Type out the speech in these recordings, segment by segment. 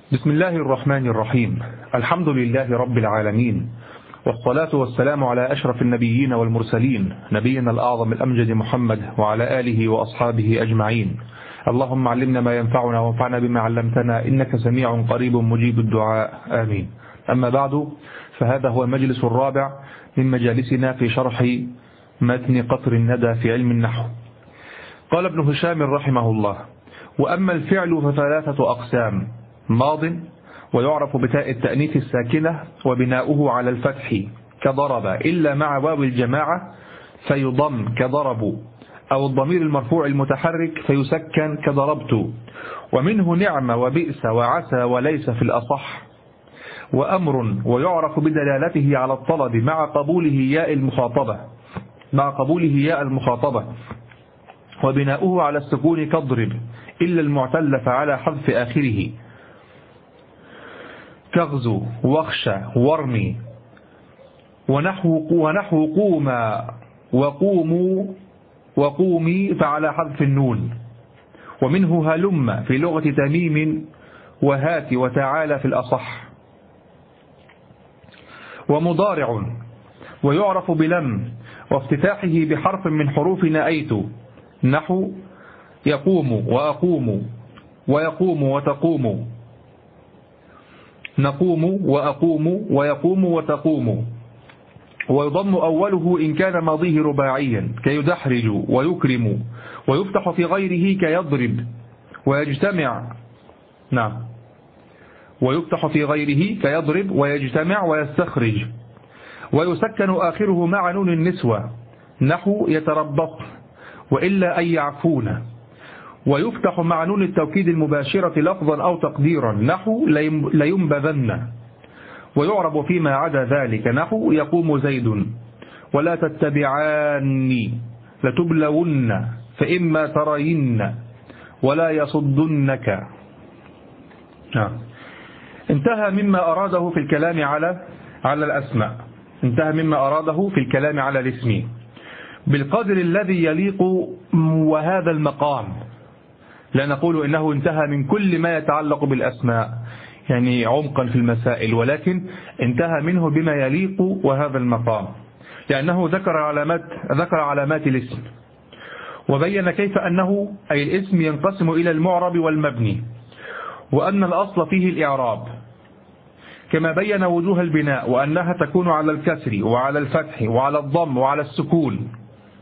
بسم الله الرحمن الرحيم. الحمد لله رب العالمين، والصلاة والسلام على أشرف النبيين والمرسلين، نبينا الأعظم الأمجد محمد وعلى آله وأصحابه أجمعين. اللهم علمنا ما ينفعنا وانفعنا بما علمتنا، إنك سميع قريب مجيب الدعاء، آمين. أما بعد، فهذا هو المجلس الرابع من مجالسنا في شرح متن قطر الندى في علم النحو. قال ابن هشام رحمه الله: وأما الفعل فثلاثة أقسام: ماض، ويعرف بتاء التأنيث الساكنة وبناؤه على الفتح كضرب إلا مع واو الجماعة فيضم كضربوا، أو الضمير المرفوع المتحرك فيسكن كضربت. ومنه نعم وبئس وعسى وليس في الأصح. وأمر، ويعرف بدلالته على الطلب مع قبوله ياء المخاطبة وبناؤه على السكون كضرب إلا المعتل فعلى حذف آخره كغزو واخشى وارمي. ونحو قوما وقومي فعلى حذف النون. ومنه هلم في لغة تميم وهات وتعالى في الأصح. ومضارع، ويعرف بلم وافتتاحه بحرف من حروف نأيت، نحو يقوم وأقوم ويقوم وتقوم، نقوم وأقوم ويقوم وتقوم. ويضم أوله إن كان ماضيه رباعيا كيدحرج ويكرم، ويفتح في غيره كيضرب ويجتمع، ويفتح في غيره كيضرب ويجتمع ويستخرج. ويسكن آخره مع نون النسوة، نحو يتربص وإلا أن يعفون. ويفتح مع نون التوكيد المباشرة لفظا أو تقديرا، نحو لينبذن. ويعرب فيما عدا ذلك، نحو يقوم زيد ولا تتبعاني لتبلون فإما ترين ولا يصدنك. انتهى مما أراده في الكلام على الأسماء، انتهى مما أراده في الكلام على الاسم بالقدر الذي يليق وهذا المقام. لا نقول إنه انتهى من كل ما يتعلق بالأسماء يعني عمقا في المسائل، ولكن انتهى منه بما يليق وهذا المقام، لأنه ذكر علامات الاسم، وبين كيف أنه أي الاسم ينقسم إلى المعرب والمبني، وأن الأصل فيه الإعراب، كما بين وجوه البناء وأنها تكون على الكسر وعلى الفتح وعلى الضم وعلى السكون.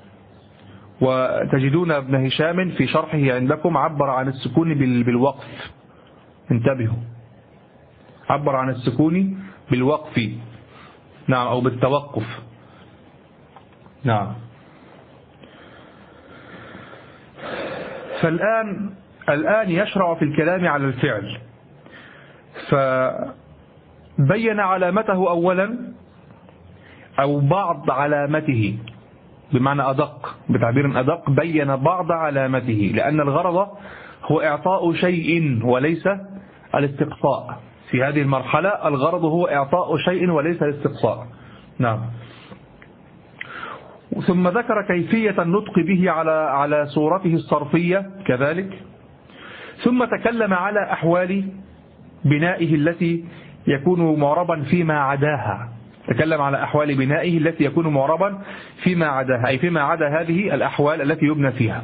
وتجدون ابن هشام في شرحه عندكم عبر عن السكون بالوقف، انتبهوا، عبر عن السكون بالوقف، أو بالتوقف. فالآن يشرع في الكلام على الفعل، فبين علامته أولا أو بعض علامته، بمعنى أدق، بتعبير أدق بين بعض علامته، لأن الغرض هو إعطاء شيء وليس الاستقصاء. في هذه المرحلة الغرض هو إعطاء شيء وليس الاستقصاء. ثم ذكر كيفية النطق به على صورته الصرفية كذلك. ثم تكلم على أحوال بنائه التي يكون معربا فيما عداها، تكلم على أحوال بنائه التي يكون معربا فيما عداها، أي فيما عدا هذه الأحوال التي يبنى فيها.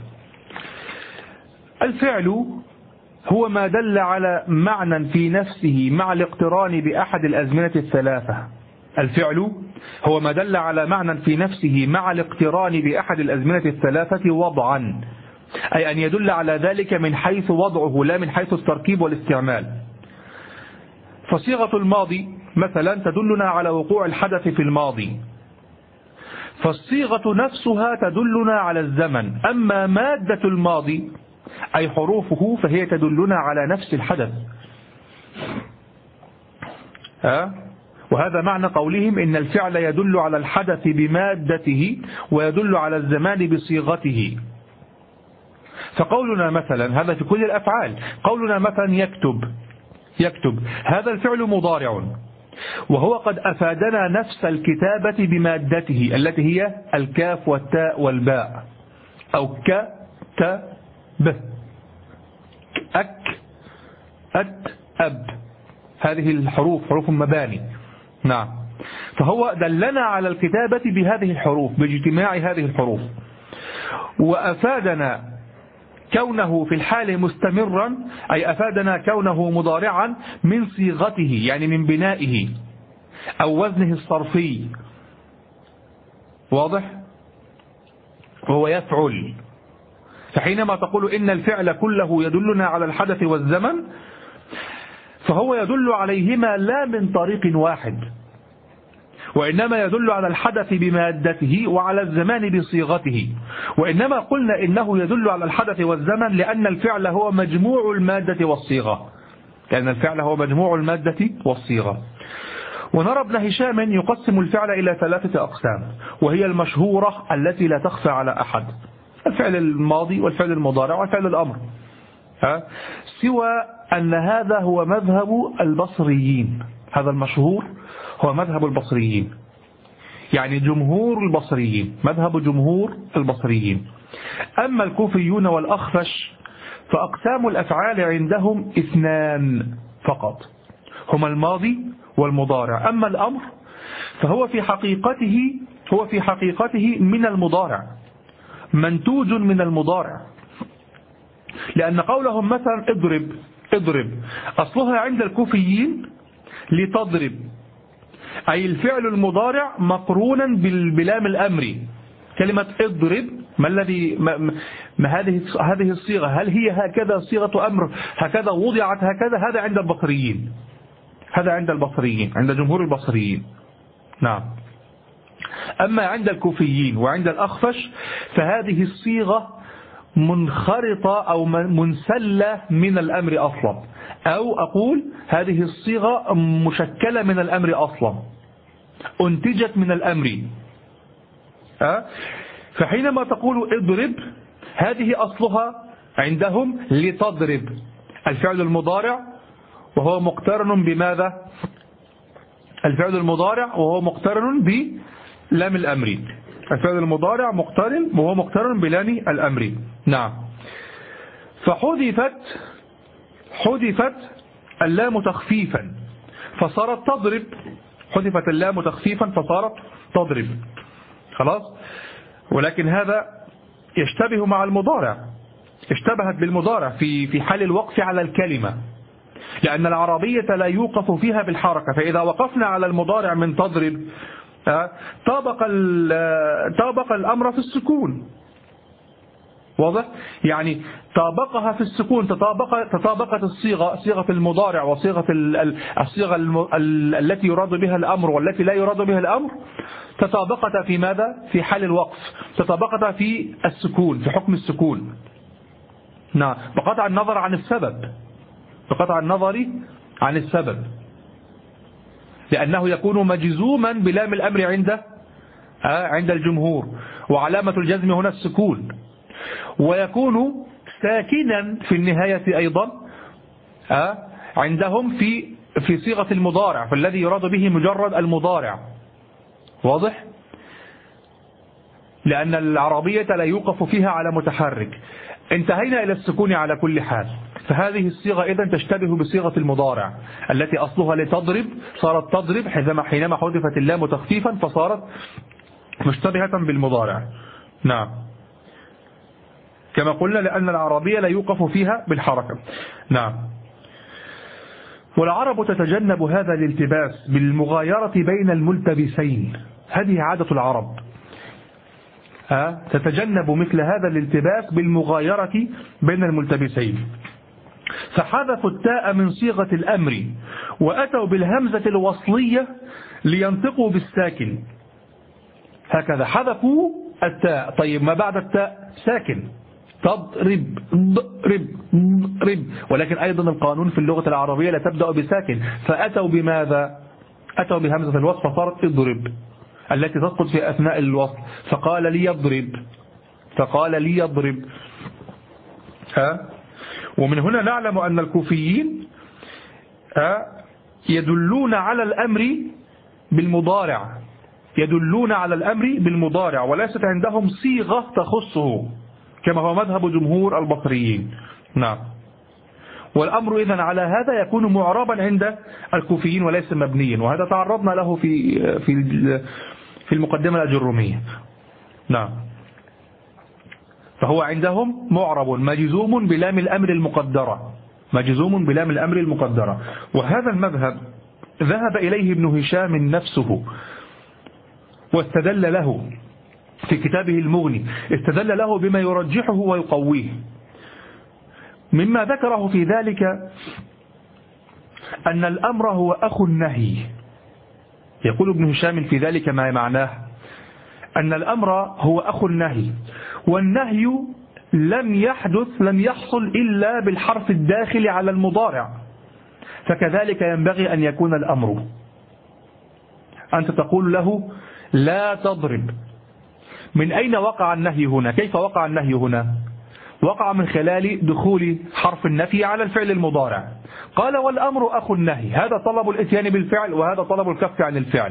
الفعل هو ما دل على معنى في نفسه مع الاقتران بأحد الأزمنة الثلاثة. الفعل هو ما دل على معنى في نفسه مع الاقتران بأحد الأزمنة الثلاثة وضعا، أي أن يدل على ذلك من حيث وضعه لا من حيث التركيب والاستعمال. فصيغة الماضي مثلا تدلنا على وقوع الحدث في الماضي، فالصيغة نفسها تدلنا على الزمن. أما مادة الماضي أي حروفه فهي تدلنا على نفس الحدث. وهذا معنى قولهم إن الفعل يدل على الحدث بمادته ويدل على الزمان بصيغته. فقولنا مثلا، هذا في كل الأفعال، قولنا مثلا يكتب، هذا الفعل مضارع، وهو قد أفادنا نفس الكتابة بمادته التي هي الكاف والتاء والباء، أو ك ت ب أك أت أب هذه الحروف حروف مباني. نعم. فهو دلنا على الكتابة بهذه الحروف، باجتماع هذه الحروف، وأفادنا كونه في الحال مستمرا، أي أفادنا كونه مضارعا من صيغته، يعني من بنائه أو وزنه الصرفي. واضح؟ وهو يفعل. فحينما تقول إن الفعل كله يدلنا على الحدث والزمن، فهو يدل عليهما لا من طريق واحد، وإنما يدل على الحدث بمادته وعلى الزمان بصيغته. وإنما قلنا إنه يدل على الحدث والزمن لأن الفعل هو مجموع المادة والصيغة، لأن الفعل هو مجموع المادة والصيغة. ونرى ابن هشام يقسم الفعل إلى 3 أقسام، وهي المشهورة التي لا تخفى على أحد: الفعل الماضي والفعل المضارع والفعل الأمر. سوى أن هذا هو مذهب البصريين، هذا المشهور هو مذهب البصريين، يعني جمهور البصريين، مذهب جمهور البصريين. أما الكوفيون والأخفش فأقسام الأفعال عندهم 2 فقط، هما الماضي والمضارع. أما الأمر فهو في حقيقته من المضارع، منتوج من المضارع، لأن قولهم مثلا اضرب أصلها عند الكوفيين لتضرب، أي الفعل المضارع مقرونا بلام الأمر. كلمة اضرب ما الذي ما هذه الصيغة، هل هي هكذا صيغة أمر هكذا وضعت هكذا؟ هذا عند البصريين، هذا عند البصريين، عند جمهور البصريين. نعم. أما عند الكوفيين وعند الأخفش فهذه الصيغة منخرطة أو منسلة من الأمر أصلا، أو أقول هذه الصيغة مشكلة من الأمر أصلا، أنتجت من الأمر. فحينما تقول اضرب هذه أصلها عندهم لتضرب، الفعل المضارع وهو مقترن بماذا؟ الفعل المضارع وهو مقترن بلام الأمر، الفعل المضارع مقترن وهو مقترن بلام الأمر. نعم. حذفت اللام تخفيفا فصارت تضرب، حذفت اللام تخفيفا فصارت تضرب، خلاص. ولكن هذا يشتبه مع المضارع، اشتبهت بالمضارع في حال الوقف على الكلمة، لأن العربية لا يوقف فيها بالحركة، فإذا وقفنا على المضارع من تضرب طابق الأمر في السكون. واضح؟ يعني طابقها في السكون، تطابقت صيغة المضارع وصيغة الصيغة التي يراد بها الأمر والتي لا يراد بها الأمر، تطابقت في ماذا؟ في حال الوقف، تطابقت في السكون، في حكم السكون. نعم. بقطع النظر عن السبب، بقطع النظر عن السبب، لأنه يكون مجزوما بلام الأمر عند الجمهور، وعلامة الجزم هنا السكون، ويكون ساكنا في النهاية أيضا عندهم في صيغة المضارع، فالذي يراد به مجرد المضارع. واضح؟ لأن العربية لا يوقف فيها على متحرك. انتهينا إلى السكون على كل حال، فهذه الصيغة إذن تشتبه بصيغة المضارع التي أصلها لتضرب، صارت تضرب حينما حذفت اللام تخفيفا فصارت مشتبهة بالمضارع. نعم. كما قلنا لأن العربية لا يوقف فيها بالحركة. نعم. والعرب تتجنب هذا الالتباس بالمغايرة بين الملتبسين، هذه عادة العرب، تتجنب مثل هذا الالتباس بالمغايرة بين الملتبسين، فحذفوا التاء من صيغة الأمر وأتوا بالهمزة الوصلية لينطقوا بالساكن، هكذا حذفوا التاء. طيب ما بعد التاء ساكن، تضرب ضرب، ولكن أيضا القانون في اللغة العربية لا تبدأ بساكن، فأتوا بماذا؟ أتوا بهمزة الوصل فصارت اضرب التي تسقط في أثناء الوصل، فقال لي يضرب. ومن هنا نعلم أن الكوفيين يدلون على الأمر بالمضارع، وليست عندهم صيغة تخصه كما هو مذهب جمهور البصريين. نعم. والأمر إذن على هذا يكون معربا عند الكوفيين وليس مبنيا، وهذا تعرضنا له في المقدمة الأجرومية. نعم. فهو عندهم معرب مجزوم بلام الأمر المقدرة، مجزوم بلام الأمر المقدرة. وهذا المذهب ذهب إليه ابن هشام نفسه واستدل له في كتابه المغني، استدل له بما يرجحه ويقويه. مما ذكره في ذلك أن الأمر هو أخو النهي. يقول ابن هشام في ذلك ما معناه أن الأمر هو أخو النهي، والنهي لم يحصل إلا بالحرف الداخل على المضارع، فكذلك ينبغي أن يكون الأمر. أنت تقول له لا تضرب، من أين وقع النهي هنا؟ كيف وقع النهي هنا؟ وقع من خلال دخول حرف النفي على الفعل المضارع. قال والأمر أخو النهي، هذا طلب الاتيان بالفعل وهذا طلب الكف عن الفعل.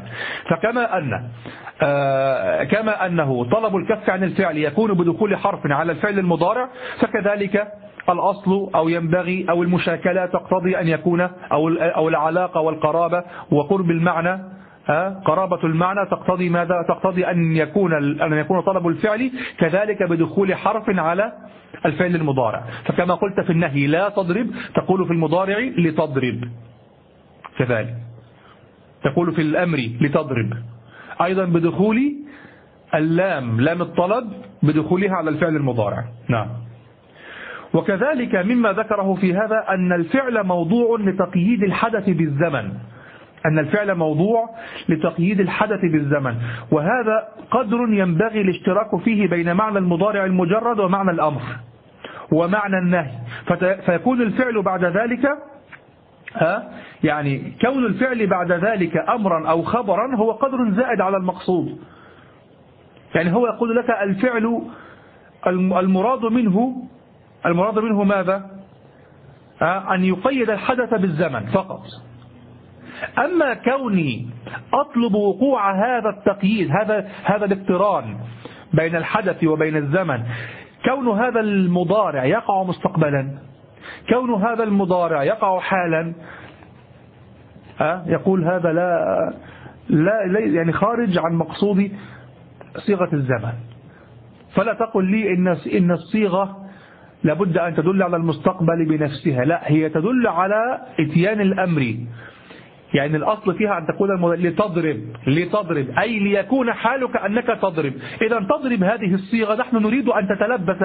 كما أنه طلب الكف عن الفعل يكون بدخول حرف على الفعل المضارع، فكذلك الأصل أو ينبغي أو المشاكلة تقتضي أن يكون أو العلاقة والقرابة وقرب المعنى، قرابة المعنى تقتضي ماذا؟ تقتضي أن يكون طلب الفعل كذلك بدخول حرف على الفعل المضارع. فكما قلت في النهي لا تضرب، تقول في المضارع لتضرب، كذلك تقول في الأمر لتضرب، أيضا بدخول لام الطلب بدخولها على الفعل المضارع. نعم. وكذلك مما ذكره في هذا أن الفعل موضوع لتقييد الحدث بالزمن، أن الفعل موضوع لتقييد الحدث بالزمن، وهذا قدر ينبغي الاشتراك فيه بين معنى المضارع المجرد ومعنى الأمر ومعنى النهي، فيكون الفعل بعد ذلك يعني كون الفعل بعد ذلك أمرا أو خبرا هو قدر زائد على المقصود. يعني هو يقول لك الفعل المراد منه ماذا؟ أن يقيد الحدث بالزمن فقط. أما كوني أطلب وقوع هذا التقييد، هذا الاقتران بين الحدث وبين الزمن، كون هذا المضارع يقع مستقبلا، كون هذا المضارع يقع حالا، يقول هذا لا يعني خارج عن مقصود صيغة الزمن. فلا تقل لي إن الصيغة لابد أن تدل على المستقبل بنفسها، لا، هي تدل على اتيان الأمر. يعني الأصل فيها أن تقول لتضرب أي ليكون حالك أنك تضرب. إذا تضرب هذه الصيغة نحن نريد أن تتلبس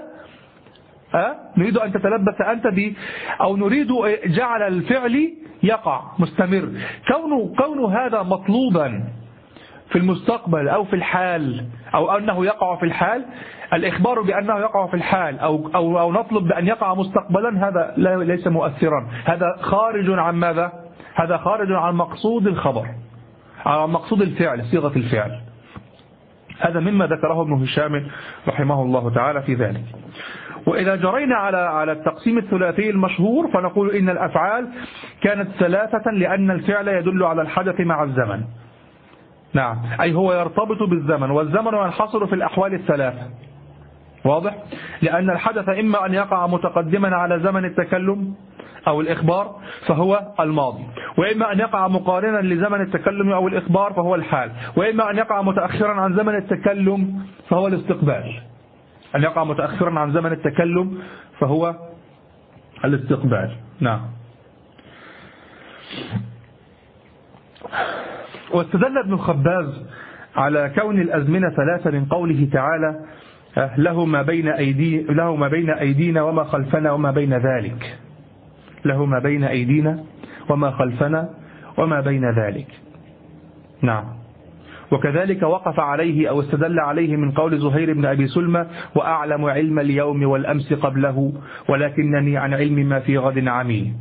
أنت أو نريد جعل الفعل يقع مستمر. كون هذا مطلوبا في المستقبل أو في الحال، أو أنه يقع في الحال، الإخبار بأنه يقع في الحال أو نطلب بأن يقع مستقبلا، هذا ليس مؤثرا، هذا خارج عن ماذا؟ هذا خارج عن مقصود الخبر، عن مقصود الفعل، صيغة الفعل. هذا مما ذكره ابن هشام رحمه الله تعالى في ذلك. وإذا جرينا على التقسيم الثلاثي المشهور فنقول إن الأفعال كانت ثلاثة لأن الفعل يدل على الحدث مع الزمن. نعم، أي هو يرتبط بالزمن، والزمن ينحصر في الأحوال الثلاثة. واضح؟ لأن الحدث إما أن يقع متقدما على زمن التكلم أو الإخبار فهو الماضي، وإما أن يقع مقارنا لزمن التكلم أو الإخبار فهو الحال، وإما أن يقع متأخرا عن زمن التكلم فهو الاستقبال. أن يقع متأخرا عن زمن التكلم فهو الاستقبال. نعم. واستدل ابن الخباز على كون الأزمنة ثلاثة من قوله تعالى له ما بين أيدينا وما خلفنا وما بين ذلك. له ما بين أيدينا وما خلفنا وما بين ذلك. نعم. وكذلك وقف عليه أو استدل عليه من قول زهير بن أبي سلمى وأعلم علم اليوم والأمس قبله ولكنني عن علم ما في غد عمي.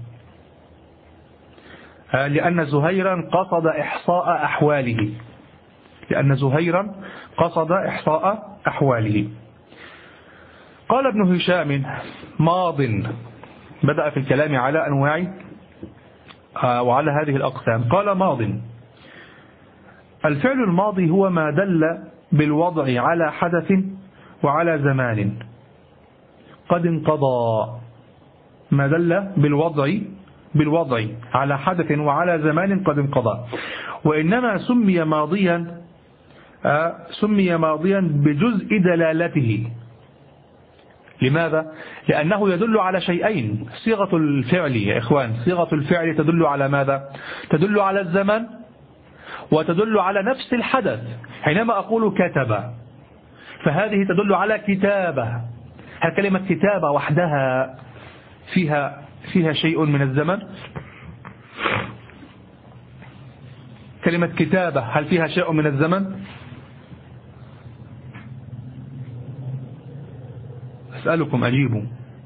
لأن زهيرا قصد إحصاء أحواله، لأن زهيرا قصد إحصاء أحواله. قال ابن هشام ماض، بدأ في الكلام على أنواع وعلى هذه الأقسام. قال ماض، الفعل الماضي هو ما دل بالوضع على حدث وعلى زمان قد انقضى. ما دل بالوضع على حدث وعلى زمان قد انقضى. وإنما سمي ماضيا بجزء دلالته. لماذا؟ لأنه يدل على شيئين. صيغة الفعل يا إخوان، صيغة الفعل تدل على ماذا؟ تدل على الزمن وتدل على نفس الحدث. حينما أقول كتب فهذه تدل على كتابة. هل كلمة كتابة وحدها فيها شيء من الزمن؟ كلمة كتابة هل فيها شيء من الزمن؟ أسألكم أجيبوا.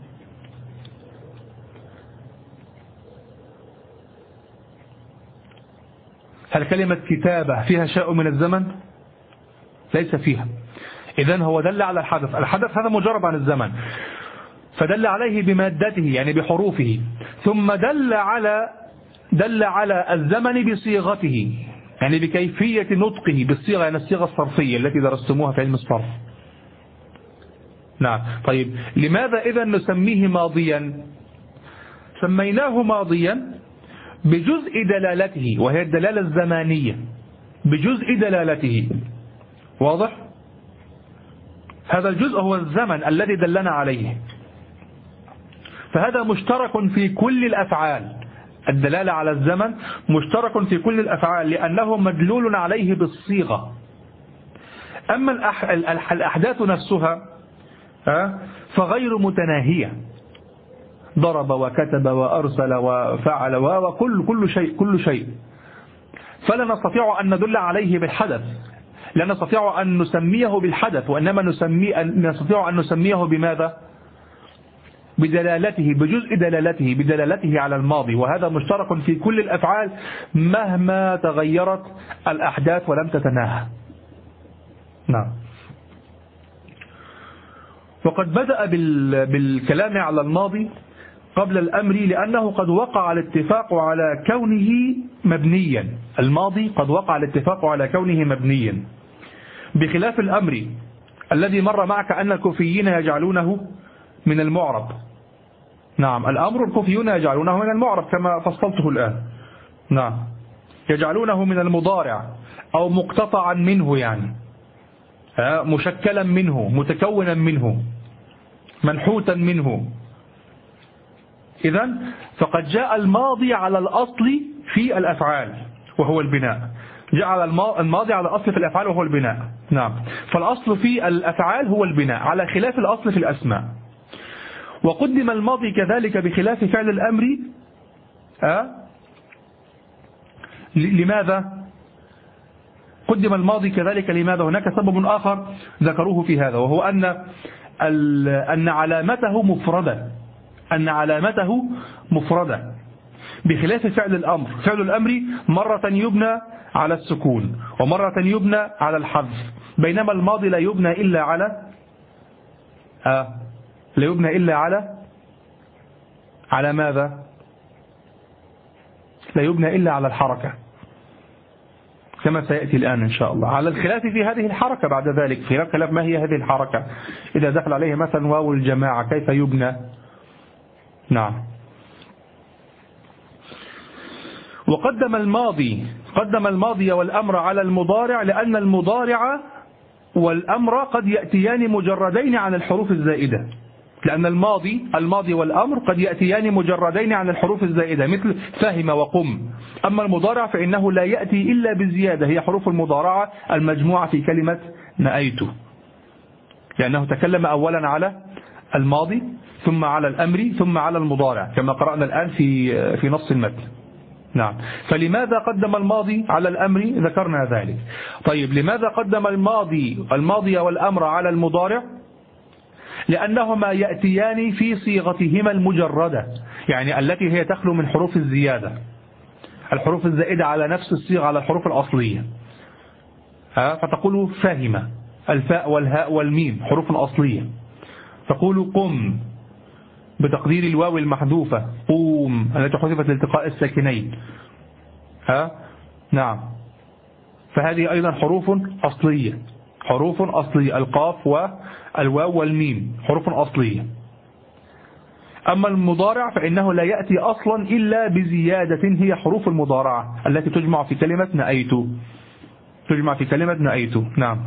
هل كلمة كتابة فيها شيء من الزمن؟ ليس فيها. إذن هو دل على الحدث هذا مجرد عن الزمن، فدل عليه بمادته يعني بحروفه، ثم دل على الزمن بصيغته يعني بكيفية نطقه بالصيغة، يعني الصيغة الصرفية التي درستموها في علم الصرف. نعم. طيب لماذا إذا نسميه ماضيا؟ سميناه ماضيا بجزء دلالته، وهي الدلالة الزمانية، بجزء دلالته. واضح؟ هذا الجزء هو الزمن الذي دلنا عليه، فهذا مشترك في كل الأفعال. الدلالة على الزمن مشترك في كل الأفعال لأنه مدلول عليه بالصيغة. أما الأحداث نفسها فغير متناهية، ضرب وكتب وأرسل وفعل كل شيء، فلا نستطيع أن ندل عليه بالحدث، لا نستطيع أن نسميه بالحدث، وإنما نستطيع أن نسميه بماذا؟ بدلالته، بجزء دلالته، بدلالته على الماضي. وهذا مشترك في كل الأفعال مهما تغيرت الأحداث ولم تتناهى. نعم. وقد بدأ بالكلام على الماضي قبل الأمر لأنه قد وقع الاتفاق على كونه مبنيا. الماضي قد وقع الاتفاق على كونه مبنيا، بخلاف الأمر الذي مر معك أن الكوفيين يجعلونه من المعرب. نعم، الأمر الكوفيون يجعلونه من المعرب كما فصلته الآن. نعم، يجعلونه من المضارع أو مقتطعا منه، يعني مشكلا منه، متكونا منه، منحوتا منه. إذن فقد جاء الماضي على الأصل في الأفعال وهو البناء، جعل الماضي على الأصل في الأفعال وهو البناء. نعم، فالأصل في الأفعال هو البناء على خلاف الأصل في الأسماء. وقدم الماضي كذلك بخلاف فعل الأمر. لماذا قدم الماضي كذلك؟ لماذا؟ هناك سبب آخر ذكروه في هذا، وهو أن علامته مفردة، أن علامته مفردة بخلاف فعل الأمر. فعل الأمر مرة يبنى على السكون ومرة يبنى على الحذف، بينما الماضي لا يبنى إلا على ماذا؟ لا يبنى إلا على الحركة، كما سيأتي الآن إن شاء الله، على الخلاف في هذه الحركة. بعد ذلك في خلاف ما هي هذه الحركة، إذا دخل عليه مثلا واو الجماعة كيف يبنى؟ نعم. وقدم الماضي والأمر على المضارع لأن المضارع والأمر قد يأتيان مجردين عن الحروف الزائدة، لأن الماضي والأمر قد يأتيان مجردين عن الحروف الزائدة مثل فهم وقم. أما المضارع فإنه لا يأتي إلا بزيادة، هي حروف المضارعة المجموعة في كلمة نأيت، لأنه تكلم أولا على الماضي ثم على الأمر ثم على المضارع كما قرأنا الآن في نص المتن. نعم. فلماذا قدم الماضي على الأمر؟ ذكرنا ذلك. طيب لماذا قدم الماضي والأمر على المضارع؟ لأنهما يأتيان في صيغتهما المجردة، يعني التي هي تخلو من حروف الزيادة. الحروف الزائدة على نفس الصيغة، على الحروف الأصلية. فتقول فهم، الفاء والهاء والميم حروف أصلية. تقول قم بتقدير الواو المحذوفة، قوم التي حذفت لالتقاء الساكنين. نعم، فهذه أيضا حروف أصلية، القاف والواو والميم حروف أصلية. أما المضارع فإنه لا يأتي أصلا إلا بزيادة هي حروف المضارعة التي تجمع في كلمة نأيت. تجمع في كلمة نأيت. نعم.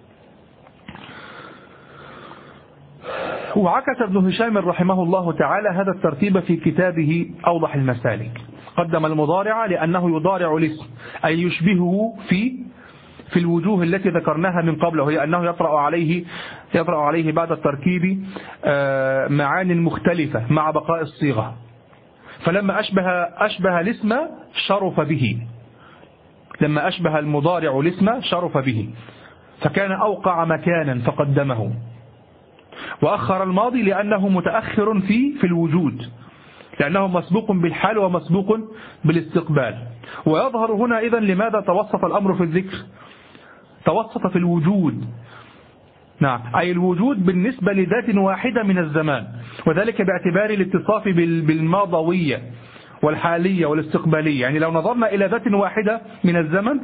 وعكس ابن هشام رحمه الله تعالى هذا الترتيب في كتابه أوضح المسالك. قدم المضارع لأنه يضارع الاسم، أي يشبهه في الوجوه التي ذكرناها من قبل، وهي أنه يطرأ عليه بعد التركيب معاني مختلفة مع بقاء الصيغة. فلما أشبه الاسم شرف به، لما أشبه المضارع الاسم شرف به، فكان أوقع مكانا فقدمه. وأخر الماضي لأنه متأخر في الوجود، لأنه مسبوق بالحال ومسبوق بالاستقبال. ويظهر هنا إذن لماذا توسط الأمر في الذكر، توسط في الوجود. نعم، أي الوجود بالنسبة لذات واحدة من الزمان، وذلك باعتبار الاتصاف بالماضوية والحالية والاستقبالية. يعني لو نظرنا إلى ذات واحدة من الزمن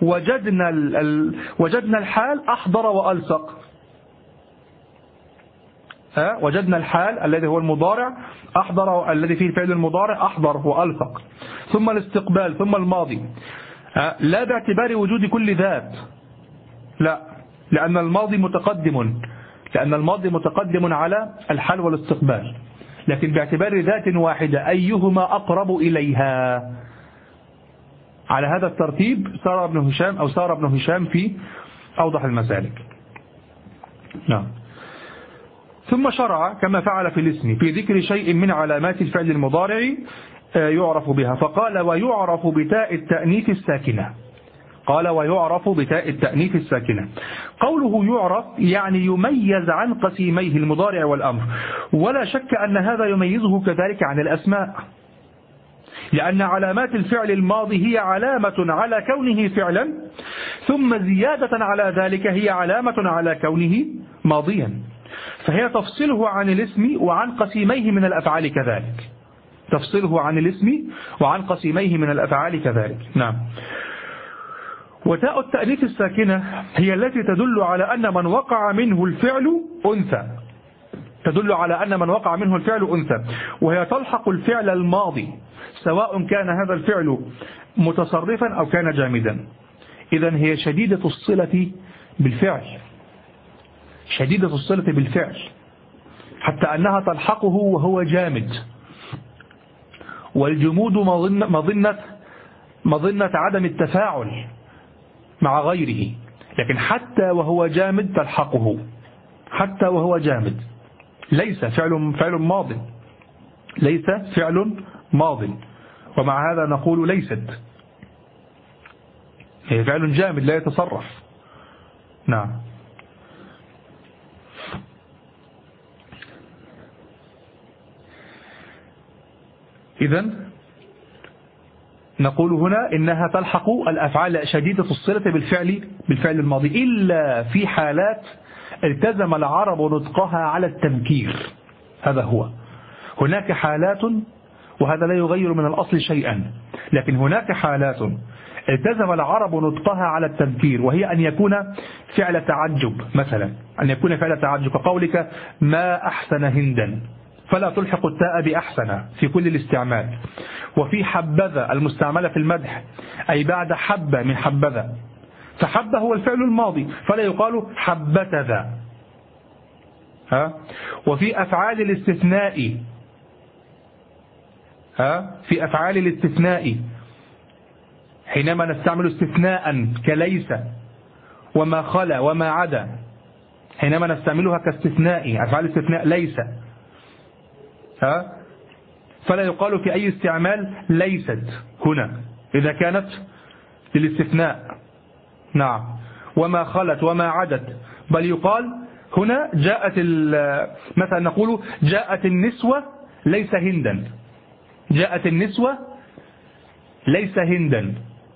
وجدنا الحال أحضر وألصق. وجدنا الحال الذي هو المضارع أحضر، الذي فيه فعل المضارع أحضر وألصق، ثم الاستقبال، ثم الماضي. لا باعتبار وجود كل ذات، لا، لأن الماضي متقدم على الحال والاستقبال، لكن باعتبار ذات واحدة أيهما أقرب إليها. على هذا الترتيب سار ابن هشام في أوضح المسالك. نعم. ثم شرع كما فعل في الاسم في ذكر شيء من علامات الفعل المضارع يعرف بها، فقال ويعرف بتاء التأنيث الساكنة. قال ويعرف بتاء التأنيث الساكنة. قوله يعرف يعني يميز عن قسيميه المضارع والأمر، ولا شك أن هذا يميزه كذلك عن الأسماء، لأن علامات الفعل الماضي هي علامة على كونه فعلا، ثم زيادة على ذلك هي علامة على كونه ماضيا، فهي تفصله عن الاسم وعن قسيميه من الأفعال كذلك. تفصله عن الاسم وعن قسيميه من الأفعال كذلك. نعم. وتاء التأنيث الساكنة هي التي تدل على أن من وقع منه الفعل أنثى، تدل على أن من وقع منه الفعل أنثى، وهي تلحق الفعل الماضي سواء كان هذا الفعل متصرفا أو كان جامدا. إذن هي شديدة الصلة بالفعل، شديدة الصلة بالفعل، حتى أنها تلحقه وهو جامد. والجمود مظنة عدم التفاعل مع غيره، لكن حتى وهو جامد تلحقه، حتى وهو جامد. ليس فعل ماض، ليس فعل ماض، ومع هذا نقول ليست، هي فعل جامد لا يتصرف. نعم. إذن نقول هنا إنها تلحق الأفعال شديدة الصلة بالفعل الماضي، إلا في حالات التزم العرب نطقها على التنكير. هذا هو، هناك حالات، وهذا لا يغير من الأصل شيئا، لكن هناك حالات التزم العرب نطقها على التنكير، وهي أن يكون فعل تعجب مثلا، أن يكون فعل تعجب كقولك ما أحسن هندا، فلا تلحق التاء بأحسن في كل الاستعمال. وفي حبذا المستعملة في المدح، أي بعد حبة من حبذا، فحبة هو الفعل الماضي فلا يقال حبتذا. وفي أفعال الاستثناء، في أفعال الاستثناء حينما نستعمل استثناء كليس وما خلا وما عدا، حينما نستعملها كاستثناء، أفعال الاستثناء ليس، فلا يقال في أي استعمال ليست هنا إذا كانت للاستثناء. نعم. وما خلت وما عدت، بل يقال هنا جاءت مثلا نقول جاءت النسوة ليس هندا، جاءت النسوة ليس هندا.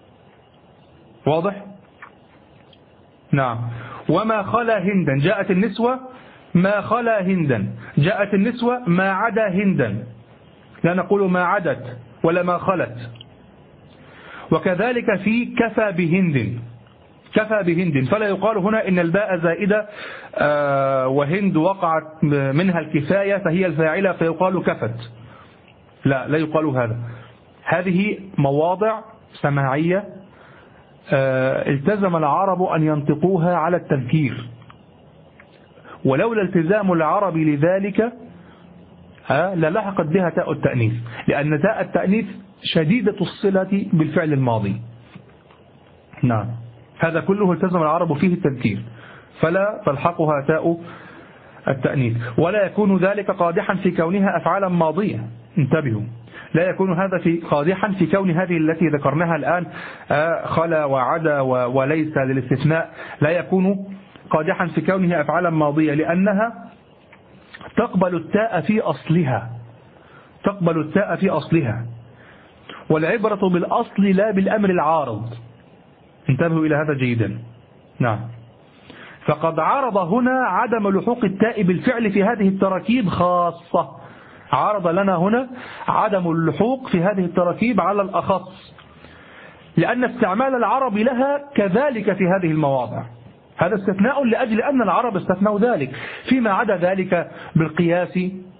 واضح؟ نعم. وما خلا هندا، جاءت النسوة ما خلا هندا، جاءت النسوة ما عدا هندا، لا نقول ما عدت ولا ما خلت. وكذلك في كفى بهند، كفى بهند، فلا يقال هنا إن الباء زائدة وهند وقعت منها الكفاية فهي الفاعلة فيقال كفت، لا يقال هذا. هذه مواضع سماعية التزم العرب أن ينطقوها على التذكير، ولولا التزام العرب لذلك للحقت بها تاء التأنيث، لأن تاء التأنيث شديدة الصلة بالفعل الماضي. نعم، هذا كله التزم العرب فيه التذكير، فلا تلحقها تاء التأنيث، ولا يكون ذلك قادحا في كونها أفعالا ماضية. انتبهوا، لا يكون هذا قادحا في كون هذه التي ذكرناها الآن خلا وعدا وليس للاستثناء، لا يكون قادحا في كونها أفعالا ماضية، لأنها تقبل التاء في أصلها، تقبل التاء في أصلها، والعبرة بالأصل لا بالأمر العارض. انتبهوا إلى هذا جيدا. نعم، فقد عرض هنا عدم لحوق التاء بالفعل في هذه التراكيب خاصة، عرض لنا هنا عدم اللحوق في هذه التراكيب على الأخص، لأن استعمال العرب لها كذلك في هذه المواضع، هذا استثناء لأجل أن العرب استثنوا ذلك، فيما عدا ذلك بالقياس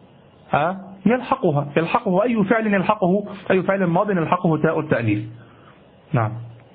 يلحقه أي فعل يلحقه، أي فعل ماض يلحقه تاء التأنيث. نعم.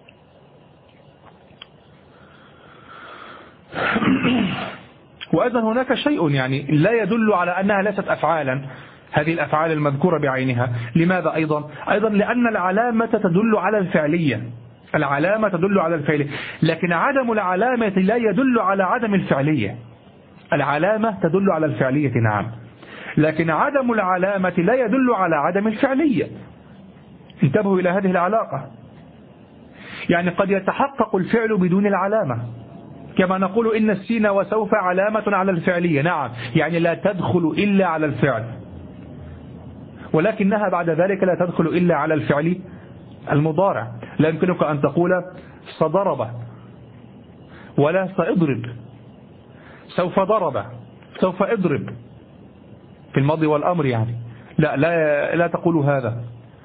وأيضا هناك شيء يعني لا يدل على أنها ليست أفعالا، هذه الأفعال المذكورة بعينها. لماذا أيضا لأن العلامة تدل على الفعلية، العلامة تدل على الفعلية، لكن عدم العلامة لا يدل على عدم الفعلية. العلامة تدل على الفعلية نعم، لكن عدم العلامة لا يدل على عدم الفعلية. انتبهوا إلى هذه العلاقة، يعني قد يتحقق الفعل بدون العلامة، كما نقول إن السين وسوف علامة على الفعلية، نعم، يعني لا تدخل إلا على الفعل، ولكنها بعد ذلك لا تدخل إلا على الفعل المضارع. لا يمكنك أن تقول سضرب ولا سأضرب، سوف ضرب، سوف أضرب في الماضي والأمر، يعني لا تقول هذا،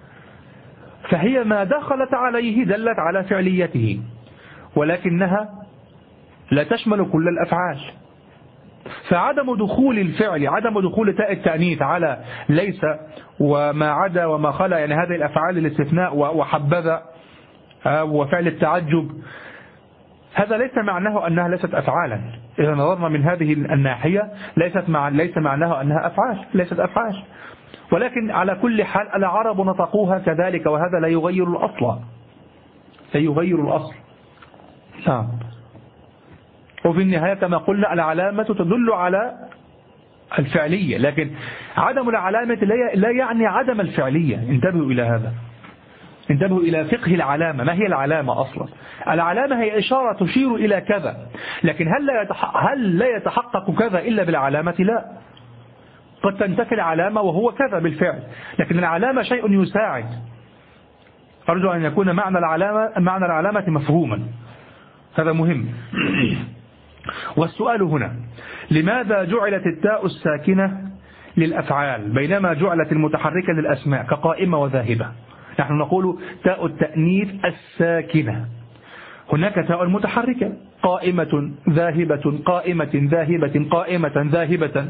فهي ما دخلت عليه دلت على فعليته، ولكنها لا تشمل كل الأفعال. فعدم دخول الفعل، عدم دخول تاء التأنيث على ليس وما عدا وما خلا، يعني هذه الأفعال الاستثناء وحبذا وفعل التعجب، هذا ليس معناه أنها ليست أفعالا. إذا نظرنا من هذه الناحية ليس معناه أنها أفعال، ليست أفعال، ولكن على كل حال العرب نطقوها كذلك، وهذا لا يغير الأصل، لا يغير الأصل. نعم. وفي النهاية كما قلنا العلامة تدل على الفعلية، لكن عدم العلامة لا يعني عدم الفعلية. انتبهوا إلى هذا، انتبهوا إلى فقه العلامة. ما هي العلامة أصلا؟ العلامة هي إشارة تشير إلى كذا، لكن هل لا يتحقق كذا إلا بالعلامة؟ لا، قد تنتفي العلامة وهو كذا بالفعل، لكن العلامة شيء يساعد. أرجو أن يكون معنى العلامة مفهوما، هذا مهم. والسؤال هنا: لماذا جعلت التاء الساكنة للأفعال بينما جعلت المتحركة للأسماء كقائمة وذاهبة؟ نحن نقول تاء التأنيث الساكنة، هناك تاء متحركة قائمة ذاهبة، قائمة ذاهبة، قائمة ذاهبة،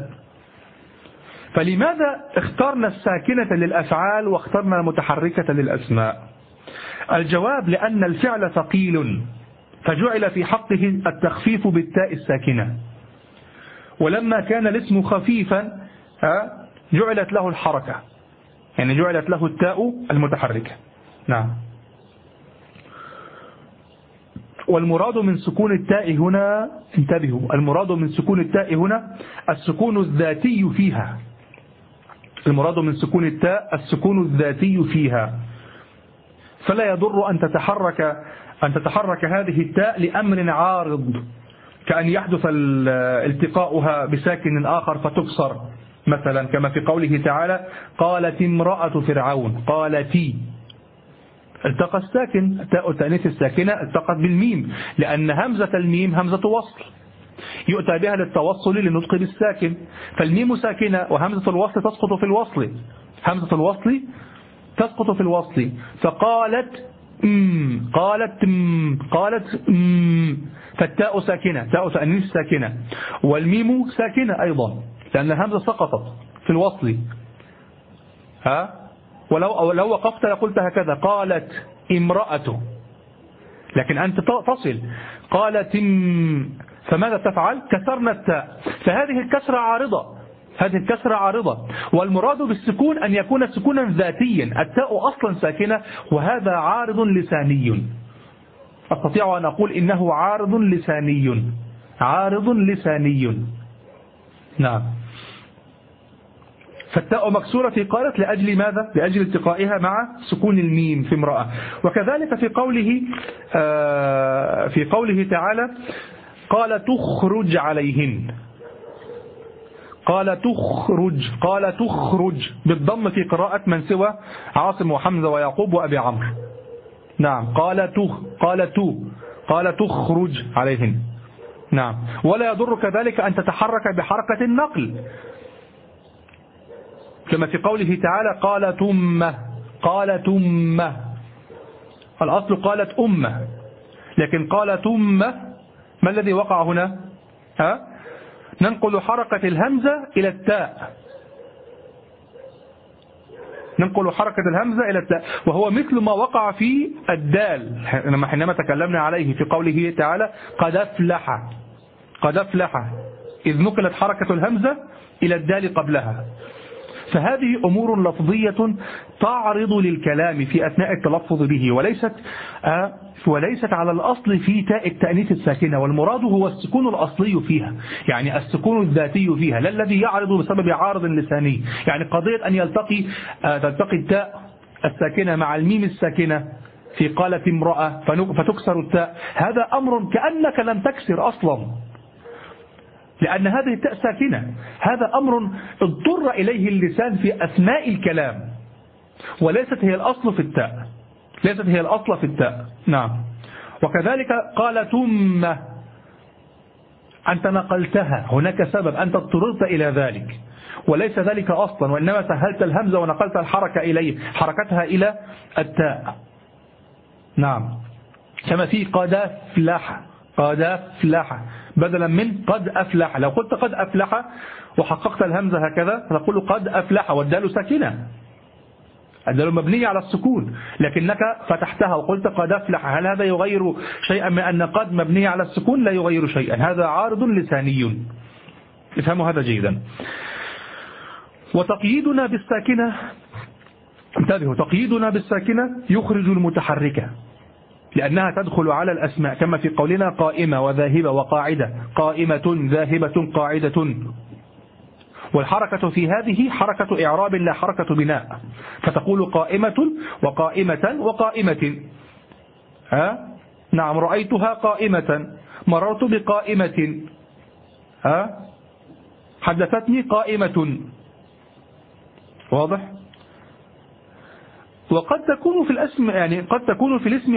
فلماذا اخترنا الساكنة للأفعال واخترنا المتحركة للأسماء؟ الجواب: لأن الفعل ثقيل، فجعل في حقه التخفيف بالتاء الساكنة، ولما كان الاسم خفيفا جعلت له الحركة، يعني جعلت له التاء المتحركة. نعم. والمراد من سكون التاء هنا، انتبهوا، المراد من سكون التاء هنا السكون الذاتي فيها، المراد من سكون التاء السكون الذاتي فيها، فلا يضر أن تتحرك هذه التاء لأمر عارض، كأن يحدث التقاؤها بساكن آخر فتكسر، مثلا كما في قوله تعالى: قالت امرأة فرعون، قالتي، التقى الساكن، تاء التأنيث الساكنة التقت بالميم، لأن همزة الميم همزة وصل يؤتى بها للتوصل للنطق بالساكن، فالميم ساكنة وهمزة الوصل تسقط في الوصل، همزة الوصل تسقط في الوصل، فقالت قالت فالتاء ساكنة، تاء تأنيث ساكنة، والميم ساكنة أيضا لأن الهمزة سقطت في الوصل. ولو وقفت لقلت هكذا قالت امرأة، لكن أنت تصل قالت فماذا تفعل؟ كسرنا التاء، فهذه الكسرة عارضة، هذه الكسرة عارضة، والمراد بالسكون أن يكون سكونا ذاتيا، التاء أصلا ساكنة وهذا عارض لساني، أستطيع أن أقول إنه عارض لساني، عارض لساني. نعم. فالتاء مكسورة في قالت لأجل ماذا؟ لأجل التقائها مع سكون الميم في امرأة. وكذلك في قوله تعالى قال تخرج عليهن، قال تخرج بالضم في قراءة من سوى عاصم وحمزة ويعقوب وأبي عمرو. نعم. قال تخرج عليهن. نعم. ولا يضر كذلك أن تتحرك بحركة النقل كما في قوله تعالى قال تمة، الأصل قالت أمة، لكن قال تمة ما الذي وقع هنا؟ ننقل حركة الهمزة إلى التاء، ننقل حركة الهمزة إلى التاء، وهو مثل ما وقع في الدال حينما تكلمنا عليه في قوله تعالى قد أفلح إذ نقلت حركة الهمزة إلى الدال قبلها. فهذه أمور لفظية تعرض للكلام في أثناء التلفظ به، وليست على الأصل في تاء التأنيث الساكنة، والمراد هو السكون الأصلي فيها، يعني السكون الذاتي فيها، لا الذي يعرض بسبب عارض لساني. يعني قضية أن تلتقي التاء الساكنة مع الميم الساكنة في قالت امرأة فتكسر التاء، هذا أمر كأنك لم تكسر أصلا، لأن هذه التاء ساكنة، هذا أمر اضطر إليه اللسان في أثناء الكلام، وليست هي الأصل في التاء، نعم. وكذلك قال تمة، أنت نقلتها، هناك سبب، أنت اضطررت إلى ذلك، وليس ذلك أصلا، وإنما سهلت الهمزة ونقلت الحركة إليه، حركتها إلى التاء. نعم. كما في قد أفلح بدلا من قد أفلح. لو قلت قد أفلح وحققت الهمزة هكذا تقول قد أفلح، والدال ساكنة، الدال مبنية على السكون، لكنك فتحتها وقلت قد أفلح، هل هذا يغير شيئا من أن قد مبنية على السكون؟ لا يغير شيئا، هذا عارض لساني، افهموا هذا جيدا. وتقييدنا بالساكنة، انتبهوا، تقييدنا بالساكنة يخرج المتحركة لأنها تدخل على الأسماء، كما في قولنا قائمة وذاهبة وقاعدة، قائمة ذاهبة قاعدة، والحركة في هذه حركة إعراب لا حركة بناء، فتقول قائمة وقائمة وقائمة. نعم. رأيتها قائمة، مررت بقائمة، حدثتني قائمة. واضح؟ وقد تكون في الاسم، يعني قد تكون في الاسم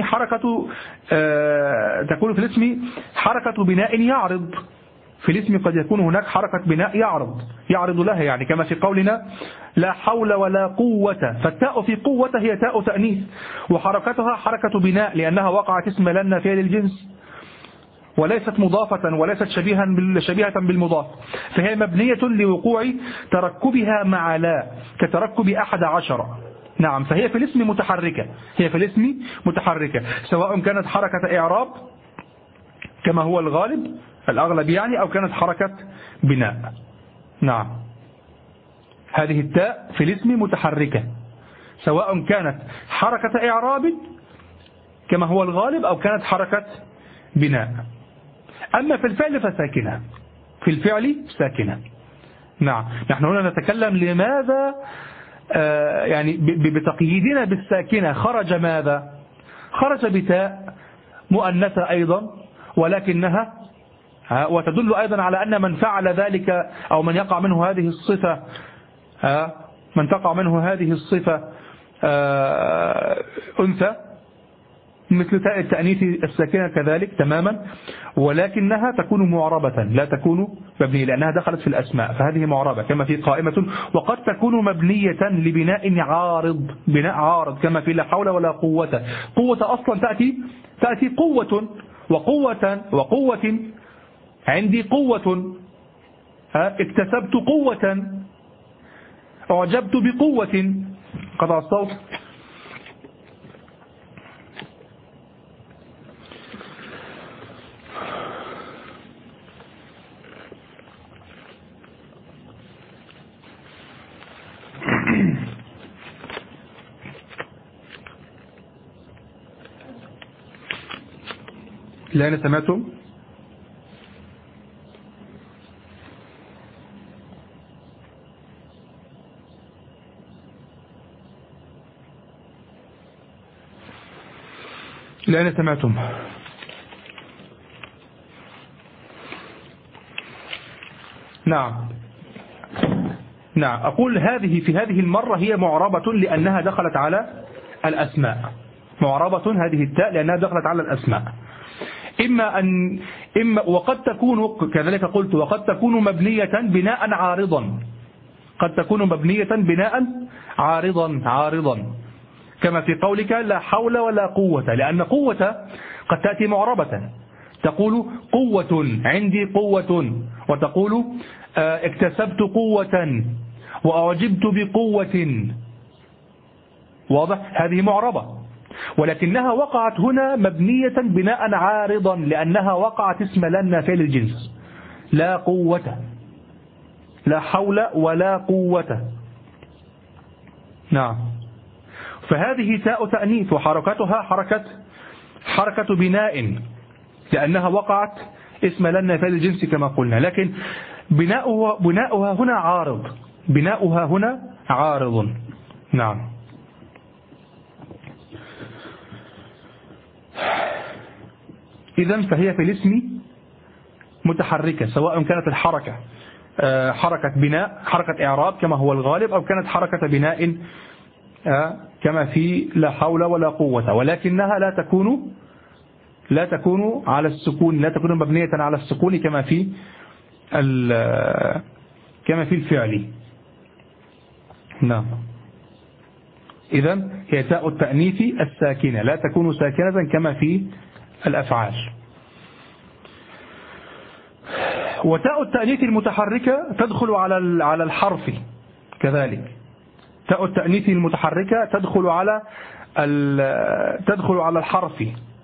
حركة بناء يعرض، في الاسم قد يكون هناك حركة بناء يعرض لها، يعني كما في قولنا لا حول ولا قوة، فالتاء في قوة هي تاء تأنيث، وحركتها حركة بناء لأنها وقعت اسم لا النافية للجنس، وليست مضافة وليست شبيهة بالمضاف، فهي مبنية لوقوع تركبها مع لا، كتركب 11. نعم. فهي في الاسم متحركة، سواء كانت حركة إعراب كما هو الأغلب يعني، أو كانت حركة بناء. نعم. هذه التاء في الاسم متحركة، سواء كانت حركة إعراب كما هو الغالب أو كانت حركة بناء. أما في الفعل فساكنة، في الفعل ساكنة. نعم. نحن هنا نتكلم لماذا يعني بتقييدنا بالساكنة خرج ماذا؟ خرج بتاء مؤنثة أيضا، ولكنها وتدل أيضا على أن من فعل ذلك أو من يقع منه هذه الصفة أنثى، مثل تاء التأنيث الساكنة كذلك تماما. ولكنها تكون معربة لا تكون مبنية لأنها دخلت في الأسماء، فهذه معربة كما في قائمة. وقد تكون مبنية لبناء عارض، بناء عارض كما في لا حول ولا قوة. قوة أصلا تأتي قوة وقوة عندي قوة، اكتسبت قوة، أعجبت بقوة. قطع الصوت. الآن سمعتم؟ الآن سمعتم؟ نعم أقول في هذه المرة هي معربة لأنها دخلت على الأسماء. معربة هذه التاء لأنها دخلت على الأسماء. إما وقد تكون كذلك قلت وقد تكون مبنية بناء عارضا، قد تكون مبنية بناء عارضا كما في قولك لا حول ولا قوة، لأن قوة قد تأتي معربة، تقول قوة عندي قوة، وتقول اكتسبت قوة وأعجبت بقوة. واضح؟ هذه معربة، ولكنها وقعت هنا مبنية بناء عارضا لأنها وقعت اسم لا النافية للجنس. لا قوة، لا حول ولا قوة. نعم. فهذه تاء تأنيث وحركتها حركة بناء لأنها وقعت اسم لا النافية للجنس كما قلنا، لكن بناؤها هنا عارض، بناؤها هنا عارض. نعم. إذن فهي في الاسم متحركة، سواء كانت الحركة حركة بناء، حركة إعراب كما هو الغالب، أو كانت حركة بناء كما في لا حول ولا قوة، ولكنها لا تكون على السكون، لا تكون مبنية على السكون كما في الفعل. نعم. إذن هي تاء التأنيث الساكنة، لا تكون ساكنة كما في الأفعال. وتاء التأنيث المتحركة تدخل على الحرف كذلك. تاء التأنيث المتحركة تدخل على الحرف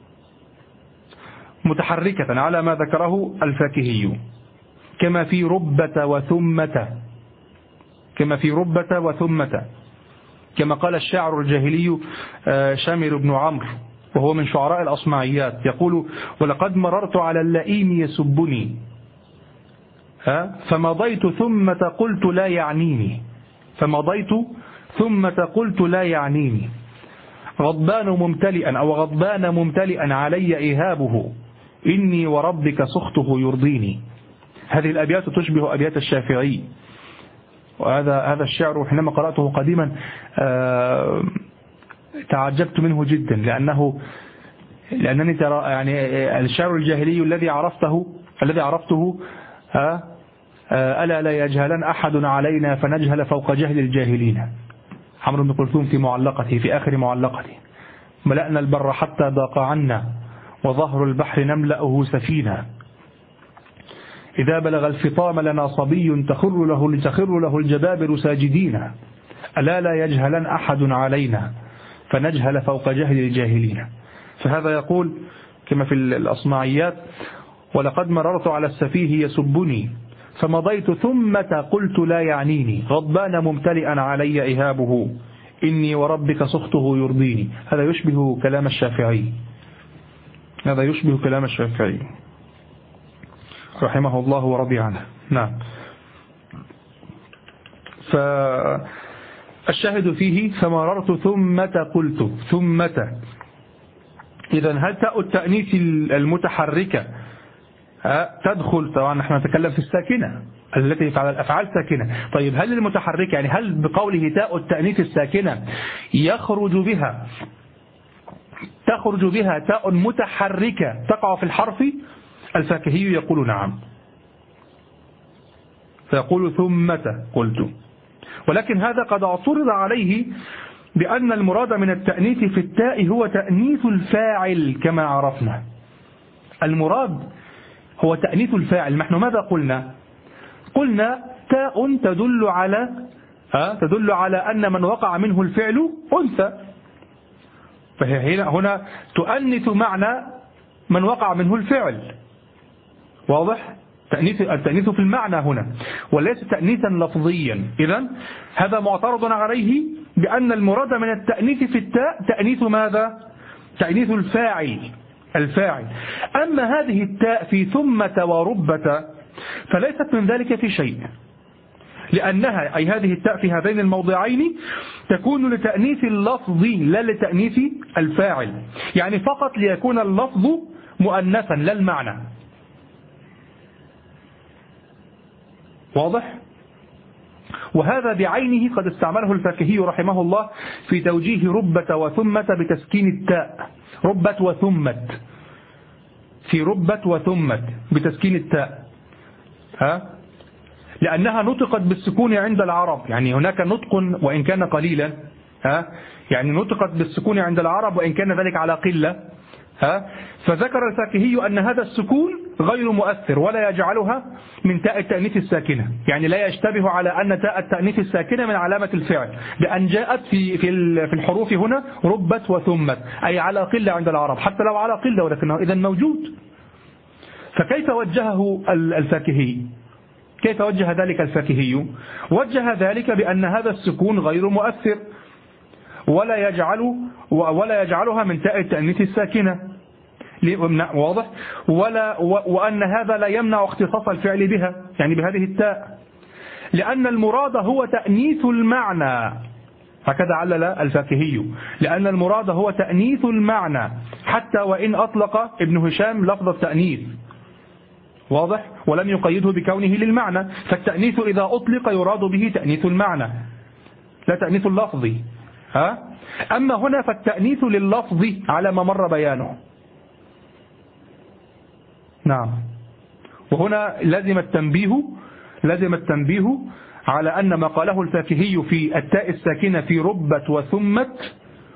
متحركة على ما ذكره الفاكهي، كما في ربة وثمة، كما قال الشاعر الجاهلي شامر بن عمرو وهو من شعراء الأصمعيات، يقول: ولقد مررت على اللئيم يسبني فمضيت ثم قلت لا يعنيني، غضبان ممتلئا علي إيهابه، إني وربك سخطه يرضيني. هذه الأبيات تشبه أبيات الشافعي، وهذا الشعر حينما قرأته قديما تعجبت منه جدا، لأنني ترى يعني الشعر الجاهلي الذي عرفته ألا لا يجهلن أحد علينا فنجهل فوق جهل الجاهلين. عمرو بن كلثوم في آخر معلقته: ملأنا البر حتى ضاق عنا وظهر البحر نملأه سفينة، إذا بلغ الفطام لنا صبي تخر له الجبابر ساجدين، ألا لا يجهلن أحد علينا فنجهل فوق جهل الجاهلين. فهذا يقول كما في الأصمعيات: ولقد مررت على السفيه يسبني فمضيت ثم قلت لا يعنيني، غضبان ممتلئا علي إهابه، إني وربك سخطه يرضيني. هذا يشبه كلام الشافعي رحمه الله ورضي عنه. نعم. فالشاهد فيه فمررت ثم قلت إذن هل تاء التأنيث المتحركة تدخل؟ طبعا نحن نتكلم في الساكنة التي على الأفعال ساكنة. طيب هل المتحركة يعني هل بقوله تاء التأنيث الساكنة تخرج بها تاء متحركة تقع في الحرف، الفاكهي يقول نعم، فيقول ثمة قلت. ولكن هذا قد اعترض عليه بأن المراد من التأنيث في التاء هو تأنيث الفاعل كما عرفنا. المراد هو تأنيث الفاعل. نحن ماذا قلنا؟ قلنا تاء تدل على أن من وقع منه الفعل أنثى، فهي هنا تؤنث معنى من وقع منه الفعل. واضح؟ التأنيث في المعنى هنا وليس تأنيثا لفظيا. إذن هذا معترض عليه بأن المراد من التأنيث في التاء تأنيث ماذا؟ تأنيث الفاعل. أما هذه التاء في ثمة وربة فليست من ذلك في شيء، لأنها أي هذه التاء في هذين الموضعين تكون لتأنيث اللفظ لا لتأنيث الفاعل، يعني فقط ليكون اللفظ مؤنثا لا المعنى. واضح؟ وهذا بعينه قد استعمله الفاكهي رحمه الله في توجيه ربة وثمة بتسكين التاء. ربة وثمة، في ربة وثمة بتسكين التاء، لأنها نطقت بالسكون عند العرب، يعني هناك نطق وإن كان قليلا، يعني نطقت بالسكون عند العرب وإن كان ذلك على قلة. فذكر الفاكهي أن هذا السكون غير مؤثر ولا يجعلها من تاء التأنيث الساكنة، يعني لا يشتبه على أن تاء التأنيث الساكنة من علامة الفعل، لأن جاءت في الحروف هنا ربت وثمت، أي على قلة عند العرب، حتى لو على قلة ولكنه إذن موجود. فكيف وجهه الفاكهي؟ كيف وجه ذلك الفاكهي؟ وجه ذلك بأن هذا السكون غير مؤثر ولا يجعلها من تاء التأنيث الساكنة. واضح؟ وأن هذا لا يمنع اختصاص الفعل بها، يعني بهذه التاء، لأن المراد هو تأنيث المعنى. هكذا علل الفاكهي، لأن المراد هو تأنيث المعنى حتى وإن أطلق ابن هشام لفظ التأنيث. واضح؟ ولم يقيده بكونه للمعنى، فالتأنيث إذا أطلق يراد به تأنيث المعنى لا تأنيث اللفظ. أما هنا فالتأنيث لللفظ على ما مر بيانه. نعم. وهنا لازم التنبيه على أن ما قاله الفاكهي في التاء الساكنة في ربت وثمت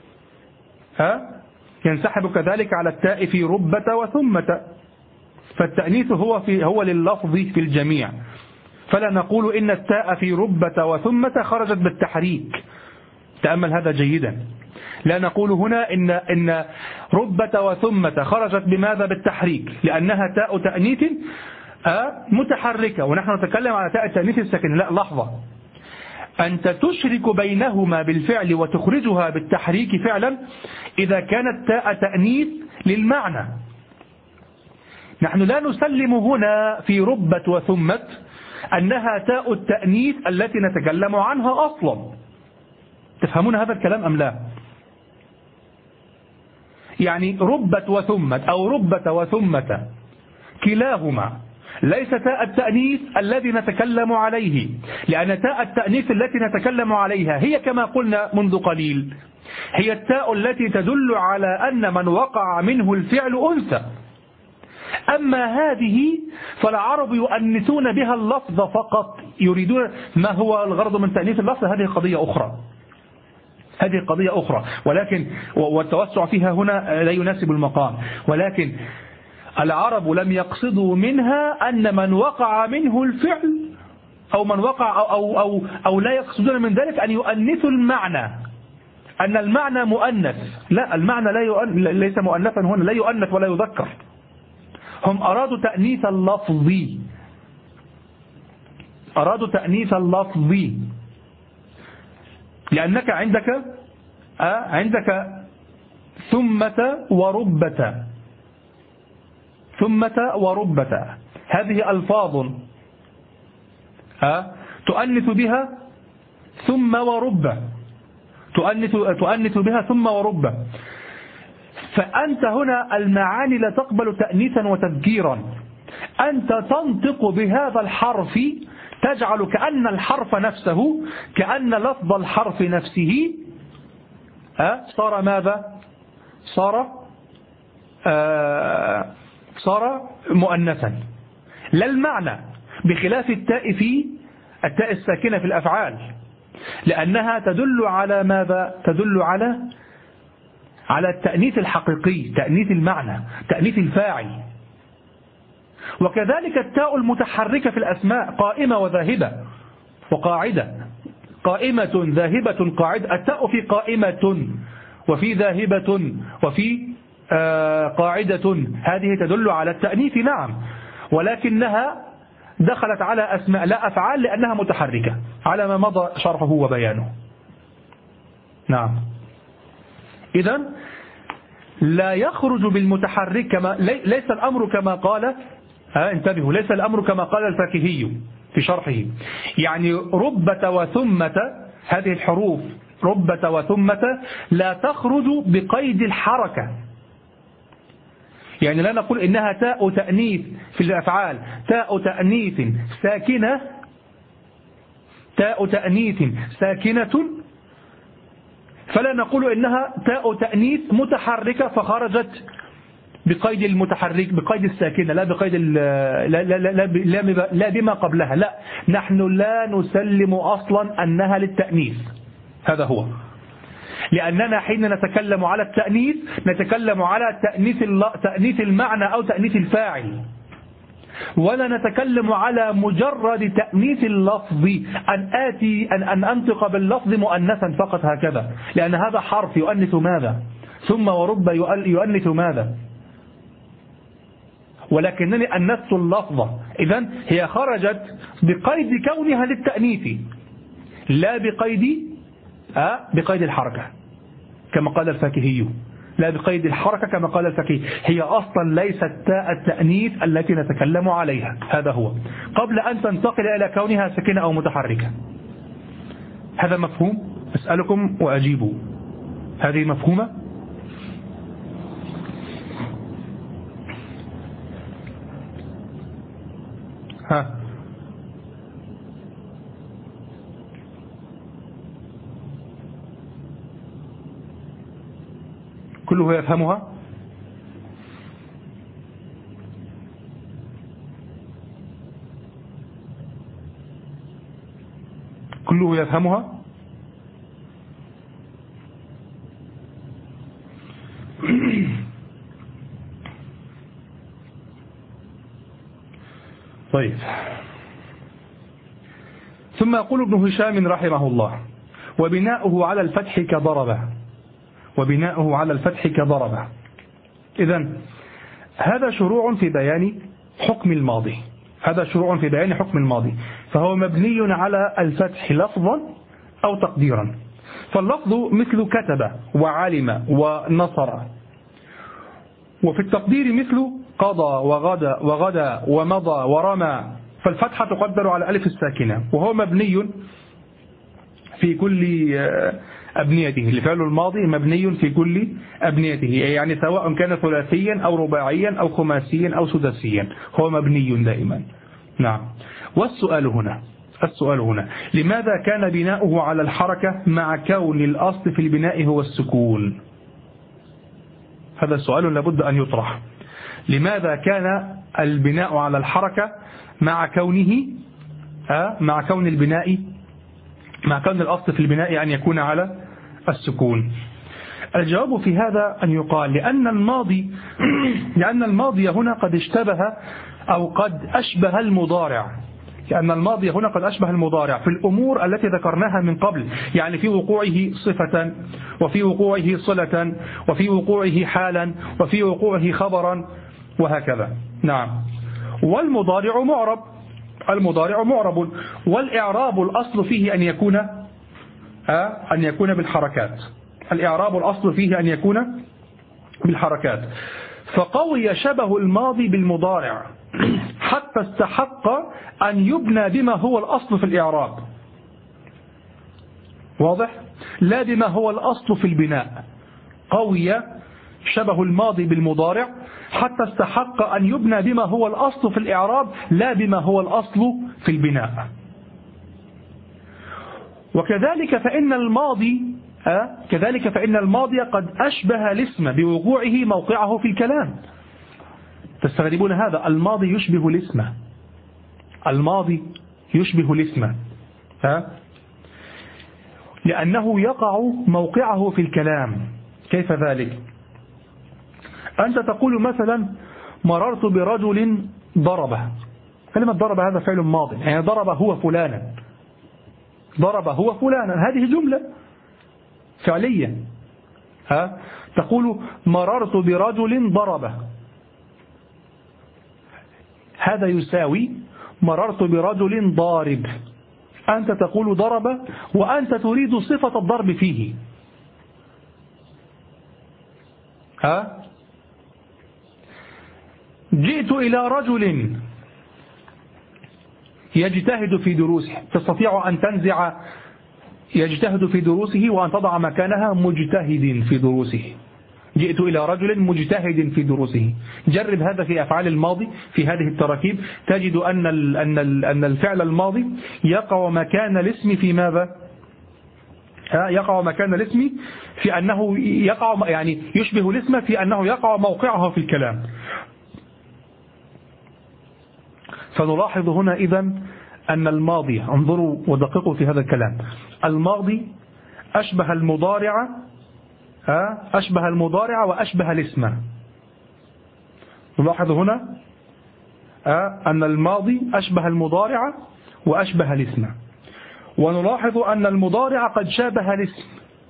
ينسحب كذلك على التاء في ربة وثمة، فالتأنيث هو لللفظ في الجميع، فلا نقول إن التاء في ربة وثمة خرجت بالتحريك. تأمل هذا جيدا. لا نقول هنا إن ربة وثمة خرجت بماذا؟ بالتحريك، لأنها تاء تأنيث متحركة، ونحن نتكلم على تاء التأنيث الساكنة. لا، لحظة، أنت تشرك بينهما بالفعل وتخرجها بالتحريك فعلا إذا كانت تاء تأنيث للمعنى. نحن لا نسلم هنا في ربة وثمة أنها تاء التأنيث التي نتكلم عنها أصلا. تفهمون هذا الكلام أم لا؟ يعني ربة وثمة أو ربة وثمة كلاهما ليس تاء التأنيث الذي نتكلم عليه، لأن تاء التأنيث التي نتكلم عليها هي كما قلنا منذ قليل هي التاء التي تدل على أن من وقع منه الفعل أنثى. أما هذه فالعرب يؤنثون بها اللفظ فقط، يريدون ما هو الغرض من تأنيث اللفظ. هذه قضية أخرى، ولكن والتوسع فيها هنا لا يناسب المقام. ولكن العرب لم يقصدوا منها أن من وقع منه الفعل أو من وقع أو لا يقصدون من ذلك أن يؤنثوا المعنى، أن المعنى مؤنث. لا، المعنى ليس مؤنثا هنا، لا يؤنث ولا يذكر. هم أرادوا تأنيث اللفظي، لأنك عندك ثمة وربة، هذه ألفاظ تؤنث بها ثم وربة، تؤنث بها ثم وربة. فأنت هنا المعاني لا تقبل تأنيثا وتذكيرا، أنت تنطق بهذا الحرف، تجعل كأن الحرف نفسه، كأن لفظ الحرف نفسه صار ماذا؟ صار مؤنثا، لا المعنى، بخلاف التاء الساكنة في الأفعال، لأنها تدل على ماذا؟ تدل على التأنيث الحقيقي، تأنيث المعنى، تأنيث الفاعل. وكذلك التاء المتحركة في الأسماء، قائمة وذاهبة وقاعدة، قائمة ذاهبة قاعدة. التاء في قائمة وفي ذاهبة وفي قاعدة، هذه تدل على التأنيث نعم، ولكنها دخلت على أسماء لا أفعال لأنها متحركة على ما مضى شرحه وبيانه. نعم. إذن لا يخرج بالمتحرك ليس الأمر كما قال، انتبهوا، ليس الأمر كما قال الفاكهي في شرحه، يعني ربة وثمة، هذه الحروف ربة وثمة لا تخرج بقيد الحركة، يعني لا نقول إنها تاء تأنيث في الأفعال، تاء تأنيث ساكنة، تاء تأنيث ساكنة، فلا نقول إنها تاء تأنيث متحركة فخرجت بقيد المتحرك، بقيد الساكنة، لا بقيد لا بما قبلها، لا، نحن لا نسلم أصلا أنها للتأنيث، هذا هو، لأننا حين نتكلم على التأنيث نتكلم على تأنيث المعنى أو تأنيث الفاعل، ولا نتكلم على مجرد تأنيث اللفظ، أن أنطق باللفظ مؤنثا فقط هكذا، لأن هذا حرف يؤنث ماذا؟ ثم ورب يؤنث ماذا؟ ولكنني أنثت اللفظ، إذن هي خرجت بقيد كونها للتأنيث، لا بقيد الحركة كما قال الفاكهي، لا بقيد الحركة كما قال الفاكهي، هي أصلا ليست تاء التأنيث التي نتكلم عليها، هذا هو، قبل أن تنتقل إلى كونها ساكنة أو متحركة. هذا مفهوم؟ أسألكم وأجيبوا، هذه مفهومة؟ ها، كله يفهمها؟ كله يفهمها؟ طيب. ثم يقول ابن هشام رحمه الله: وبناؤه على الفتح كضربه، وبناؤه على الفتح كضربه. إذن هذا شروع في بيان حكم الماضي، هذا شروع في بيان حكم الماضي، فهو مبني على الفتح لفظا أو تقديرا. فاللفظ مثل كتب وعلم ونصر، وفي التقدير مثل قضى وغدا ومضى ورمى، فالفتحة تقدر على ألف الساكنة، وهو مبني في كل أبنيته، الفعل الماضي مبني في كل أبنيته، يعني سواء كان ثلاثيا أو رباعيا أو خماسيا أو سداسيا، هو مبني دائما. نعم. والسؤال هنا لماذا كان بناؤه على الحركة مع كون الأصل في البناء هو السكون؟ هذا السؤال لابد أن يطرح. لماذا كان البناء على الحركة مع كون البناء، مع كون الأصل في البناء أن يكون على السكون؟ الجواب في هذا أن يقال لأن الماضي هنا قد اشتبه أو قد أشبه المضارع، لأن الماضي هنا قد أشبه المضارع في الأمور التي ذكرناها من قبل، يعني في وقوعه صفة، وفي وقوعه صلة، وفي وقوعه حالا، وفي وقوعه خبرا، وهكذا. نعم. والمضارع معرب، والإعراب الأصل فيه أن يكون بالحركات، الإعراب الأصل فيه أن يكون بالحركات، فقوي شبه الماضي بالمضارع حتى استحق أن يبنى بما هو الأصل في الإعراب، واضح؟ لا بما هو الأصل في البناء، قوي شبه الماضي بالمضارع حتى استحق أن يبنى بما هو الأصل في الإعراب لا بما هو الأصل في البناء. وكذلك فإن الماضي قد أشبه الاسم بوقوعه موقعه في الكلام، تستغربون هذا. الماضي يشبه الاسم، الماضي يشبه الاسم، لأنه يقع موقعه في الكلام. كيف ذلك؟ أنت تقول مثلا مررت برجل ضربه. كلمة ضرب هذا فعل ماض، يعني ضرب هو فلانا، ضرب هو فلانا، هذه جملة فعلية. تقول مررت برجل ضربه، هذا يساوي مررت برجل ضارب. أنت تقول ضرب وأنت تريد صفة الضرب فيه. جئت إلى رجل يجتهد في دروسه، تستطيع أن تنزع يجتهد في دروسه وأن تضع مكانها مجتهد في دروسه. جئت إلى رجل مجتهد في دروسه. جرب هذا في أفعال الماضي في هذه التراكيب، تجد أن الفعل الماضي يقع مكان الاسم في ماذا؟ يقع مكان الاسم في أنه يقع، يعني يشبه الاسم في أنه يقع موقعه في الكلام. فنلاحظ هنا إذن أن الماضي، انظروا ودققوا في هذا الكلام، الماضي أشبه المضارع، أشبه المضارع وأشبه الاسم. نلاحظ هنا أن الماضي أشبه المضارع وأشبه الاسم، ونلاحظ أن المضارع قد شابه الاسم،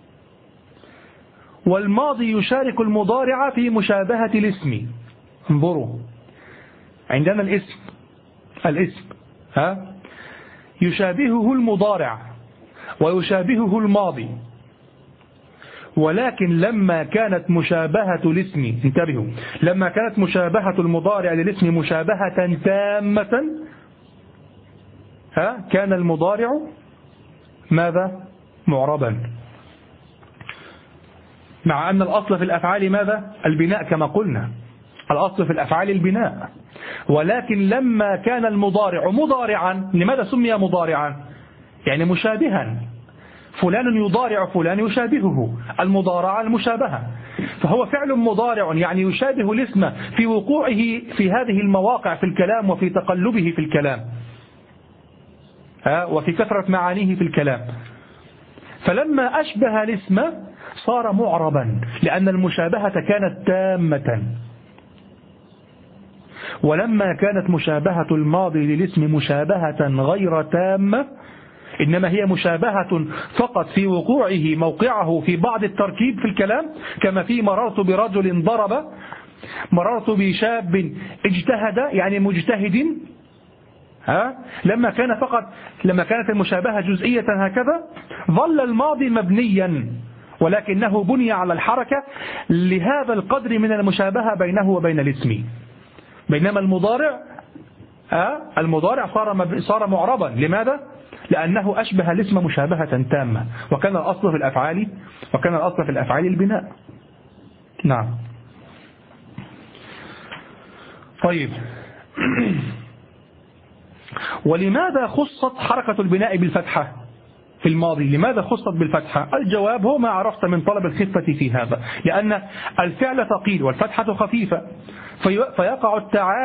والماضي يشارك المضارع في مشابهة الاسم. انظروا، عندنا الاسم يشابهه المضارع ويشابهه الماضي، ولكن لما كانت مشابهة الاسم، انتبهوا، لما كانت مشابهة المضارع للاسم مشابهة تامة، كان المضارع ماذا؟ معربا، مع أن الأصل في الأفعال ماذا؟ البناء كما قلنا، الأصل في الأفعال البناء، ولكن لما كان المضارع مضارعا، لماذا سمي مضارعا؟ يعني مشابها، فلان يضارع فلان يشابهه، المضارعة المشابهة، فهو فعل مضارع يعني يشابه الاسم في وقوعه في هذه المواقع في الكلام وفي تقلبه في الكلام وفي كثرة معانيه في الكلام. فلما أشبه الاسم صار معربا لأن المشابهة كانت تامة، ولما كانت مشابهة الماضي للاسم مشابهة غير تامة، إنما هي مشابهة فقط في وقوعه موقعه في بعض التركيب في الكلام، كما في مررت برجل ضرب، مررت بشاب اجتهد يعني مجتهد. لما كانت المشابهة جزئية هكذا ظل الماضي مبنيا، ولكنه بني على الحركة لهذا القدر من المشابهة بينه وبين الاسم. بينما المضارع صار معربا، لماذا؟ لأنه أشبه الاسم مشابهة تامة، وكان الأصل في الأفعال البناء. نعم. طيب، ولماذا خصت حركة البناء بالفتحة في الماضي؟ لماذا خصت بالفتحة؟ الجواب هو ما عرفت من طلب الخفة في هذا، لأن الفعل ثقيل والفتحة خفيفة، فيقع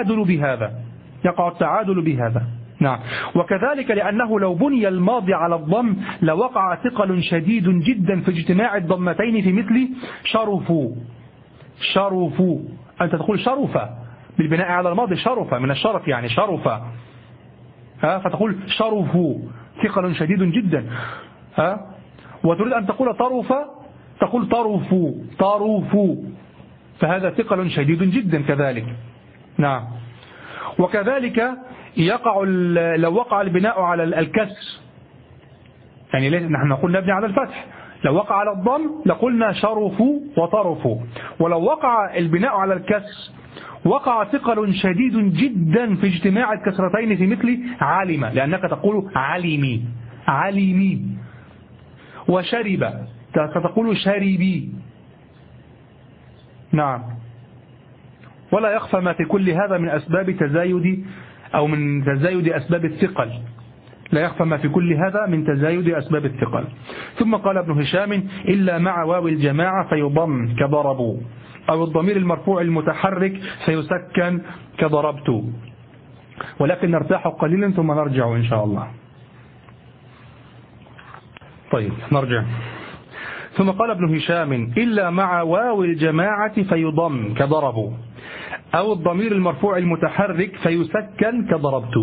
التعادل بهذا. نعم. وكذلك لأنه لو بني الماضي على الضم لوقع ثقل شديد جدا في اجتماع الضمتين في مثل شرفوا. أنت تقول شرف بالبناء على الماضي، شرف من الشرف يعني شرف، فتقول شرفوا، ثقل شديد جدا. وتريد أن تقول طرف، تقول طرفوا، فهذا ثقل شديد جدا كذلك. نعم. وكذلك لو وقع البناء على الكسر، يعني نحن نقول نبني على الفتح، لو وقع على الضم لقلنا شرفوا وطرفوا، ولو وقع البناء على الكسر وقع ثقل شديد جدا في اجتماع الكسرتين في مثل علم، لأنك تقول علمي، وشرب تقول شربي. نعم. ولا يخفى ما في كل هذا من أسباب تزايد أو من تزايد أسباب الثقل، لا يخفى ما في كل هذا من تزايد أسباب الثقل. ثم قال ابن هشام إلا مع واو الجماعة فيضم كضربوا، أو الضمير المرفوع المتحرك فيسكن كضربت. ولكن نرتاح قليلا ثم نرجع إن شاء الله. طيب نرجع. ثم قال ابن هشام إلا مع واو الجماعة فيضم كضربوا، أو الضمير المرفوع المتحرك فيسكن كضربت.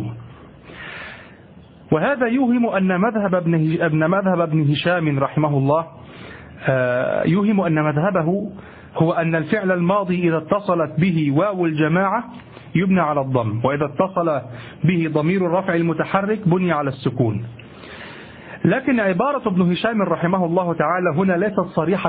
وهذا يوهم أن مذهب ابن هشام رحمه الله يوهم أن مذهبه هو أن الفعل الماضي إذا اتصلت به واو الجماعة يبنى على الضم، وإذا اتصل به ضمير الرفع المتحرك بني على السكون. لكن عبارة ابن هشام رحمه الله تعالى هنا ليست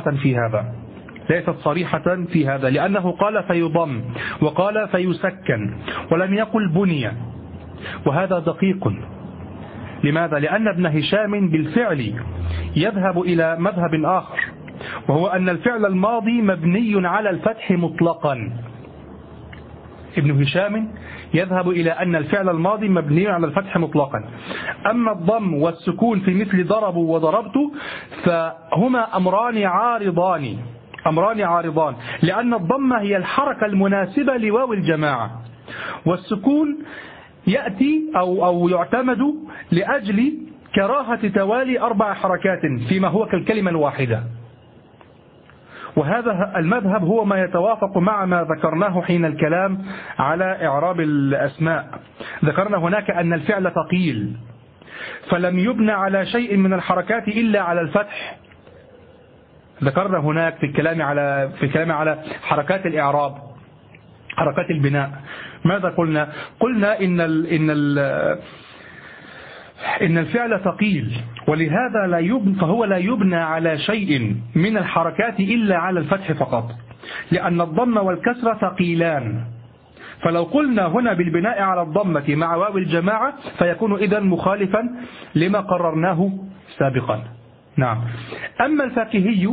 صريحة في هذا، لأنه قال فيضم وقال فيسكن ولم يقل بني، وهذا دقيق. لماذا؟ لأن ابن هشام بالفعل يذهب إلى مذهب آخر، وهو أن الفعل الماضي مبني على الفتح مطلقا. ابن هشام يذهب إلى أن الفعل الماضي مبني على الفتح مطلقا. أما الضم والسكون في مثل ضربوا وضربت فهما أمران عارضان، لأن الضم هي الحركة المناسبة لواو الجماعة، والسكون يأتي أو يعتمد لأجل كراهة توالي 4 حركات فيما هو كالكلمة الواحدة. وهذا المذهب هو ما يتوافق مع ما ذكرناه حين الكلام على إعراب الأسماء. ذكرنا هناك أن الفعل ثقيل فلم يبنى على شيء من الحركات إلا على الفتح. ذكرنا هناك في الكلام على حركات الإعراب، حركات البناء، ماذا قلنا؟ قلنا إن الفعل ثقيل، ولهذا فهو لا يبنى على شيء من الحركات إلا على الفتح فقط، لأن الضم والكسر ثقيلان. فلو قلنا هنا بالبناء على الضمة مع واو الجماعة فيكون إذن مخالفا لما قررناه سابقا. نعم. أما الفاكهي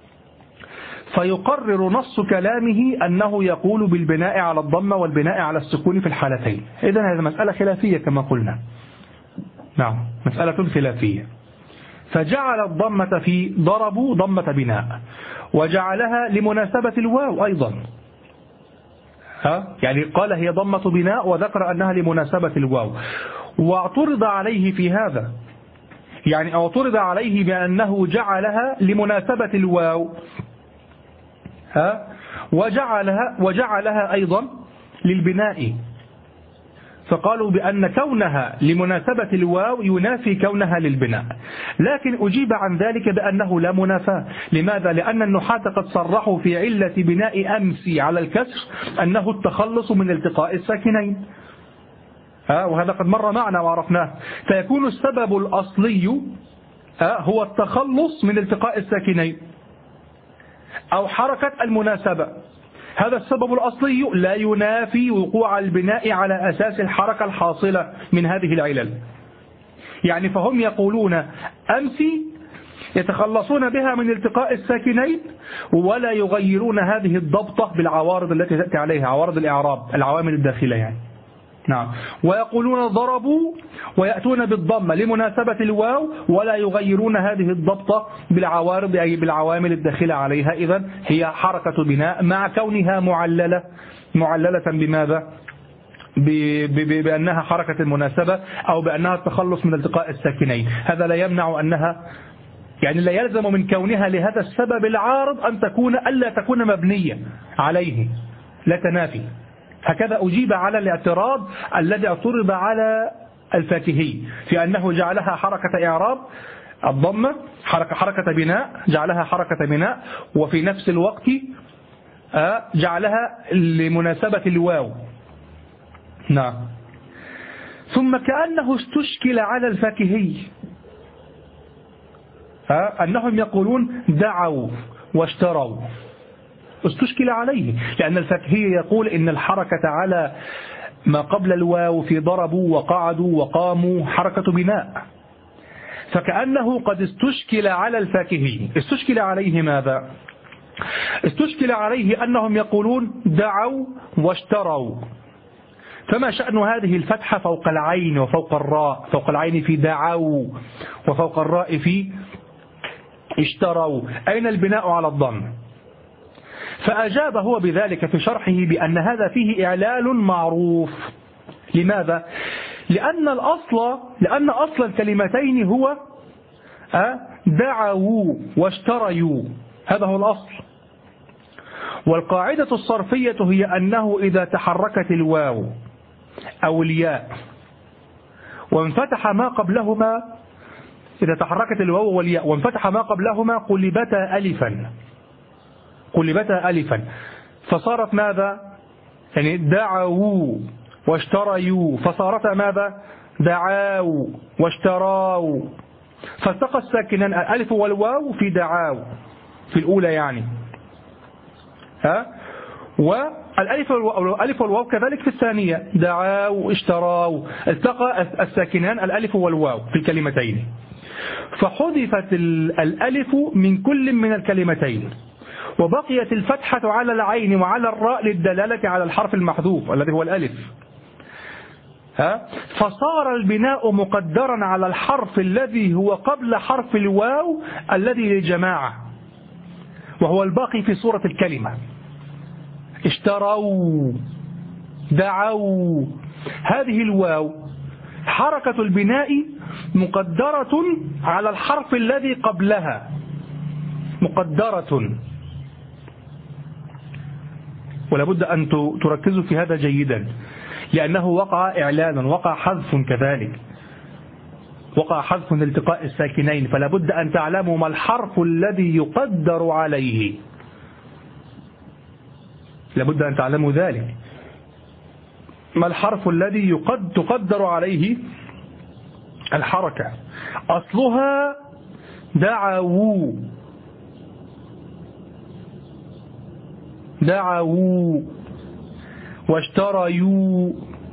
فيقرر نص كلامه أنه يقول بالبناء على الضمة والبناء على السكون في الحالتين. إذن هذه مسألة خلافية كما قلنا. نعم، مسألة خلافية. فجعل الضمة في ضربوا ضمة بناء، وجعلها لمناسبة الواو أيضا. يعني قال هي ضمة بناء وذكر أنها لمناسبة الواو، واعترض عليه في هذا، يعني اعترض عليه بأنه جعلها لمناسبة الواو وجعلها أيضا للبناء، فقالوا بأن كونها لمناسبة الواو ينافي كونها للبناء. لكن أجيب عن ذلك بأنه لا منافاة. لماذا؟ لأن النحاة قد صرحوا في علة بناء أمسي على الكسر أنه التخلص من التقاء الساكنين، وهذا قد مر معنا وعرفناه. فيكون السبب الأصلي هو التخلص من التقاء الساكنين أو حركة المناسبة. هذا السبب الأصلي لا ينافي وقوع البناء على أساس الحركة الحاصلة من هذه العلل. يعني فهم يقولون أمسي يتخلصون بها من التقاء الساكنين ولا يغيرون هذه الضبطة بالعوارض التي تأتي عليها، عوارض الإعراب، العوامل الداخلة يعني. نعم. ويقولون ضربوا ويأتون بالضمة لمناسبة الواو ولا يغيرون هذه الضبطة بالعوارض أي بالعوامل الداخلة عليها. إذن هي حركة بناء مع كونها معللة بماذا؟ بأنها حركة المناسبة أو بأنها التخلص من التقاء الساكنين. هذا لا يمنع أنها، يعني لا يلزم من كونها لهذا السبب العارض ألا تكون مبنية عليه، لا تنافي. هكذا أجيب على الاعتراض الذي اعترض على الفاكهي في أنه جعلها حركة إعراب الضمة، حركة بناء، جعلها حركة بناء، وفي نفس الوقت جعلها لمناسبة الواو. نعم. ثم كأنه استشكل على الفاكهي أنهم يقولون دعوا واشتروا، استشكل عليه، لأن الفاكهي يقول إن الحركة على ما قبل الواو في ضربوا وقعدوا وقاموا حركة بناء. فكأنه قد استشكل على الفاكهي. استشكل عليه ماذا؟ استشكل عليه أنهم يقولون دعوا واشتروا، فما شأن هذه الفتحة فوق العين وفوق الراء؟ فوق العين في دعوا وفوق الراء في اشتروا، أين البناء على الضم؟ فأجاب هو بذلك في شرحه بأن هذا فيه إعلال معروف. لماذا؟ لأن أصل الكلمتين هو دعوا واشتريوا، هذا هو الأصل. والقاعدة الصرفية هي أنه إذا تحركت الواو أو الياء وانفتح ما قبلهما، إذا تحركت الواو والياء وانفتح ما قبلهما قلبتا ألفا فصارت ماذا؟ يعني دعوا واشتريوا فصارتا ماذا؟ دعاوا واشتراوا، فالتقى الساكنان الألف والواو في دعاوا في الأولى يعني، والألف والواو كذلك في الثانية، دعاوا اشتراوا، التقى الساكنان الألف والواو في الكلمتين، فحذفت الألف من كل من الكلمتين، وبقيت الفتحة على العين وعلى الراء للدلالة على الحرف المحذوف الذي هو الألف. فصار البناء مقدرا على الحرف الذي هو قبل حرف الواو الذي للجماعة، وهو الباقي في صورة الكلمة. اشتروا، دعوا، هذه الواو حركة البناء مقدرة على الحرف الذي قبلها، مقدرة. ولابد أن تركزوا في هذا جيدا، لأنه وقع إعلانا، وقع حذف كذلك، وقع حذف التقاء الساكنين، فلا بد أن تعلموا ما الحرف الذي يقدر عليه، لابد أن تعلموا ذلك، ما الحرف الذي تقدر عليه الحركة. أصلها دعوا، دعوا واشتريوا،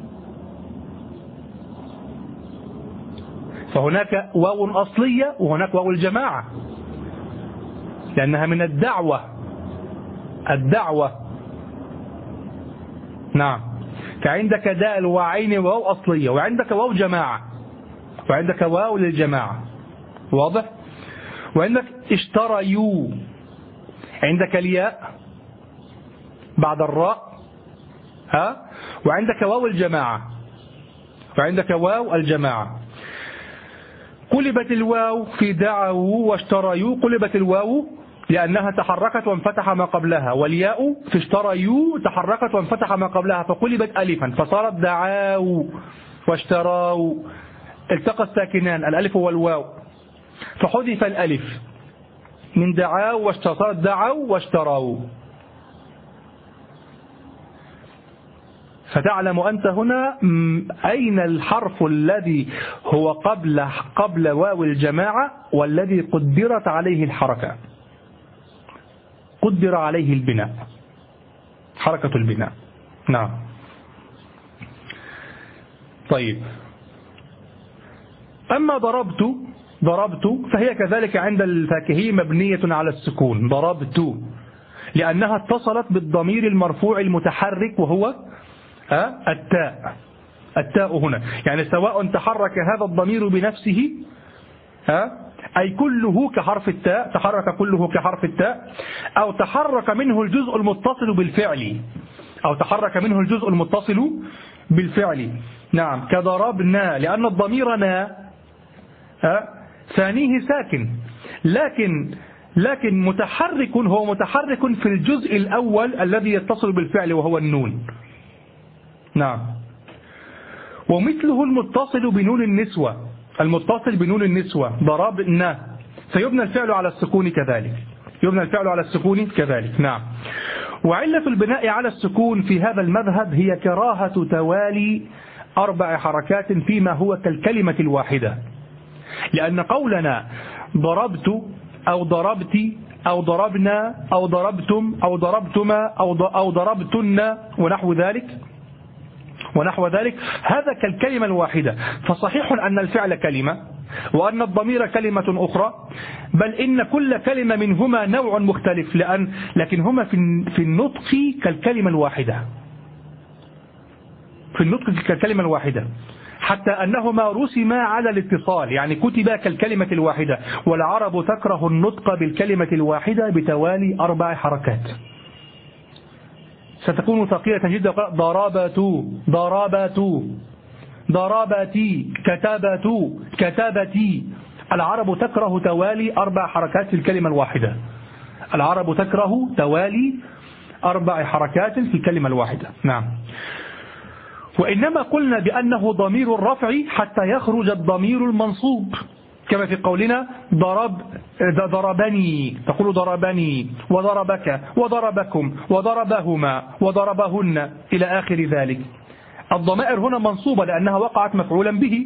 فهناك واو أصلية وهناك واو الجماعة، لأنها من الدعوة، الدعوة. نعم، كعندك دال وعين واو أصلية، وعندك واو جماعة، وعندك واو للجماعة، واضح؟ وعندك اشتريوا، عندك الياء بعد الراء، وعندك واو الجماعة، وعندك واو الجماعة. قلبت الواو في دعوا واشتريوا، قلبت الواو لأنها تحركت وانفتح ما قبلها، والياء في اشتريوا تحركت وانفتح ما قبلها فقلبت ألفا فصارت دعاوا واشتراوا، التقى الساكنان الألف والواو فحذف الألف من دعاوا واشتروا، صارت دعوا واشتراوا. فتعلم أنت هنا أين الحرف الذي هو قبل واو الجماعة والذي قدرت عليه الحركة، قدر عليه البناء، حركة البناء. نعم. طيب، أما ضربت فهي كذلك عند الفاكهي مبنية على السكون، ضربت، لأنها اتصلت بالضمير المرفوع المتحرك وهو التاء هنا، يعني سواء تحرك هذا الضمير بنفسه أي كله كحرف التاء، تحرك كله كحرف التاء، أو تحرك منه الجزء المتصل بالفعل، أو تحرك منه الجزء المتصل بالفعل. نعم، كضربنا، لأن الضمير نا ثانيه ساكن، لكن متحرك، هو متحرك في الجزء الأول الذي يتصل بالفعل وهو النون. نعم. ومثله المتصل بنون النسوة، المتصل بنون النسوة ضربنا، فيبنى الفعل على السكون كذلك، يبنى الفعل على السكون كذلك. نعم. وعلة البناء على السكون في هذا المذهب هي كراهة توالي 4 حركات فيما هو كالكلمة الواحدة، لأن قولنا ضربت أو ضربت أو ضربنا أو ضربتم أو ضربتما أو ضربتن ونحو ذلك هذا كالكلمة الواحدة، فصحيح أن الفعل كلمة وأن الضمير كلمة أخرى، بل إن كل كلمة منهما نوع مختلف، لكن هما في النطق كالكلمة الواحدة، في النطق كالكلمة الواحدة، حتى أنهما رسما على الاتصال، يعني كتبا كالكلمة الواحدة. والعرب تكره النطق بالكلمة الواحدة بتوالي 4 حركات، ستكون ثقيلة جدا. ضربت، ضربت، ضربتي، كتبت، كتبتي. العرب تكره توالي 4 حركات في الكلمة الواحدة. العرب تكره توالي 4 حركات في الكلمة الواحدة. نعم. وإنما قلنا بأنه ضمير الرفع حتى يخرج الضمير المنصوب، كما في قولنا ضربني، تقول ضربني، وضربك، وضربكم، وضربهما، وضربهن إلى آخر ذلك. الضمائر هنا منصوبة لأنها وقعت مفعولا به.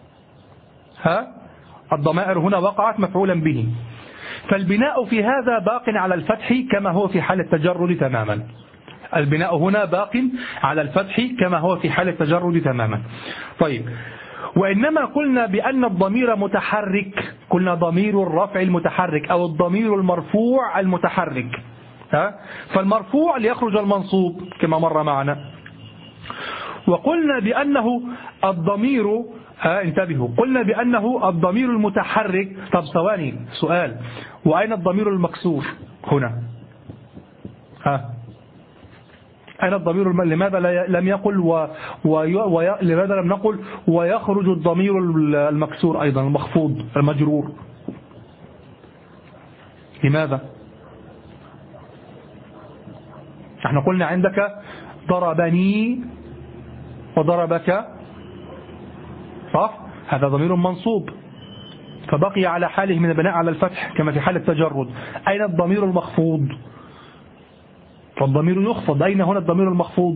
الضمائر هنا وقعت مفعولا به، فالبناء في هذا باق على الفتح كما هو في حال التجرد تماما. البناء هنا باق على الفتح كما هو في حال التجرد تماما. طيب، وإنما قلنا بأن الضمير متحرك، قلنا ضمير الرفع المتحرك أو الضمير المرفوع المتحرك. فالمرفوع ليخرج المنصوب كما مر معنا. وقلنا بأنه الضمير انتبهوا، قلنا بأنه الضمير المتحرك. طب ثواني، سؤال، وأين الضمير المكسور هنا؟ أين الضمير؟ لماذا لم يقل لماذا لم نقل ويخرج الضمير المكسور أيضا، المخفوض المجرور؟ لماذا؟ احنا قلنا عندك ضربني وضربك، صح؟ هذا ضمير منصوب فبقي على حاله من البناء على الفتح كما في حال التجرد. أين الضمير المخفوض؟ فالضمير يخفض. أين هنا الضمير المخفوض؟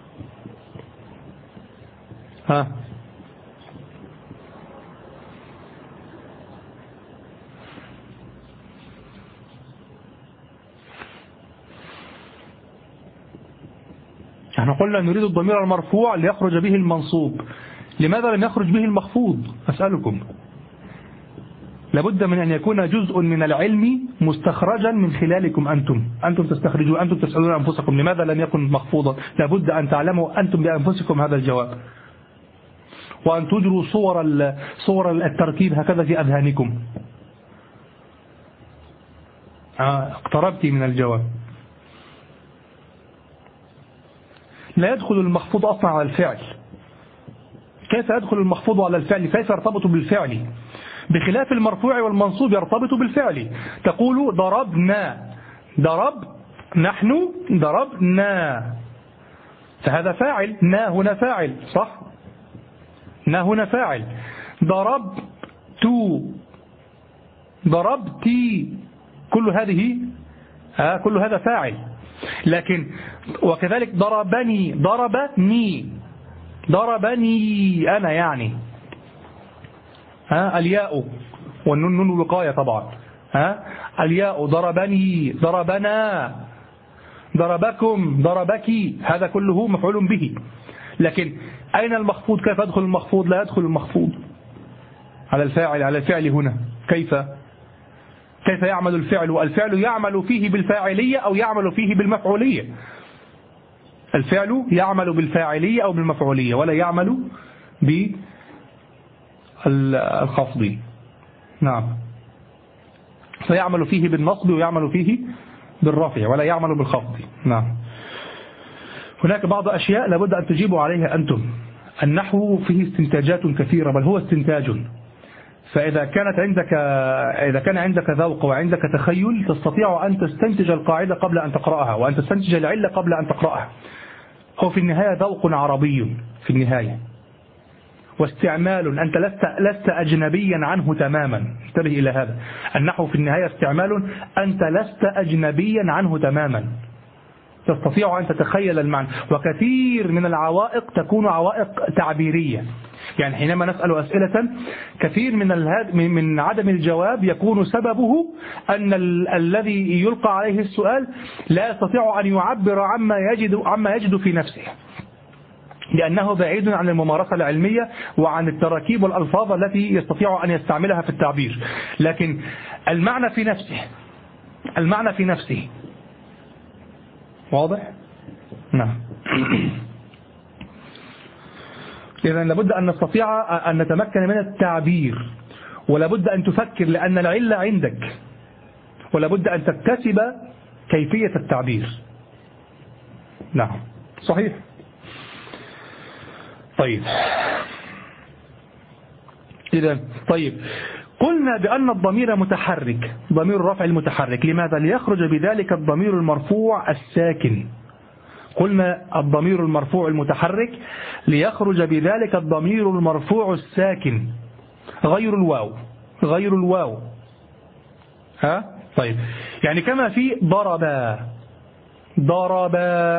احنا قلنا نريد الضمير المرفوع ليخرج به المنصوب، لماذا لم يخرج به المخفوض؟ أسألكم. لابد من أن يكون جزء من العلم مستخرجا من خلالكم أنتم تستخرجون، أنتم تسألون أنفسكم لماذا لم يكن مخفوضا. لابد أن تعلموا أنتم بأنفسكم هذا الجواب، وأن تجروا صور التركيب هكذا في أذهانكم. اقتربت من الجواب. لا يدخل المخفوض أصلا على الفعل. كيف يدخل المخفوض على الفعل؟ كيف يرتبط بالفعل؟ بخلاف المرفوع والمنصوب يرتبط بالفعل. تقول ضربنا، نحن ضربنا، فهذا فاعل. نا هنا فاعل، صح؟ نا هنا فاعل. ضربتي، كل هذا فاعل. لكن وكذلك ضربني أنا، يعني الياء والنون الوقاية طبعا. الياء ضربني، ضربنا، ضربكم، ضربك، هذا كله مفعول به. لكن أين المخفوض؟ كيف يدخل المخفوض؟ لا يدخل المخفوض على الفعل هنا. كيف يعمل الفعل؟ الفعل يعمل فيه بالفاعلية أو يعمل فيه بالمفعولية. الفعل يعمل بالفاعلية أو بالمفعولية، ولا يعمل بالخفض. نعم، فيعمل فيه بالنصب ويعمل فيه بالرفع ولا يعمل بالخفض. نعم. هناك بعض أشياء لابد أن تجيبوا عليها أنتم. النحو فيه استنتاجات كثيرة، بل هو استنتاج. فإذا كان عندك ذوق وعندك تخيل تستطيع أن تستنتج القاعدة قبل أن تقرأها، وأن تستنتج العلة قبل أن تقرأها. هو في النهاية ذوق عربي في النهاية، واستعمال أنت لست أجنبيا عنه تماما. انتبه إلى هذا. النحو في النهاية استعمال أنت لست أجنبيا عنه تماما، تستطيع أن تتخيل المعنى. وكثير من العوائق تكون عوائق تعبيرية. يعني حينما نسأل أسئلة كثير من عدم الجواب يكون سببه أن الذي يلقى عليه السؤال لا يستطيع أن يعبر عما يجد في نفسه، لأنه بعيد عن الممارسة العلمية وعن التراكيب والألفاظ التي يستطيع أن يستعملها في التعبير. لكن المعنى في نفسه واضح؟ نعم. إذن لابد أن نستطيع أن نتمكن من التعبير، ولابد أن تفكر لأن العلة عندك، ولابد أن تكتسب كيفية التعبير. نعم صحيح. طيب إذا قلنا بأن الضمير متحرك، ضمير الرفع المتحرك. لماذا؟ ليخرج بذلك الضمير المرفوع الساكن. قلنا الضمير المرفوع المتحرك ليخرج بذلك الضمير المرفوع الساكن غير الواو. طيب يعني كما في ضرب،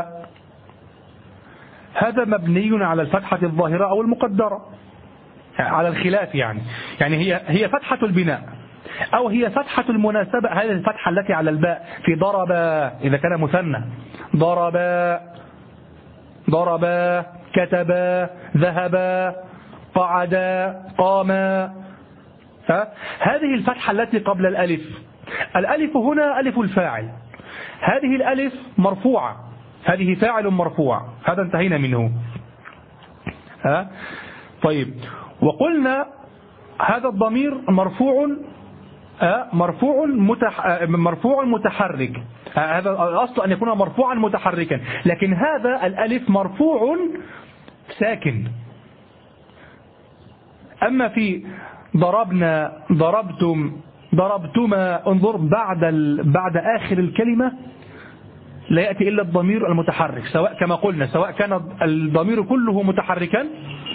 هذا مبني على الفتحة الظاهرة أو المقدرة على الخلاف، يعني هي فتحة البناء أو هي فتحة المناسبة. هذه الفتحة التي على الباء في ضرب إذا كان مثنى، ضرب كتب ذهب قعد قام. هذه الفتحة التي قبل الألف هنا ألف الفاعل، هذه الألف مرفوعة، هذه فاعل مرفوع، هذا انتهينا منه. طيب وقلنا هذا الضمير مرفوع متحرك، هذا الأصل أن يكون مرفوعا متحركا، لكن هذا الألف مرفوع ساكن. أما في ضربنا، ضربتم، ضربتما، انظر بعد آخر الكلمة لا يأتي إلا الضمير المتحرك، سواء كما قلنا سواء كان الضمير كله متحركا،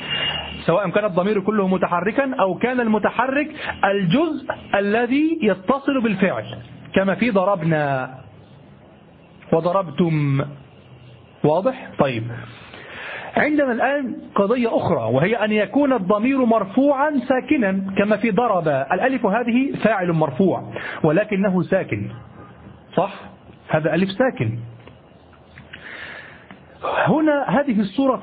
أو كان المتحرك الجزء الذي يتصل بالفعل كما في ضربنا وضربتم. واضح؟ طيب عندنا الآن قضية أخرى، وهي أن يكون الضمير مرفوعا ساكنا كما في ضرب. الألف هذه فاعل مرفوع ولكنه ساكن، صح؟ هذا ألف ساكن. هنا هذه الصورة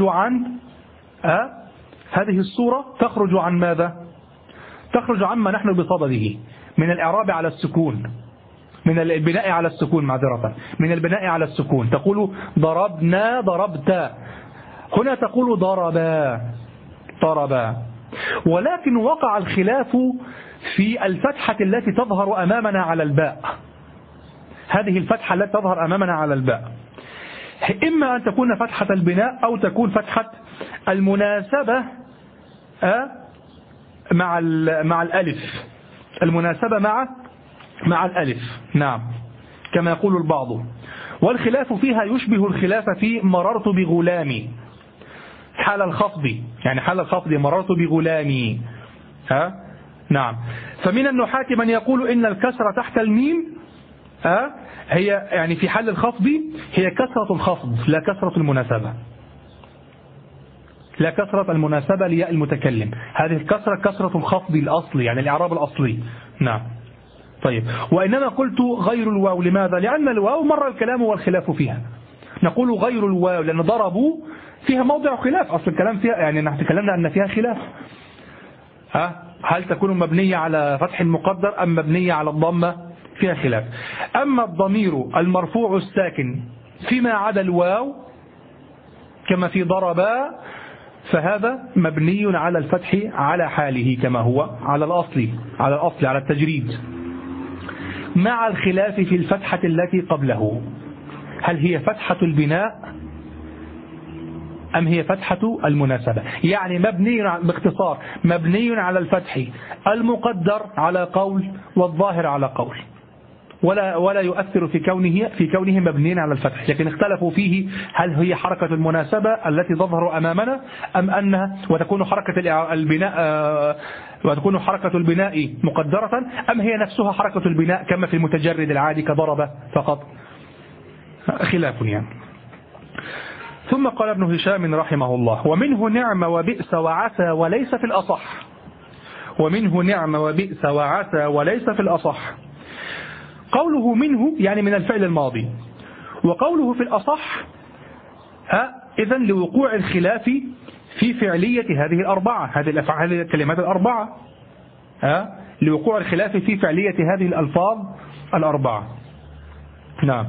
تخرج عن ماذا؟ تخرج عما نحن بصدده من الإعراب على السكون، من البناء على السكون، معذرة، من البناء على السكون. تقول ضربنا، ضربت. هنا تقول ضربا، ولكن وقع الخلاف في الفتحة التي تظهر أمامنا على الباء. هذه الفتحة التي تظهر أمامنا على الباء إما أن تكون فتحة البناء أو تكون فتحة المناسبة مع الألف، المناسبة مع الألف. نعم كما يقول البعض، والخلاف فيها يشبه الخلاف في مررت بغلامي، حال الخفض، يعني حال الخفض مررت بغلامي. نعم. فمن النحاة من يقول إن الكسرة تحت الميم هي يعني في حال الخفض هي كسرة الخفض لا كسرة المناسبة، لا كسرة المناسبة لياء المتكلم. هذه الكسرة كسرة الخفض الأصلي، يعني الإعراب الأصلي. نعم. طيب وإنما قلت غير الواو. لماذا؟ لأن الواو مر الكلام والخلاف فيها. نقول غير الواو لأن ضربوا فيها موضع خلاف، أصل الكلام فيها يعني نحن تكلمنا أن فيها خلاف. هل تكون مبنية على فتح مقدر أم مبنية على الضمة؟ فيها خلاف. أما الضمير المرفوع الساكن فيما عدا الواو كما في ضربا فهذا مبني على الفتح على حاله كما هو على الأصل على التجريد، مع الخلاف في الفتحة التي قبله، هل هي فتحة البناء أم هي فتحة المناسبة. يعني مبني باختصار مبني على الفتح المقدر على قول والظاهر على قول، ولا يؤثر في كونه مبني على الفتح، لكن اختلفوا فيه هل هي حركة المناسبة التي تظهر أمامنا أم أنها وتكون حركة البناء مقدرة أم هي نفسها حركة البناء كما في المتجرد العادي كضرب فقط. خلاف يعني. ثم قال ابن هشام رحمه الله: ومنه نعم وبئس وعسى وليس في الأصح. ومنه نعم وبئس وعسى وليس في الأصح. قوله منه يعني من الفعل الماضي، وقوله في الأصح إذن لوقوع الخلاف في فعلية هذه الأربعة، هذه الكلمات الأربعة، لوقوع الخلاف في فعلية هذه الألفاظ الأربعة. نعم.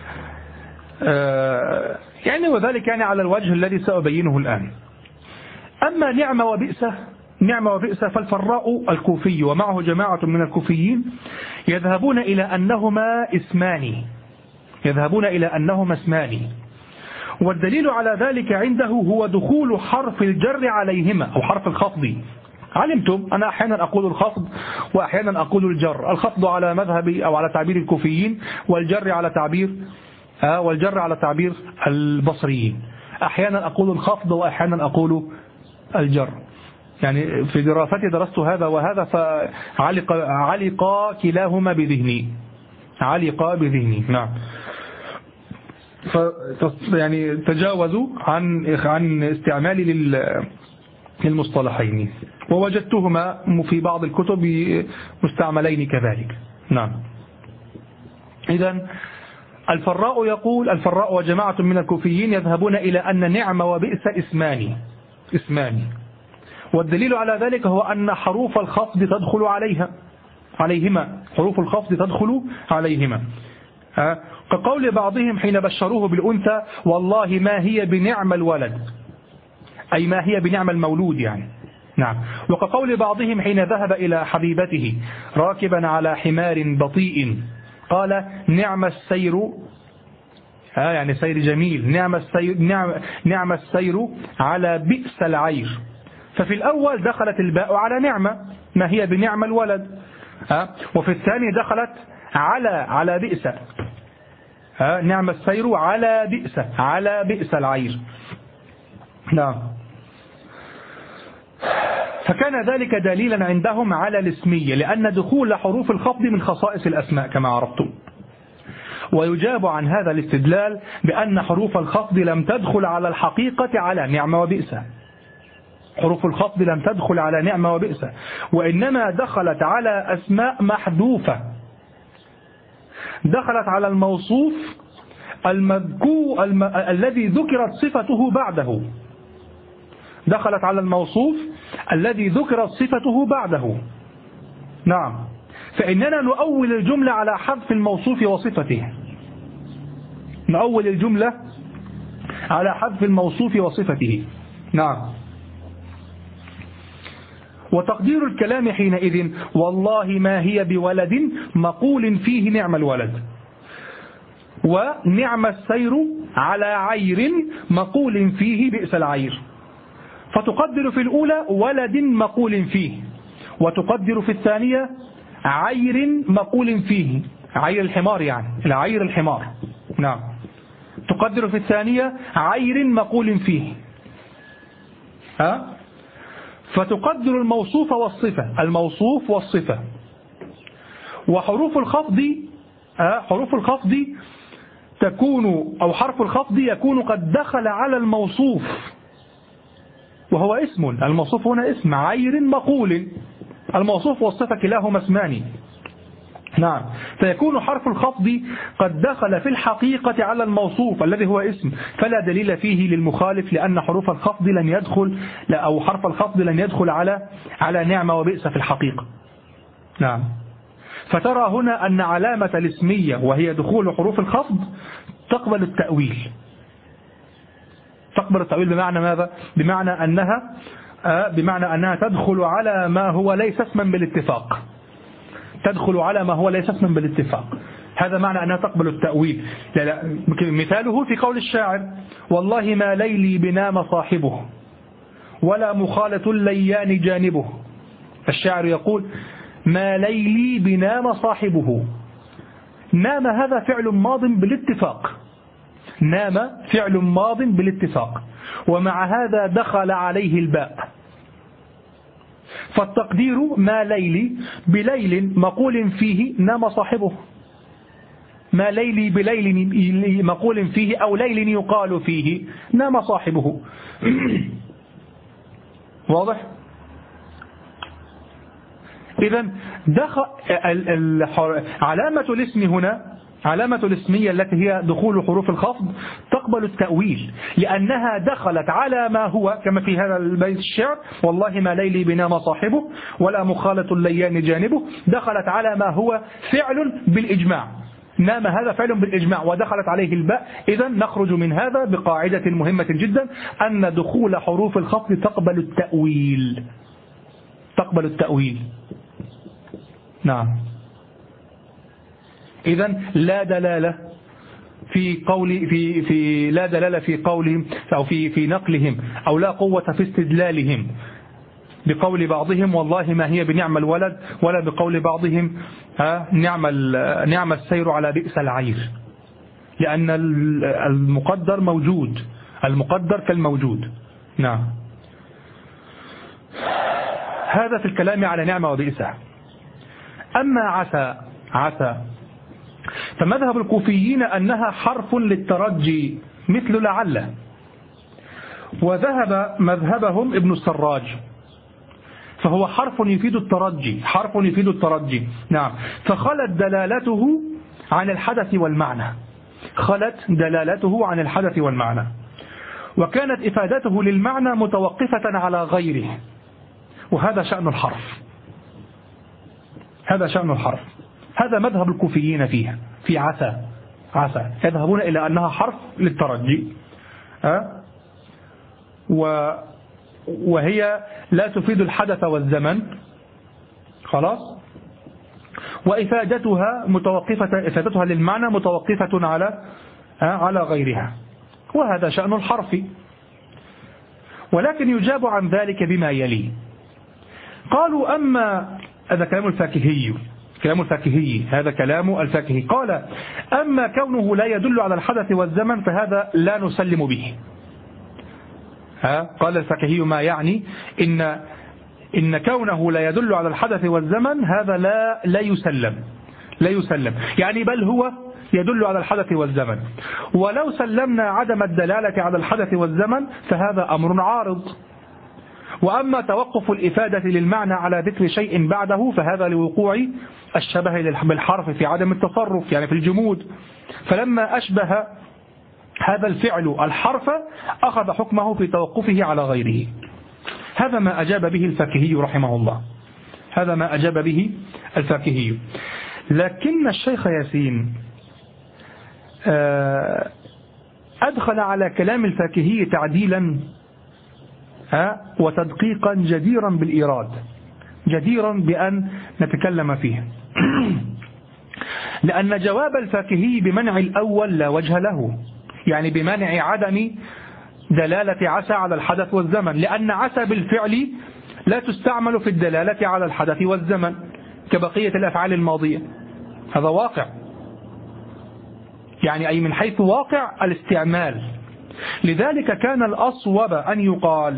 يعني وذلك يعني على الوجه الذي سأبينه الآن. أما نعم وبئس فالفراء الكوفي ومعه جماعة من الكوفيين يذهبون إلى أنهما اسمان، والدليل على ذلك عنده هو دخول حرف الجر عليهما أو حرف الخفض. علمتم أنا أحيانا أقول الخفض وأحيانا أقول الجر. الخفض على مذهبي أو على تعبير الكوفيين، والجر على تعبير البصريين. أحيانا أقول الخفض وأحيانا أقول الجر. يعني في دراستي درست هذا وهذا فعلق كلاهما بذهني. نعم. يعني تجاوزوا عن استعمالي للمصطلحين، ووجدتهما في بعض الكتب مستعملين كذلك. نعم. إذن الفراء يقول: الفراء وجماعة من الكوفيين يذهبون إلى أن نعم وبئس اسمان، والدليل على ذلك هو أن حروف الخفض تدخل عليهما، حروف الخفض تدخل عليهما، كقول بعضهم حين بشروه بالأنثى: والله ما هي بنعم الولد، أي ما هي بنعم المولود يعني. نعم. وكقول بعضهم حين ذهب إلى حبيبته راكبا على حمار بطيء قال: نعم السير، يعني سير جميل، نعم السير على بئس العير. ففي الأول دخلت الباء على نعمة ما هي بنعم الولد، وفي الثاني دخلت على بئس، نعم السير على بئس العير. نعم. فكان ذلك دليلا عندهم على الاسمية، لأن دخول حروف الخفض من خصائص الأسماء كما عرفتم. ويجاب عن هذا الاستدلال بأن حروف الخفض لم تدخل على الحقيقة على نعم وبئس. حروف الخفض لم تدخل على نعمة وبئس، وإنما دخلت على أسماء محذوفة، دخلت على الموصوف المذكور الذي ذكرت صفته بعده، دخلت على الموصوف الذي ذكرت صفته بعده. نعم. فإننا نؤول الجملة على حذف الموصوف وصفته، نؤول الجملة على حذف الموصوف وصفته. نعم. وتقدير الكلام حينئذ: والله ما هي بولد مقول فيه نعم الولد، ونعم السير على عير مقول فيه بئس العير. فتقدر في الأولى ولد مقول فيه، وتقدر في الثانية عير مقول فيه، عير الحمار يعني، العير الحمار. نعم. تقدر في الثانية عير مقول فيه، فتقدر الموصوف والصفة. وحروف الخفض تكون، أو حرف الخفض يكون قد دخل على الموصوف وهو اسم، الموصوف هنا اسم، عير مقول، الموصوف والصفة كلاهما اسمان. نعم. فيكون حرف الخفض قد دخل في الحقيقة على الموصوف الذي هو اسم، فلا دليل فيه للمخالف، لأن حروف الخفض لن يدخل، أو حرف الخفض لن يدخل على نعمة وبئس في الحقيقة. نعم. فترى هنا أن علامة الاسمية وهي دخول حروف الخفض تقبل التأويل. بمعنى ماذا؟ بمعنى أنها تدخل على ما هو ليس اسما بالاتفاق، هذا معنى أنها تقبل التأويل. لا. مثاله في قول الشاعر: والله ما ليلي بنام صاحبه ولا مخالة الليان جانبه. الشاعر يقول: ما ليلي بنام صاحبه. نام هذا فعل ماض بالاتفاق، ومع هذا دخل عليه الباء، فالتقدير ما ليلي بليل مقول فيه نام صاحبه، ما ليلي بليل مقول فيه أو ليل يقال فيه نام صاحبه. واضح؟ إذن علامة الاسم هنا، علامة الاسمية التي هي دخول حروف الخفض تقبل التأويل، لأنها دخلت على ما هو كما في هذا البيت الشعر: والله ما ليلي بنام صاحبه ولا مخالة الليان جانبه. دخلت على ما هو فعل بالإجماع، نام هذا فعل بالإجماع ودخلت عليه الباء. إذن نخرج من هذا بقاعدة مهمة جدا، أن دخول حروف الخفض تقبل التأويل. نعم. إذن لا دلالة في قول في لا دلالة في قولهم أو في نقلهم، أو لا قوة في استدلالهم بقول بعضهم والله ما هي بنعم الولد، ولا بقول بعضهم نعم السير على بئس العير، لأن المقدر موجود، المقدر كالموجود. نعم. هذا في الكلام على نعمة وبئسة. أما عسى فمذهب الكوفيين أنها حرف للترجي مثل لعل، وذهب مذهبهم ابن السراج، فهو حرف يفيد الترجي. نعم. فخلت دلالته عن الحدث والمعنى، وكانت إفادته للمعنى متوقفة على غيره، وهذا شأن الحرف. هذا مذهب الكوفيين فيها، في عسى يذهبون إلى أنها حرف للترجي، وهي لا تفيد الحدث والزمن، خلاص، وإفادتها للمعنى متوقفة على غيرها، وهذا شأن الحرف. ولكن يجاب عن ذلك بما يلي. قالوا أما هذا كلام الفاكهي، هذا كلام الفاكهي. قال أما كونه لا يدل على الحدث والزمن فهذا لا نسلم به. قال الفاكهي ما يعني إن كونه لا يدل على الحدث والزمن هذا لا يسلم، يعني بل هو يدل على الحدث والزمن، ولو سلمنا عدم الدلالة على الحدث والزمن فهذا أمر عارض. وأما توقف الإفادة للمعنى على ذكر شيء بعده فهذا لوقوع الشبه بالحرف في عدم التصرف، يعني في الجمود، فلما أشبه هذا الفعل الحرف أخذ حكمه في توقفه على غيره. هذا ما أجاب به الفاكهي رحمه الله، لكن الشيخ ياسين أدخل على كلام الفاكهي تعديلا وتدقيقا جديرا بالإيراد، جديرا بأن نتكلم فيه. لأن جواب الفاكهي بمنع الأول لا وجه له، يعني بمنع عدم دلالة عسى على الحدث والزمن، لأن عسى بالفعل لا تستعمل في الدلالة على الحدث والزمن كبقية الأفعال الماضية، هذا واقع، يعني أي من حيث واقع الاستعمال. لذلك كان الأصوب أن يقال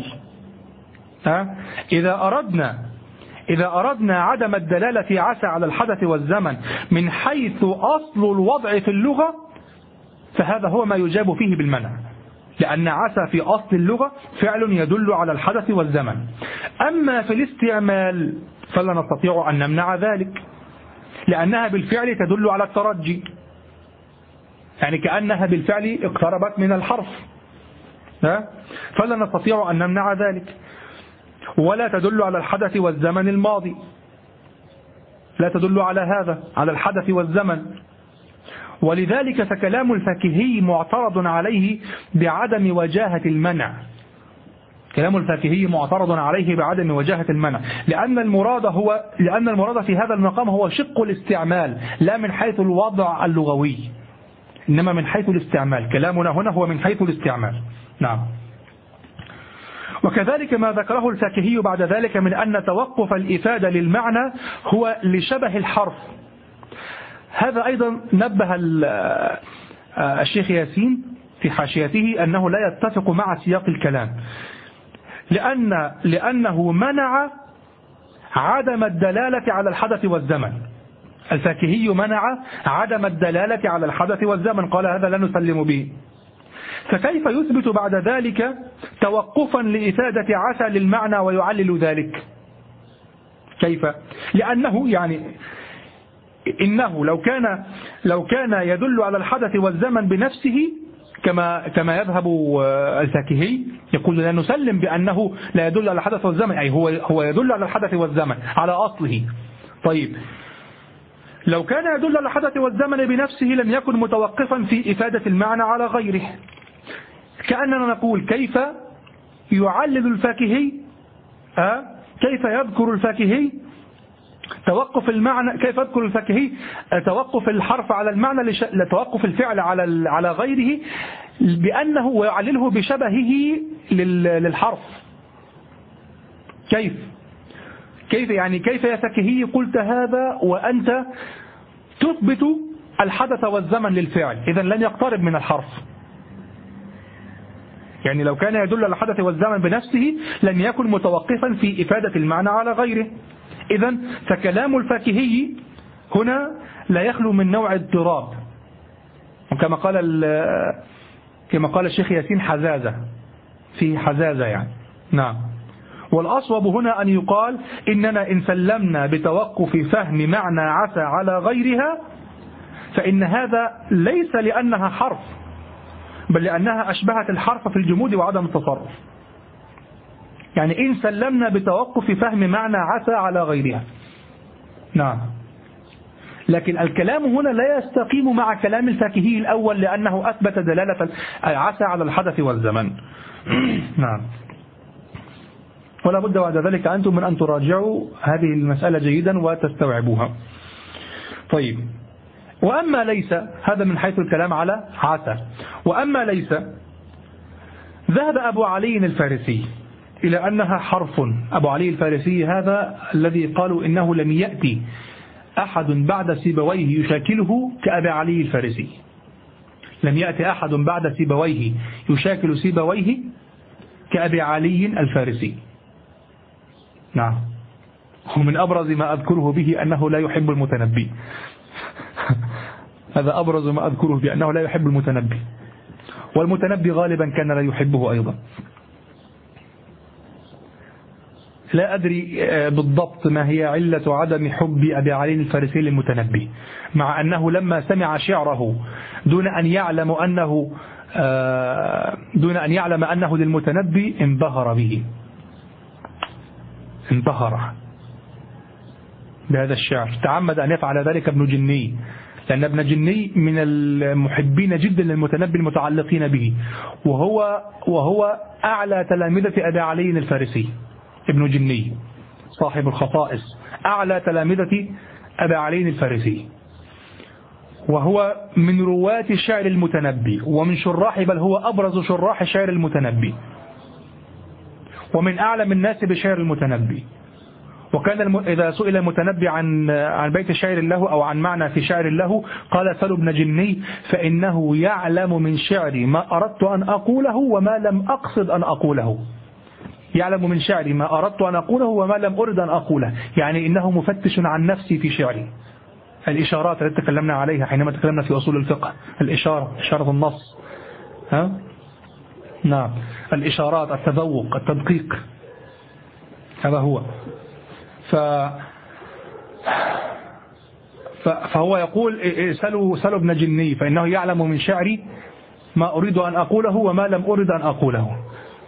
إذا أردنا عدم الدلالة عسى على الحدث والزمن من حيث أصل الوضع في اللغة فهذا هو ما يجاب فيه بالمنع، لأن عسى في أصل اللغة فعل يدل على الحدث والزمن. أما في الاستعمال فلا نستطيع أن نمنع ذلك، لأنها بالفعل تدل على الترجي، يعني كأنها بالفعل اقتربت من الحرف، فلا نستطيع أن نمنع ذلك. ولا تدل على الحدث والزمن الماضي، لا تدل على هذا، على الحدث والزمن. ولذلك فكلام الفاكهي معترض عليه بعدم وجاهة المنع، كلام الفاكهي معترض عليه بعدم وجاهة المنع، لأن المراد في هذا المقام هو شق الاستعمال، لا من حيث الوضع اللغوي، إنما من حيث الاستعمال. كلامنا هنا هو من حيث الاستعمال. نعم. وكذلك ما ذكره الفاكهي بعد ذلك من أن توقف الإفادة للمعنى هو لشبه الحرف، هذا أيضا نبه الشيخ ياسين في حاشيته أنه لا يتفق مع سياق الكلام، لأنه منع عدم الدلالة على الحدث والزمن. الفاكهي منع عدم الدلالة على الحدث والزمن، قال هذا لا نسلم به. فكيف يثبت بعد ذلك توقفا لإفادة عسى للمعنى ويعلل ذلك؟ كيف؟ لأنه يعني إنه لو كان يدل على الحدث والزمن بنفسه كما يذهب الفاكهي، يقول لا نسلم بأنه لا يدل على الحدث والزمن، أي هو يدل على الحدث والزمن على أصله. طيب لو كان يدل على الحدث والزمن بنفسه لم يكن متوقفا في إفادة المعنى على غيره. كأننا نقول كيف يعلل الفاكهي، كيف يذكر الفاكهي توقف المعنى، كيف يذكر الفاكهي توقف الحرف على المعنى توقف الفعل على غيره بأنه ويعلله بشبهه للحرف. كيف يعني كيف يا فاكهي قلت هذا وأنت تثبت الحدث والزمن للفعل؟ إذا لن يقترب من الحرف. يعني لو كان يدل على الحدث والزمن بنفسه لم يكن متوقفا في إفادة المعنى على غيره. إذا فكلام الفاكهي هنا لا يخلو من نوع اضطراب، وكما قال الشيخ ياسين حزازة، فيه حزازة يعني. نعم. والأصوب هنا أن يقال إننا إن سلمنا بتوقف فهم معنى عسى على غيرها فإن هذا ليس لأنها حرف، بل لأنها أشبهت الحرف في الجمود وعدم التصرف. يعني إن سلمنا بتوقف فهم معنى عسى على غيرها. نعم. لكن الكلام هنا لا يستقيم مع كلام الفاكهي الأول لأنه أثبت دلالة عسى على الحدث والزمن. نعم. ولا بد بعد ذلك أنتم من أن تراجعوا هذه المسألة جيدا وتستوعبوها. طيب، وأما ليس، هذا من حيث الكلام على عسى. وأما ليس، ذهب أبو علي الفارسي إلى أنها حرف. أبو علي الفارسي هذا الذي قالوا إنه لم يأتي أحد بعد سيبويه يشاكله كأبي علي الفارسي. لم يأتي أحد بعد سيبويه يشاكل سيبويه كأبي علي الفارسي. نعم. ومن أبرز ما أذكره به أنه لا يحب المتنبي. هذا أبرز ما أذكره بأنه لا يحب المتنبي، والمتنبي غالبا كان لا يحبه أيضا. لا أدري بالضبط ما هي علة عدم حب أبي علي الفارسي للمتنبي، مع أنه لما سمع شعره دون أن يعلم أنه للمتنبي انبهر به، انبهر بهذا الشعر. تعمد أن يفعل ذلك ابن جني، لأن ابن جني من المحبين جدا للمتنبي المتعلقين به، وهو أعلى تلامذة أبي علي الفارسي. ابن جني صاحب الخصائص أعلى تلامذة أبي علي الفارسي، وهو من رواة شعر المتنبي ومن شراح، بل هو أبرز شراح شعر المتنبي ومن أعلم الناس بشعر المتنبي. وكان إذا سئل المتنبي عن بيت شعر له أو عن معنى في شعر له قال: سلوا ابن جني فإنه يعلم من شعري ما أردت أن أقوله وما لم أقصد أن أقوله. يعلم من شعري ما أردت أن أقوله وما لم أرد أن أقوله، يعني إنه مفتش عن نفسي في شعري. الإشارات التي تكلمنا عليها حينما تكلمنا في أصول الفقه، إشارة النص، نعم، الإشارات، التذوق، التدقيق، هذا هو. فهو يقول: سلوا ابن جني فإنه يعلم من شعري ما أريد أن أقوله وما لم أرد أن أقوله.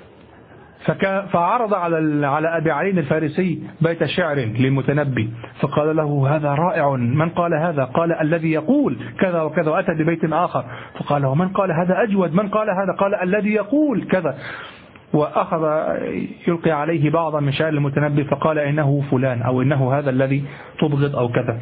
فعرض على أبي علي الفارسي بيت شعر للمتنبي، فقال له: هذا رائع، من قال هذا؟ قال: الذي يقول كذا وكذا. وأتى ببيت آخر فقال: ومن قال هذا أجود؟ من قال هذا؟ قال: الذي يقول كذا. وأخذ يلقي عليه بعضا من شعر المتنبي فقال: إنه فلان، أو إنه هذا الذي تبغض، أو كذا.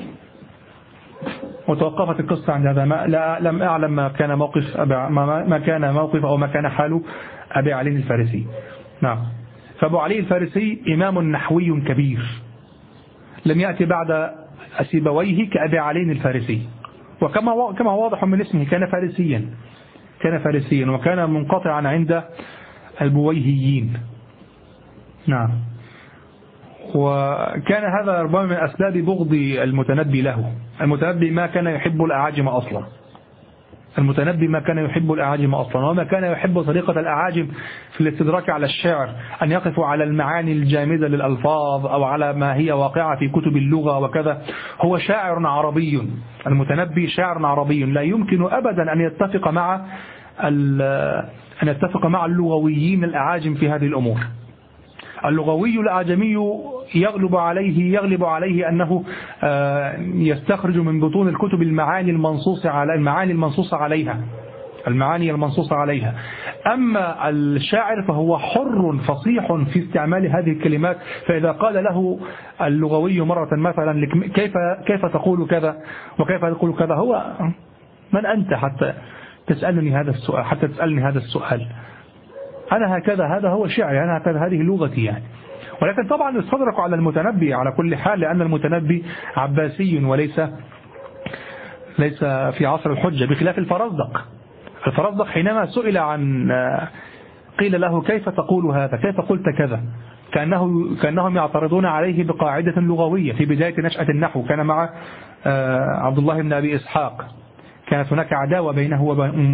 وتوقفت القصة عند هذا. لم أعلم ما كان موقف أو ما كان حال أبي علي الفارسي. نعم. فأبو علي الفارسي إمام نحوي كبير، لم يأتي بعد سيبويه كأبي علي الفارسي، وكما هو واضح من اسمه كان فارسيا وكان منقطعا عند البويهيين. نعم. وكان هذا ربما من أسباب بغض المتنبي له. المتنبي ما كان يحب الأعاجم أصلا، وما كان يحب طريقة الأعاجم في الاستدراك على الشعر، أن يقفوا على المعاني الجامدة للألفاظ أو على ما هي واقعة في كتب اللغة وكذا. هو شاعر عربي، المتنبي شاعر عربي، لا يمكن أبدا أن يتفق مع اللغويين الأعاجم في هذه الأمور. اللغوي الأعجمي يغلب عليه أنه يستخرج من بطون الكتب المعاني المنصوص عليها، المعاني المنصوص عليها. أما الشاعر فهو حر فصيح في استعمال هذه الكلمات، فإذا قال له اللغوي مرة مثلا كيف تقول كذا وكيف تقول كذا، هو من أنت حتى تسألني هذا السؤال؟ أنا هكذا، هذا هو شعري، أنا هكذا، هذه لغتي يعني. ولكن طبعا يستدرك على المتنبي على كل حال، لأن المتنبي عباسي وليس في عصر الحجة، بخلاف الفرزدق. الفرزدق حينما سئل قيل له كيف تقول هذا، كيف قلت كذا، كأنهم يعترضون عليه بقاعدة لغوية في بداية نشأة النحو. كان مع عبد الله بن أبي إسحاق، كانت هناك عداوة بينه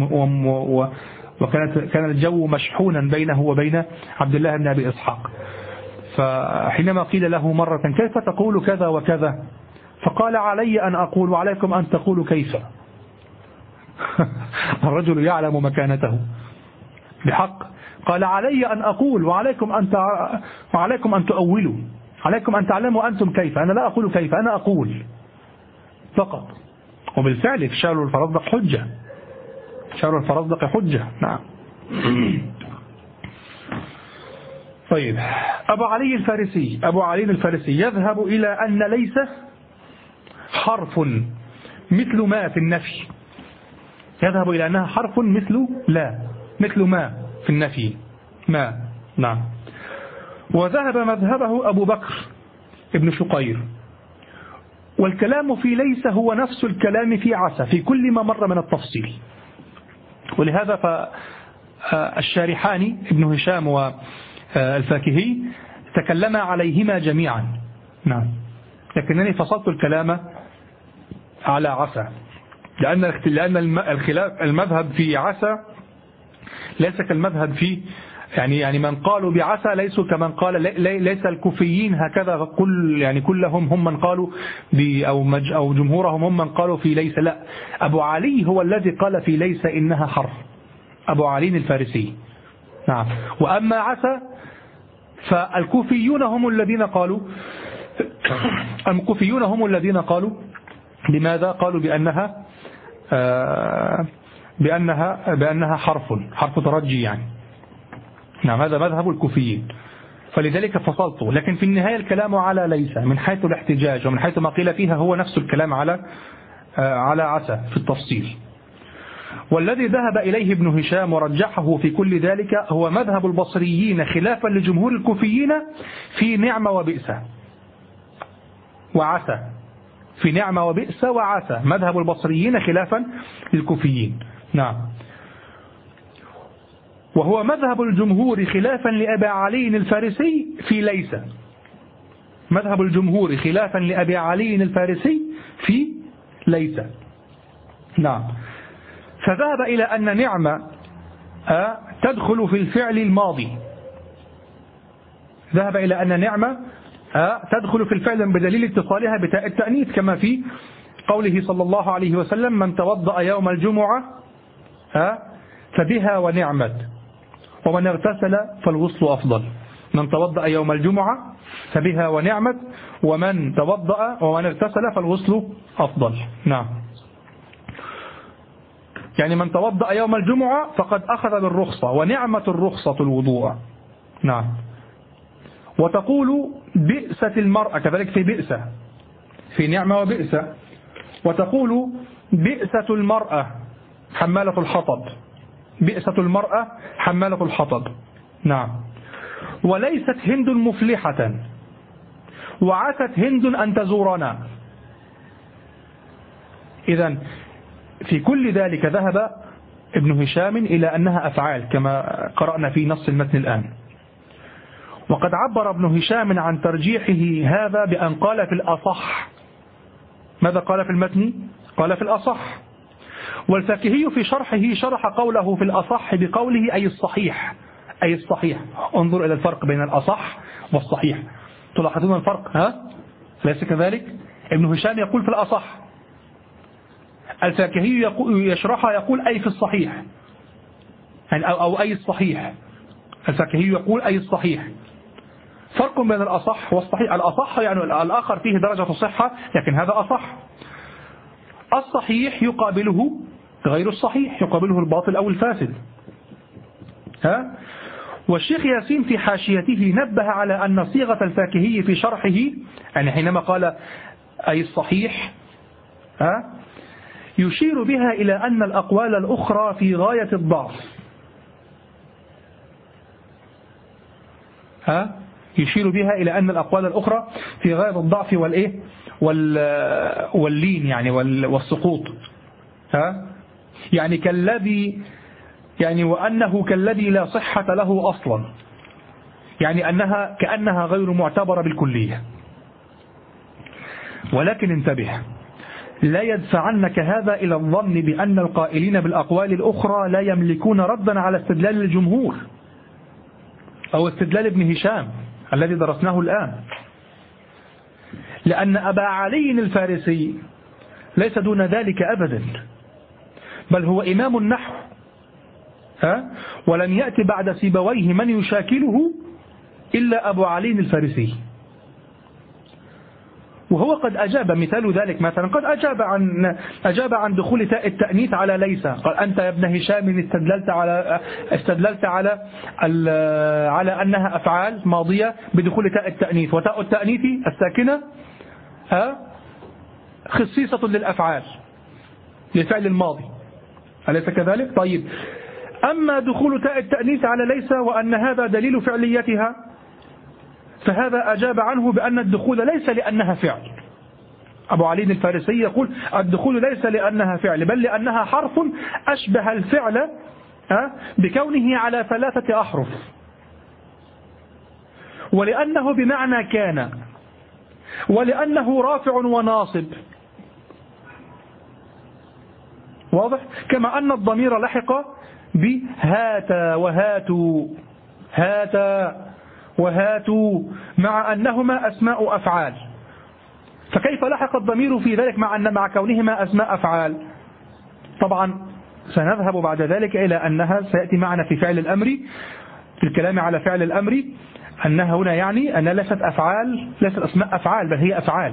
وكان الجو مشحونا بينه وبين عبد الله بن أبي إسحاق. فحينما قيل له مرة كيف تقول كذا وكذا، فقال علي أن أقول وعليكم أن تقولوا كيف. الرجل يعلم مكانته بحق، قال علي أن أقول وعليكم أن تؤولوا، عليكم أن تعلموا أنتم كيف، أنا لا أقول كيف، أنا أقول فقط. وبالفعل شعر الفرزدق حجة، شعر الفرزدق حجة. نعم. طيب، أبو علي الفارسي يذهب إلى أن ليس حرف مثل ما في النفي، يذهب إلى أنها حرف مثل ما في النفي، ما. نعم. وذهب مذهبه أبو بكر ابن شقير. والكلام في ليس هو نفس الكلام في عسى في كل ما مر من التفصيل. ولهذا فالشارحان ابن هشام والفاكهي تكلما عليهما جميعا. نعم. لكنني فصلت الكلام على عسى، لأن المذهب في عسى ليس كالمذهب في يعني من قالوا بعسى ليسوا كمن قال ليس الكوفيين هكذا كلهم هم من قالوا أو جمهورهم هم من قالوا في ليس. لا، أبو علي هو الذي قال في ليس إنها حرف، أبو علي الفارسي. نعم. وأما عسى فالكوفيون هم الذين قالوا لماذا؟ قالوا بأنها حرف ترجي يعني. نعم، هذا مذهب الكوفيين، فلذلك فصلته. لكن في النهاية الكلام على ليس من حيث الاحتجاج ومن حيث ما قيل فيها هو نفس الكلام على عسى في التفصيل. والذي ذهب إليه ابن هشام ورجحه في كل ذلك هو مذهب البصريين خلافا لجمهور الكوفيين في نعمة وبئس وعسى، في نعمة وبئس وعسى، مذهب البصريين خلافا للكوفيين. نعم. وهو مذهب الجمهور خلافا لأبي علي الفارسي في ليس، مذهب الجمهور خلافا لأبي علي الفارسي في ليس. نعم. فذهب إلى أن نعمة تدخل في الفعل الماضي، ذهب إلى أن نعمة تدخل في الفعل بدليل اتصالها بتاء التأنيث، كما في قوله صلى الله عليه وسلم من توضأ يوم الجمعة فبها ونعمت ومن اغتسل فالغسل أفضل. من توضأ يوم الجمعة فبها ونعمت ومن توضأ ومن اغتسل فالغسل أفضل. نعم. يعني من توضأ يوم الجمعة فقد أخذ بالرخصة، ونعمة الرخصة الوضوء. نعم. وتقول بئسة المرأة، كذلك في بئسة، في نعمة وبئسة. وتقول بئسة المرأة حمالة الحطب، بئسة المرأة حمالة الحطب. نعم. وليست هند مفلحة وعست هند أن تزورنا. إذن في كل ذلك ذهب ابن هشام إلى أنها أفعال كما قرأنا في نص المتن الآن. وقد عبر ابن هشام عن ترجيحه هذا بأن قال في الأصح. ماذا قال في المتن؟ قال في الأصح. والفاكهي في شرحه شرح قوله في الأصح بقوله أي الصحيح، أي الصحيح. انظر إلى الفرق بين الأصح والصحيح، تلاحظون الفرق؟ ليس كذلك؟ ابن هشام يقول في الأصح، الفاكهي يشرحها يقول أي في الصحيح، أو أي الصحيح. الفاكهي يقول أي الصحيح. فرق بين الأصح والصحيح. الأصح يعني الآخر فيه درجة صحة، لكن هذا أصح. الصحيح يقابله غير الصحيح يقابله الباطل أو الفاسد. والشيخ ياسين في حاشيته نبه على أن صيغة الفاكهي في شرحه، يعني حينما قال أي الصحيح، يشير بها إلى أن الأقوال الأخرى في غاية الضعف. يشير بها إلى أن الأقوال الأخرى في غاية الضعف واللين يعني والسقوط. يعني كالذي، يعني وأنه كالذي لا صحة له أصلا، يعني كأنها غير معتبرة بالكلية. ولكن انتبه، لا يدفعنك هذا إلى الظن بأن القائلين بالأقوال الأخرى لا يملكون ردا على استدلال الجمهور أو استدلال ابن هشام الذي درسناه الآن، لأن أبا علي الفارسي ليس دون ذلك أبدا، بل هو إمام النحو، ولم يأتي بعد سيبويه من يشاكله إلا أبو علي الفارسي. وهو قد أجاب، مثال ذلك مثلا قد أجاب عن دخول تاء التأنيث على ليس. قال أنت يا ابن هشام استدللت على أنها أفعال ماضية بدخول تاء التأنيث، وتاء التأنيث الساكنة خصيصة للأفعال للفعل الماضي، أليس كذلك؟ طيب، أما دخول تاء التأنيث على ليس وأن هذا دليل فعليتها، فهذا أجاب عنه بأن الدخول ليس لأنها فعل. أبو علي الفارسي يقول الدخول ليس لأنها فعل، بل لأنها حرف أشبه الفعل بكونه على 3 أحرف، ولأنه بمعنى كان، ولأنه رافع وناصب. واضح؟ كما أن الضمير لحق بهات وهاتوا، هات وهاتوا، مع أنهما أسماء أفعال. فكيف لحق الضمير في ذلك مع كونهما أسماء أفعال؟ طبعا سنذهب بعد ذلك إلى أنها سيأتي معنا في فعل الأمر، في الكلام على فعل الأمر، أنها هنا يعني أنها ليست أسماء أفعال، بل هي أفعال،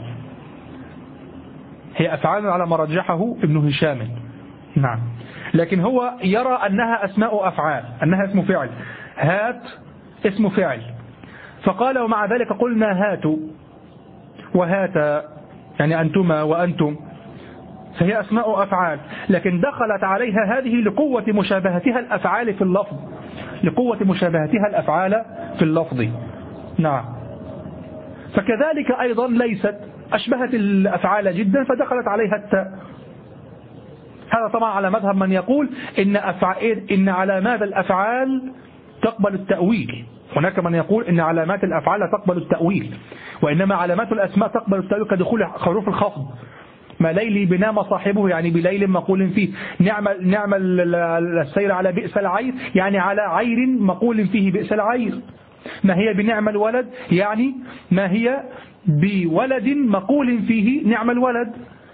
هي أفعال على ما رجحه ابن هشام. نعم، لكن هو يرى أنها أسماء أفعال، أنها اسم فعل. هات اسم فعل، فقال ومع ذلك قلنا هاتوا وهاتا، يعني أنتما وأنتم، فهي أسماء أفعال، لكن دخلت عليها هذه لقوة مشابهتها الأفعال في اللفظ، لقوة مشابهتها الأفعال في اللفظ. نعم، فكذلك أيضا ليست أشبهت الأفعال جدا فدخلت عليها التاء. هذا طبعا على مذهب من يقول إن علامات الأفعال تقبل التأويل. هناك من يقول إن علامات الأفعال لا تقبل التأويل، وإنما علامات الأسماء تقبل التأويل، كدخول حروف الخفض. ما ليلي بنام صاحبه، يعني بليل مقول فيه. نعم السير على بئس العير، يعني على عير مقول فيه بئس العير. ما هي بنعم الولد، يعني ما هي بولد مقول فيه نعم الولد.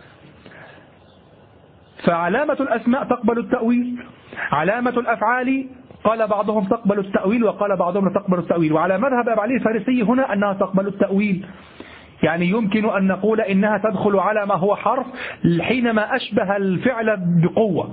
فعلامة الأسماء تقبل التأويل، علامة الأفعال قال بعضهم تقبل التأويل وقال بعضهم لا تقبل التأويل. وعلى مذهب أبي علي الفارسي هنا أنها تقبل التأويل، يعني يمكن أن نقول إنها تدخل على ما هو حرف حينما أشبه الفعل بقوة،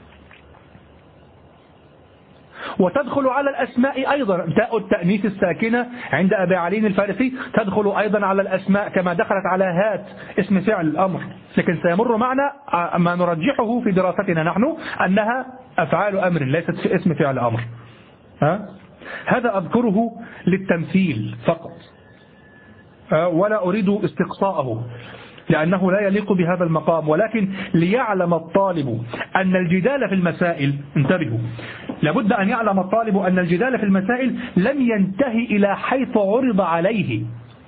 وتدخل على الأسماء أيضا. تاء التأنيث الساكنة عند أبي علي الفارسي تدخل أيضا على الأسماء كما دخلت على هات اسم فعل الأمر. لكن سيمر معنا ما نرجحه في دراستنا نحن أنها أفعال أمر ليست في اسم فعل أمر. هذا أذكره للتمثيل فقط، ولا أريد استقصاءه لأنه لا يليق بهذا المقام، ولكن ليعلم الطالب أن الجدال في المسائل، انتبهوا، لابد أن يعلم الطالب أن الجدال في المسائل لم ينتهي إلى حيث عرض عليه،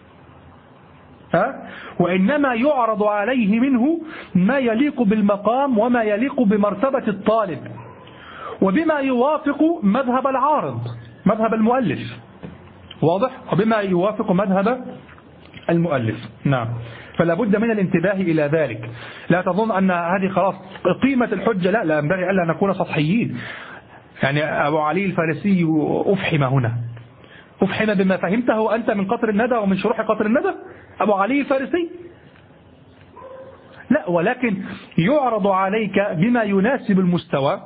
وإنما يعرض عليه منه ما يليق بالمقام وما يليق بمرتبة الطالب، وبما يوافق مذهب العارض، مذهب المؤلف. واضح؟ وبما يوافق مذهب المؤلف. نعم، فلا بد من الانتباه إلى ذلك. لا تظن أن هذه خلاص قيمة الحجة، لا ينبغي ألا نكون سطحيين. يعني أبو علي الفارسي أفحم هنا، أفحم بما فهمته أنت من قطر الندى ومن شروح قطر الندى. أبو علي الفارسي لا، ولكن يعرض عليك بما يناسب المستوى،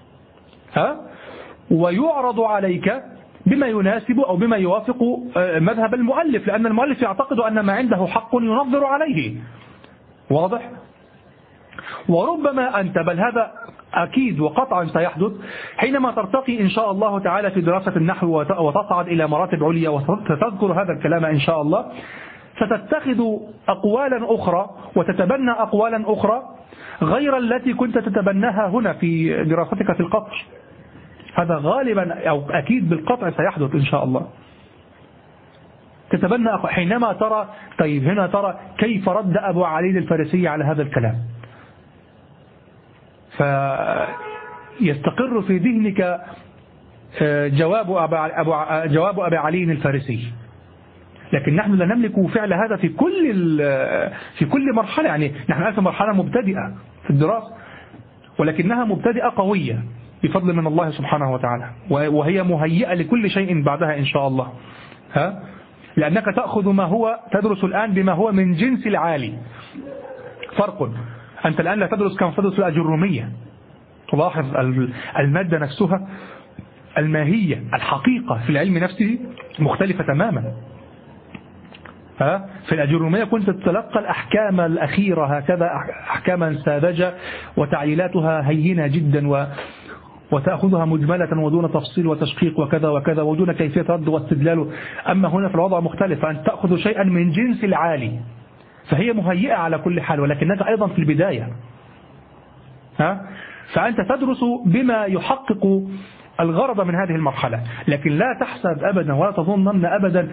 ويعرض عليك بما يناسب أو بما يوافق مذهب المؤلف، لأن المؤلف يعتقد أن ما عنده حق ينظر عليه. واضح؟ وربما أنت، بل هذا أكيد وقطعا سيحدث، حينما ترتقي إن شاء الله تعالى في دراسة النحو وتصعد إلى مراتب عليا وستذكر هذا الكلام إن شاء الله، ستتخذ أقوالا أخرى وتتبنى أقوالا أخرى غير التي كنت تتبناها هنا في دراستك في القطر. هذا غالبا أو أكيد بالقطع سيحدث إن شاء الله. تتبنى حينما ترى، طيب هنا ترى كيف رد أبو علي الفارسي على هذا الكلام، فيستقر في ذهنك جواب أبي علي الفارسي. لكن نحن لا نملك فعل هذا في كل مرحلة. يعني نحن الآن في مرحلة مبتدئة في الدراسة، ولكنها مبتدئة قوية بفضل من الله سبحانه وتعالى، وهي مهيئة لكل شيء بعدها إن شاء الله. لأنك تأخذ ما هو تدرس الآن بما هو من جنس العالي. فرق، أنت الآن لا تدرس كما تدرس الأجرومية. تلاحظ المادة نفسها، الماهية، الحقيقة في العلم نفسه مختلفة تماما. في الأجرومية كنت تتلقى الأحكام الأخيرة هكذا أحكاما ساذجة وتعليلاتها هينة جدا، وتأخذها مجملة ودون تفصيل وتشقيق وكذا وكذا ودون كيفية رد واستدلال. أما هنا في الوضع مختلف، أن تأخذ شيئا من جنس العالي، فهي مهيئة على كل حال، ولكنك أيضا في البداية. فأنت تدرس بما يحقق الغرض من هذه المرحلة، لكن لا تحسب أبدا ولا تظنن أبدا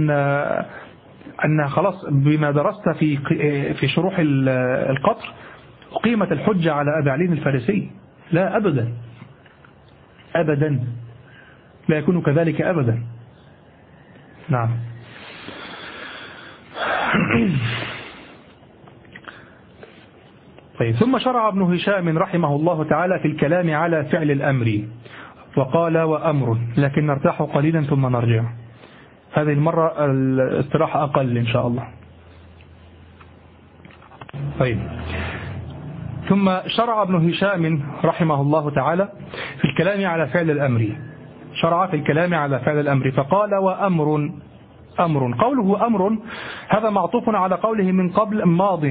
أن خلاص بما درست في شروح القطر قيمة الحجة على أبي علي الفارسي. لا أبدا أبدا، لا يكون كذلك أبدا. نعم. طيب، ثم شرع ابن هشام رحمه الله تعالى في الكلام على فعل الأمر، وقال وأمر، لكن نرتاح قليلا ثم نرجع. هذه المرة الاستراحة أقل إن شاء الله. طيب، ثم شرع ابن هشام رحمه الله تعالى في الكلام على فعل الأمر، شرع في الكلام على فعل الأمر فقال وأمر. أمر، قوله أمر هذا معطوف على قوله من قبل ماض.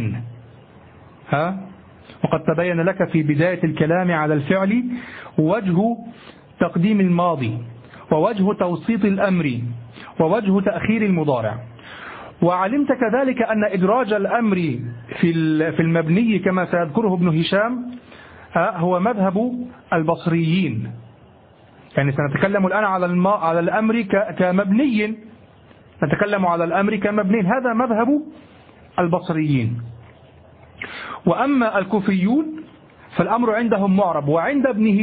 وقد تبين لك في بداية الكلام على الفعل وجه تقديم الماضي، ووجه توسيط الأمر، ووجه تأخير المضارع. وعلمت كذلك أن إدراج الأمر في المبني كما سيذكره ابن هشام هو مذهب البصريين. يعني سنتكلم الآن على الأمر كمبني، نتكلم على الأمر كمبني، هذا مذهب البصريين. وأما الكوفيون فالأمر عندهم معرب، وعند ابن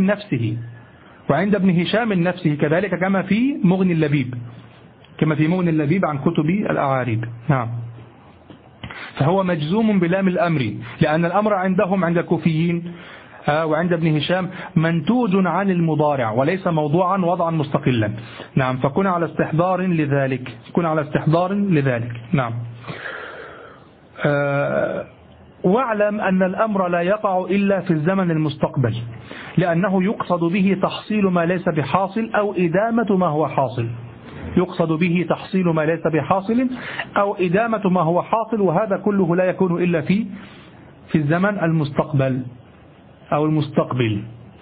هشام نفسه كذلك كما في مغني اللبيب عن كتب الأعاريب. نعم. فهو مجزوم بلام الأمر، لأن الأمر عندهم عند الكوفيين وعند ابن هشام منتوج عن المضارع وليس موضوعا وضعا مستقلا. نعم. فكن على استحضار لذلك. نعم. واعلم أن الأمر لا يقع إلا في الزمن المستقبل، لأنه يقصد به تحصيل ما ليس بحاصل أو إدامة ما هو حاصل. يقصد به تحصيل ما ليس بحاصل أو إدامة ما هو حاصل، وهذا كله لا يكون إلا في الزمن المستقبل أو المستقبل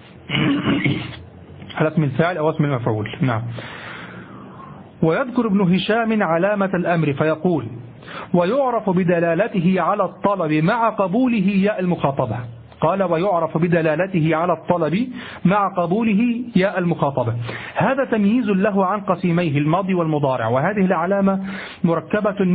على اسم الفاعل أو اسم المفعول. نعم. ويذكر ابن هشام علامة الأمر فيقول ويعرف بدلالته على الطلب مع قبوله ياء المخاطبة. قال ويعرف بدلالته على الطلب مع قبوله ياء المخاطبة. هذا تمييز له عن قسيميه الماضي والمضارع، وهذه العلامة مركبة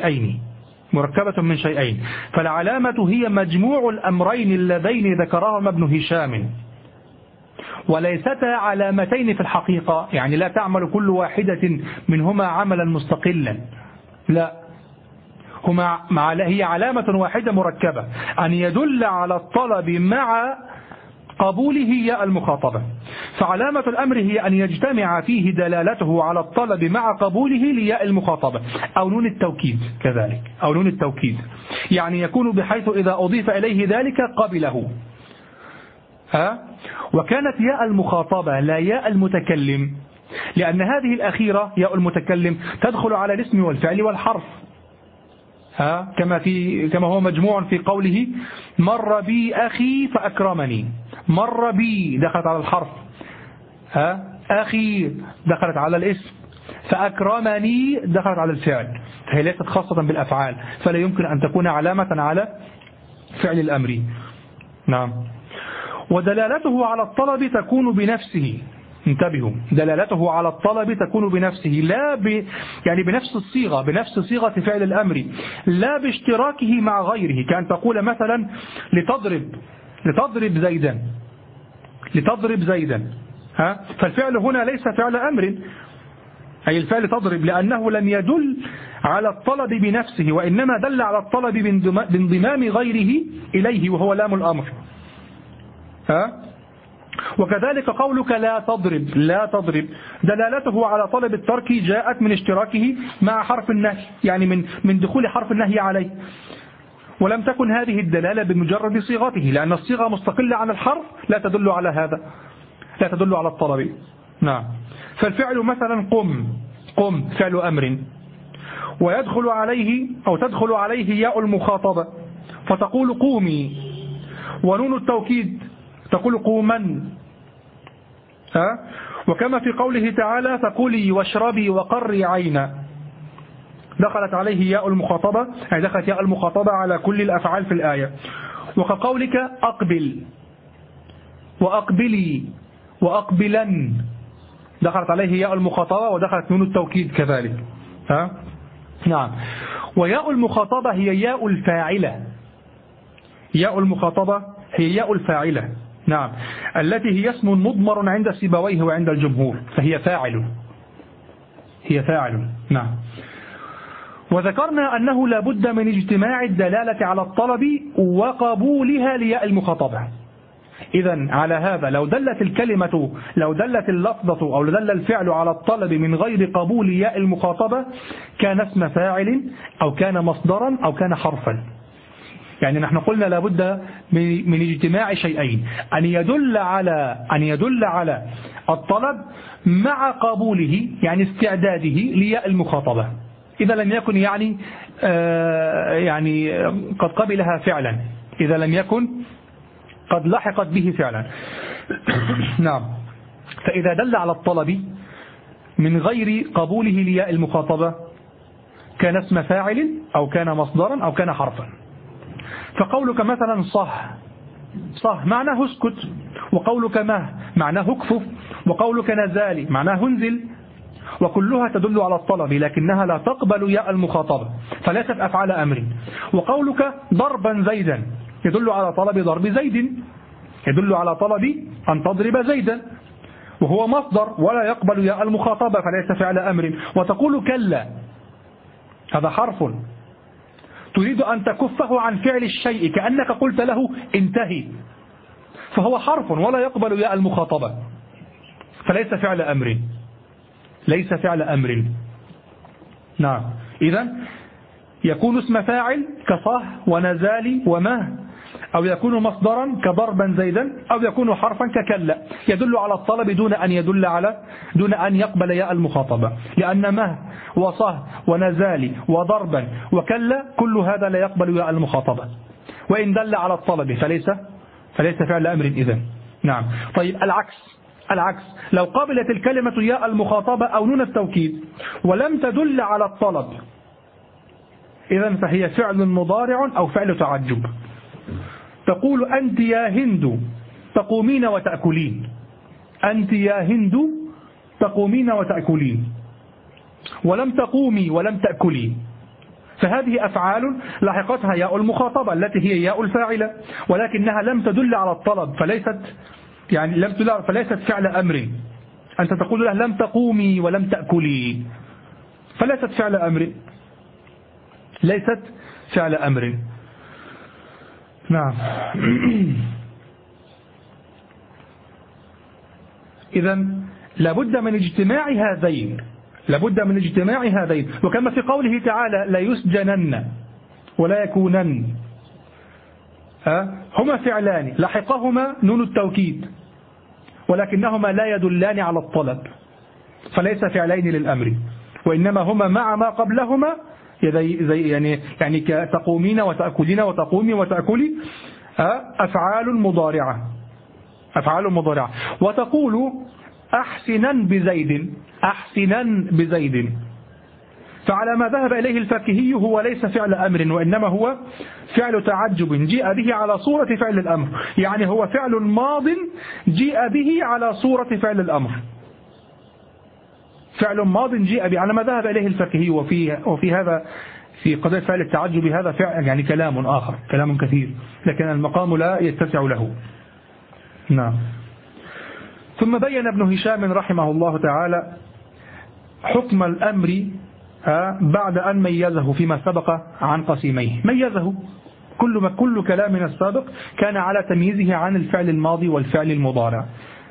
من شيئين. فالعلامة هي مجموع الأمرين اللذين ذكرهما ابن هشام، وليستا علامتين في الحقيقة، يعني لا تعمل كل واحدة منهما عملا مستقلا، لا، هي علامة واحدة مركبة، أن يدل على الطلب مع قبوله ياء المخاطبة. فعلامة الأمر هي أن يجتمع فيه دلالته على الطلب مع قبوله لياء المخاطبة أو نون التوكيد كذلك، أو نون التوكيد، يعني يكون بحيث إذا أضيف إليه ذلك قبله. وكانت ياء المخاطبة لا ياء المتكلم، لأن هذه الأخيرة ياء المتكلم تدخل على الاسم والفعل والحرف، كما هو مجموع في قوله مر بي أخي فأكرمني. مر بي دخلت على الحرف، أخي دخلت على الاسم، فأكرمني دخلت على الفعل، فهي ليست خاصة بالأفعال، فلا يمكن أن تكون علامة على فعل الأمر. نعم. ودلالته على الطلب تكون بنفسه، انتبهوا، دلالته على الطلب تكون بنفسه، لا يعني بنفس الصيغة، بنفس صيغة فعل الأمر، لا باشتراكه مع غيره، كأن تقول مثلا لتضرب زيدا، لتضرب زيدا، فالفعل هنا ليس فعل أمر، أي الفعل تضرب، لأنه لم يدل على الطلب بنفسه، وإنما دل على الطلب بانضمام غيره إليه وهو لام الأمر. وكذلك قولك لا تضرب، لا تضرب دلالته على طلب الترك جاءت من اشتراكه مع حرف النهي، يعني من دخول حرف النهي عليه، ولم تكن هذه الدلالة بمجرد صيغته، لأن الصيغة مستقلة عن الحرف لا تدل على هذا، لا تدل على الطلب. نعم. فالفعل مثلا قم فعل أمر، ويدخل عليه أو تدخل عليه ياء المخاطبة فتقول قومي، ونون التوكيد تقول قوما. وكما في قوله تعالى فكلي واشربي وقري عينا، دخلت عليه ياء المخاطبة، يعني دخلت ياء المخاطبة على كل الأفعال في الآية. وكقولك أقبل وأقبلي وأقبلا، دخلت عليه ياء المخاطبة ودخلت نون التوكيد كذلك. نعم. وياء المخاطبة هي ياء الفاعلة، ياء المخاطبة هي ياء الفاعلة، نعم، التي هي اسم مضمر عند سيبويه وعند الجمهور، فهي فاعل، هي فاعل. نعم. وذكرنا أنه لا بد من اجتماع الدلالة على الطلب وقبولها لياء المخاطبة. إذن على هذا لو دلت الكلمة، لو دلت اللفظة أو دل الفعل على الطلب من غير قبول ياء المخاطبة كان اسم فاعل أو كان مصدرا أو كان حرفا. يعني نحن قلنا لابد من اجتماع شيئين، أن يدل على الطلب مع قبوله، يعني استعداده لياء المخاطبة. إذا لم يكن يعني قد قبلها فعلا، إذا لم يكن قد لحقت به فعلا. نعم. فإذا دل على الطلب من غير قبوله لياء المخاطبة كان اسم فاعل أو كان مصدرا أو كان حرفا. فقولك مثلا صح معناه اسكت، وقولك مه معناه اكفف، وقولك نزالي معناه انزل، وكلها تدل على الطلب لكنها لا تقبل ياء المخاطبة فليست أفعال أمر. وقولك ضربا زيدا يدل على طلب ضرب زيد، يدل على طلب أن تضرب زيدا، وهو مصدر ولا يقبل ياء المخاطبة فليس فعل أمر. وتقول كلا، هذا حرف تريد أن تكفه عن فعل الشيء كأنك قلت له انتهي، فهو حرف ولا يقبل ياء المخاطبة فليس فعل أمر، ليس فعل أمر. نعم. إذن يكون اسم فاعل كصه ونزالي ومه، أو يكون مصدرا كضربا زيدا، أو يكون حرفا ككلا يدل على الطلب دون أن يقبل ياء المخاطبة، لأن مه وصه ونزالي وضربا وكلا كل هذا لا يقبل ياء المخاطبة، وإن دل على الطلب فليس فعل أمر إذن. نعم. طيب العكس لو قبلت الكلمة ياء المخاطبة أو نون التوكيد ولم تدل على الطلب إذن فهي فعل مضارع أو فعل تعجب. تقول أنت يا هند تقومين وتأكلين، أنت يا هند تقومين وتأكلين، ولم تقومي ولم تأكلي، فهذه أفعال لاحقتها ياء المخاطبة التي هي ياء الفاعلة، ولكنها لم تدل على الطلب فليست فعل أمر. أنت تقول له لم تقومي ولم تأكلي فليست فعل أمر، ليست فعل أمر. نعم. إذا لابد من اجتماع هذين، لابد من اجتماع هذين. وكما في قوله تعالى لا يسجنن ولا يكونن، هما فعلان لحقهما نون التوكيد، ولكنهما لا يدلان على الطلب، فليس فعلين للأمر، وإنما هما مع ما قبلهما يعني كتقومين وتأكلين وتقومي وتأكلي، أفعال مضارعة، أفعال مضارعة. وتقول أحسنا بزيد، أحسنا بزيد، فعلى ما ذهب إليه الفقهي هو ليس فعل أمر، وإنما هو فعل تعجب جيء به على صورة فعل الأمر، يعني هو فعل ماض جيء به على صورة فعل الأمر، فعل ماض جيء به على ما ذهب إليه الفقهي. وفي هذا في قضية فعل التعجب هذا فعل يعني كلام آخر، كلام كثير، لكن المقام لا يتسع له. نعم. ثم بين ابن هشام رحمه الله تعالى حكم الأمر بعد أن ميزه فيما سبق عن قسيميه. ميزه كل كلامنا السابق كان على تمييزه عن الفعل الماضي والفعل المضارع،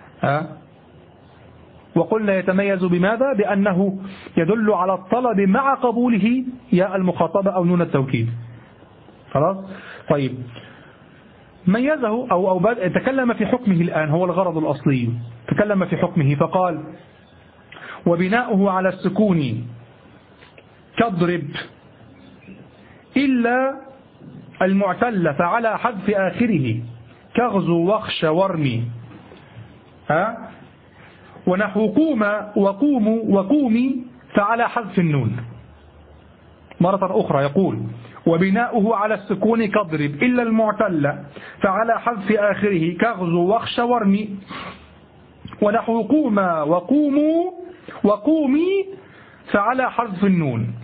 وقلنا يتميز بماذا؟ بأنه يدل على الطلب مع قبوله ياء المخاطبة أو نون التوكيد. خلاص؟ طيب، ميزه أو تكلم في حكمه الآن، هو الغرض الأصلي، تكلم في حكمه فقال وبناؤه على السكون كاضرب إلا المعتل فعلى حذف آخره كغزو وخش ورمي، ونحو قوم وقوم وقومي فعلى حذف النون. مرة أخرى يقول وبناؤه على السكون كاضرب إلا المعتل فعلى حذف آخره كغزو وخش ورمي، ونحو قوم وقوموا وقومي فعلى حذف النون.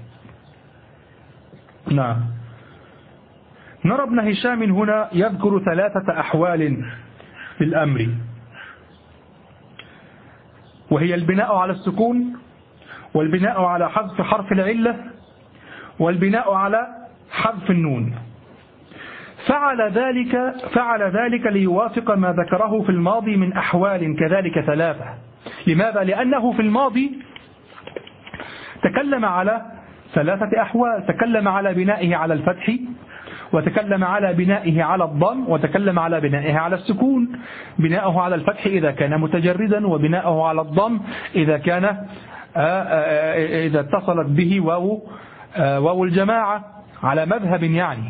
نعم. نرى ابن هشام هنا يذكر 3 أحوال للأمر، وهي البناء على السكون، والبناء على حذف حرف العلة، والبناء على حذف النون. فعل ذلك ليوافق ما ذكره في الماضي من أحوال كذلك 3. لماذا؟ لأنه في الماضي تكلم على 3 أحوال، تكلم على بنائه على الفتح، وتكلم على بنائه على الضم، وتكلم على بنائه على السكون. بناءه على الفتح إذا كان متجردا، وبناءه على الضم إذا اتصلت به واو الجماعة على مذهب يعني،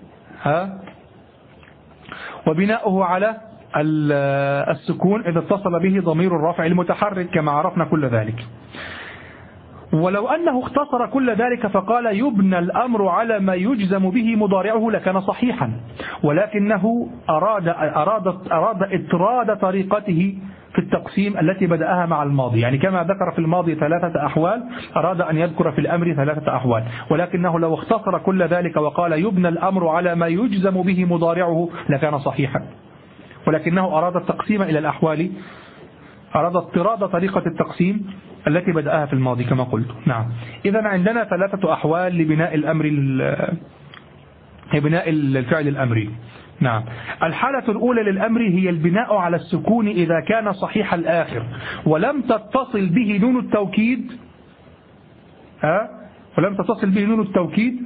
وبناؤه على السكون إذا اتصل به ضمير الرافع المتحرك كما عرفنا كل ذلك. ولو أنه اختصر كل ذلك فقال يبنى الأمر على ما يجزم به مضارعه لكان صحيحا، ولكنه أراد إطراد طريقته في التقسيم التي بدأها مع الماضي، يعني كما ذكر في الماضي 3 أحوال أراد أن يذكر في الأمر 3 أحوال، ولكنه لو اختصر كل ذلك وقال يبنى الأمر على ما يجزم به مضارعه لكان صحيحا، ولكنه أراد التقسيم إلى الأحوال، أراد اضطراد طريقة التقسيم التي بدأها في الماضي كما قلت. نعم. إذن عندنا 3 أحوال لبناء الأمر، بناء الفعل الأمري. نعم. الحالة الأولى للأمر هي البناء على السكون إذا كان صحيح الآخر ولم تتصل به نون التوكيد، ولم تتصل به نون التوكيد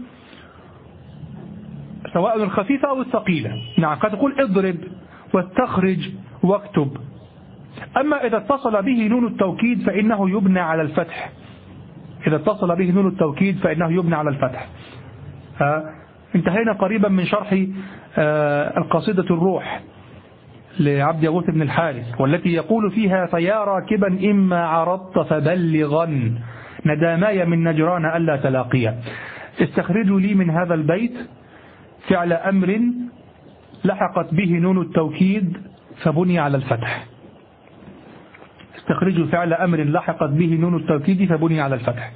سواء الخفيفة أو الثقيلة. نعم. قد تقول اضرب واستخرج واكتب. أما إذا اتصل به نون التوكيد فإنه يبنى على الفتح، إذا اتصل به نون التوكيد فإنه يبنى على الفتح. انتهينا قريبا من شرح القصيدة الروح لعبد يغوث بن الحارث، والتي يقول فيها فيا راكبا إما عرضت فبلغا نداماي من نجران ألا تلاقيا. استخرجوا لي من هذا البيت فعل أمر لحقت به نون التوكيد فبني على الفتح. استخرجوا فعل أمر لحقت به نون التوكيد فبني على الفتح.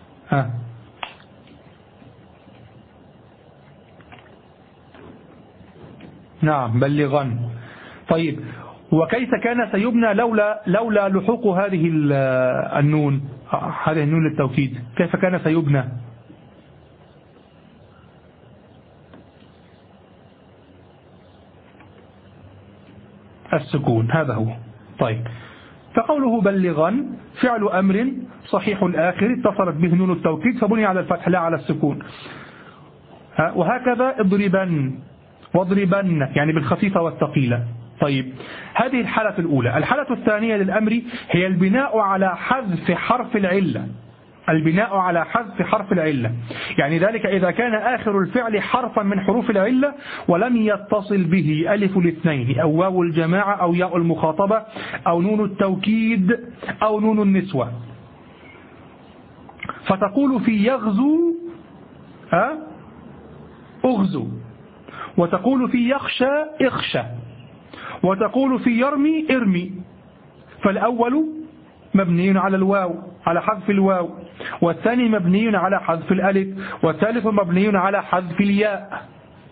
نعم. بلغا. طيب، وكيف كان سيبنى لولا لحوق هذه النون، هذه النون للتوكيد، كيف كان سيبنى؟ السكون، هذا هو. طيب، فقوله بلغا فعل أمر صحيح الآخر اتصلت به نون التوكيد فبني على الفتح لا على السكون. وهكذا اضربن واضربن يعني بالخفيفة والثقيلة. طيب هذه الحالة الأولى. الحالة الثانية للأمر هي البناء على حذف حرف العلة. البناء على حذف حرف العلة يعني ذلك إذا كان آخر الفعل حرفا من حروف العلة ولم يتصل به ألف الاثنين أو واو الجماعة أو ياء المخاطبة أو نون التوكيد أو نون النسوة. فتقول في يغزو أغزو، وتقول في يخشى اخشى، وتقول في يرمي ارمي. فالأول مبني على الواو على حذف الواو، والثاني مبني على حذف الألف، والثالث مبني على حذف الياء.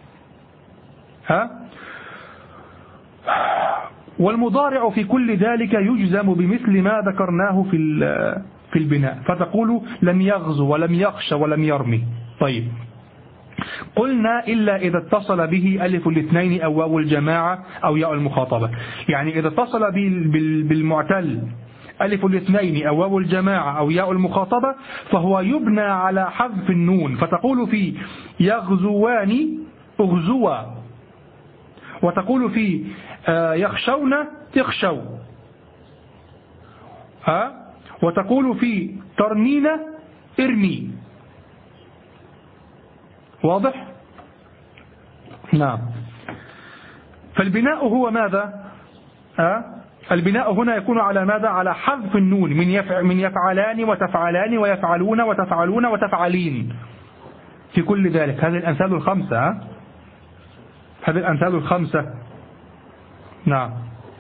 والمضارع في كل ذلك يجزم بمثل ما ذكرناه في البناء. فتقول لم يغزو ولم يخش ولم يرمي. طيب قلنا إلا إذا اتصل به ألف الاثنين أو واو الجماعة أو ياء المخاطبة. يعني إذا اتصل بالمعتل ألف الاثنين أو واو الجماعة أو ياء المخاطبة فهو يبنى على حذف النون. فتقول في يغزوان اغزوا، وتقول في يخشون اخشوا، وتقول في ترمين ارمي. واضح؟ نعم. فالبناء هو ماذا؟ البناء هنا يكون على ماذا؟ على حذف النون من يفعلان وتفعلان ويفعلون وتفعلون وتفعلين في كل ذلك. هذه الأمثال الخمسة. هذه الأمثال الخمسة. نعم.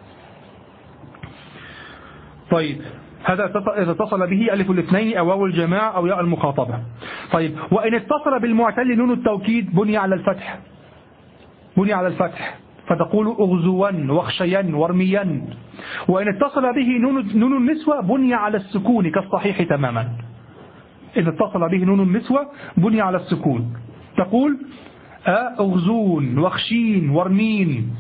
طيب هذا إذا اتصل به ألف الاثنين أو واو الجماعة أو ياء المخاطبة. طيب وإن اتصل بالمعتل نون التوكيد بني على الفتح. بني على الفتح فتقول اغزوا واخشيا وارميا. وإن اتصل به نون النسوة بني على السكون كالصحيح تماما. إذا اتصل به نون النسوة بني على السكون. تقول اغزون واخشين وارمين.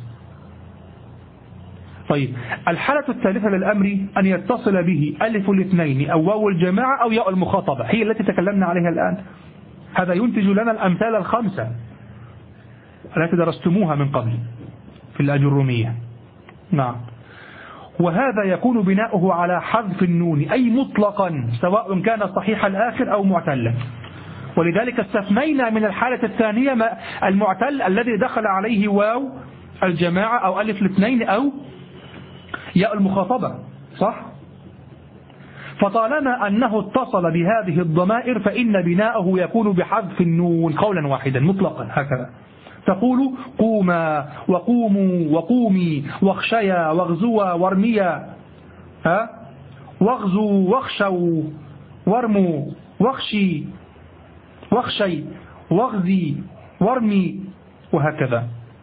طيب الحالة الثالثة للأمر أن يتصل به ألف الاثنين أو واو الجماعة أو ياء المخاطبة، هي التي تكلمنا عليها الآن. هذا ينتج لنا الأمثال الخمسة التي درستموها من قبل في الأجرومية. نعم. وهذا يكون بناؤه على حذف النون أي مطلقا سواء كان صحيح الآخر أو معتلا. ولذلك استثنينا من الحالة الثانية المعتل الذي دخل عليه واو الجماعة أو ألف الاثنين أو ياء المخاطبة. صح؟ فطالما أنه اتصل بهذه الضمائر فإن بناؤه يكون بحذف النون قولا واحدا مطلقا هكذا. تقول قوما وقوموا وقومي واخشيا واغزوا وارميا، واغزوا واخشوا وارموا واخشي واخشي واغزي وارمي وهكذا.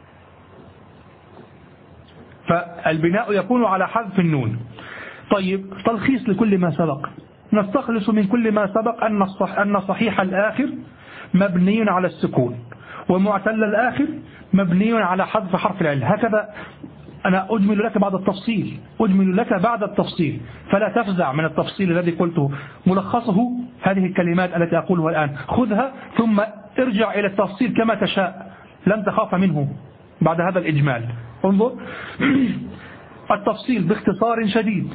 فالبناء يكون على حذف النون. طيب تلخيص لكل ما سبق. نستخلص من كل ما سبق أن صحيح الآخر مبني على السكون، ومعتل الآخر مبني على حذف حرف العلة. هكذا أنا أجمل لك بعد التفصيل، أجمل لك بعد التفصيل، فلا تفزع من التفصيل الذي قلته. ملخصه هذه الكلمات التي أقولها الآن، خذها ثم ارجع إلى التفصيل كما تشاء، لن تخاف منه بعد هذا الإجمال. انظر التفصيل باختصار شديد.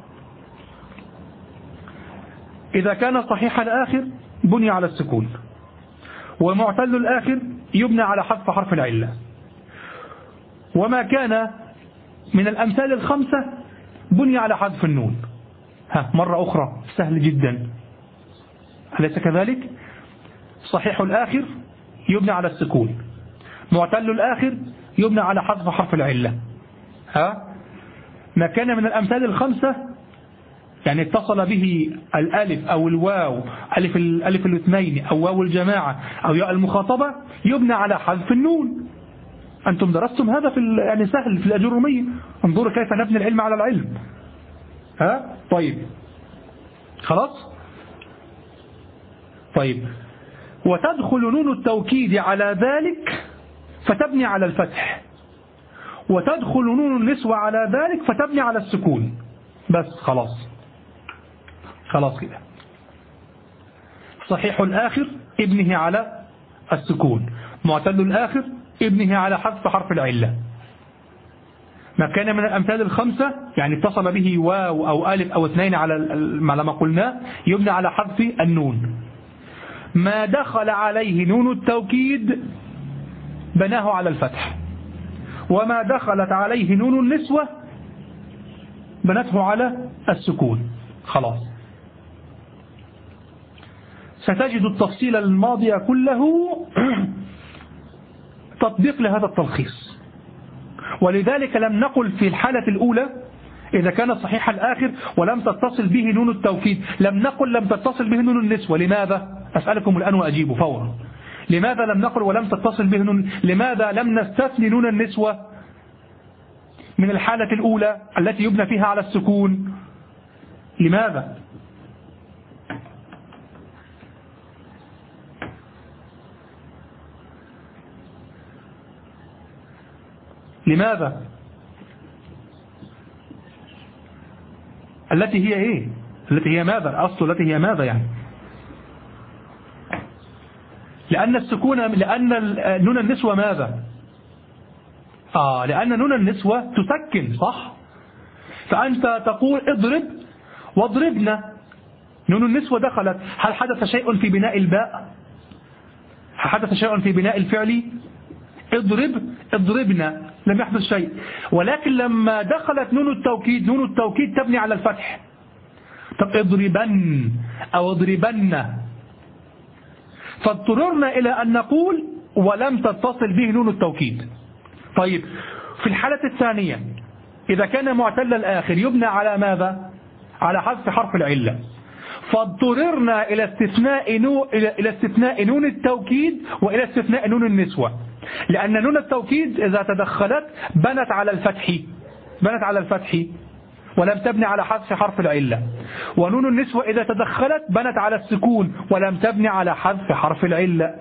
إذا كان صحيح الآخر بني على السكون، ومعتل الآخر يبنى على حذف حرف العلة. وما كان من الأمثال الخمسة بني على حذف النون. مرة أخرى سهل جدا، أليس كذلك؟ صحيح الآخر يبنى على السكون، معتل الآخر يبنى على حذف حرف العلة. ما كان من الأمثال الخمسة يعني اتصل به الألف أو الواو، ألف الاثنين أو واو الجماعة أو ياء المخاطبة يبنى على حذف النون. أنتم درستم هذا يعني سهل في الأجرومية. انظروا كيف نبني العلم على العلم. طيب خلاص. طيب وتدخل نون التوكيد على ذلك فتبني على الفتح، وتدخل نون النسوة على ذلك فتبني على السكون. بس خلاص كده. صحيح الآخر ابنه على السكون، معتل الآخر ابنه على حذف حرف العلة. ما كان من الأمثال الخمسة يعني اتصل به واو أو ألف أو اثنين على ما قلنا يبنى على حذف النون. ما دخل عليه نون التوكيد بناه على الفتح، وما دخلت عليه نون النسوة بنته على السكون. خلاص. ستجد التفصيل الماضي كله تطبيق لهذا التلخيص. ولذلك لم نقل في الحالة الأولى إذا كان صحيح الآخر ولم تتصل به نون التوكيد، لم نقل لم تتصل به نون النسوة. لماذا؟ أسألكم الآن وأجيب فورا. لماذا لم نقل ولم تتصل به نون؟ لماذا لم نستثني نون النسوة من الحالة الأولى التي يبنى فيها على السكون؟ لماذا؟ لماذا؟ التي هي ايه؟ التي هي ماذا؟ أصل التي هي ماذا يعني؟ لأن السكون، لأن نون النسوة ماذا؟ لأن نون النسوة تسكن، صح؟ فأنت تقول اضرب واضربنا، نون النسوة دخلت. هل حدث شيء في بناء الباء؟ هل حدث شيء في بناء الفعل؟ اضرب اضربنا، لم يحدث شيء. ولكن لما دخلت نون التوكيد، نون التوكيد تبني على الفتح. طب اضربن أو اضربن، فاضطررنا إلى أن نقول ولم تتصل به نون التوكيد. طيب في الحالة الثانية إذا كان معتل الآخر يبنى على ماذا؟ على حذف حرف العلة، فاضطررنا إلى استثناء نون التوكيد وإلى استثناء نون النسوة، لأن نون التوكيد إذا تدخلت بنت على الفتح ولم تبني على حذف حرف العلة، ونون النسوة إذا تدخلت بنت على السكون ولم تبني على حذف حرف العلة.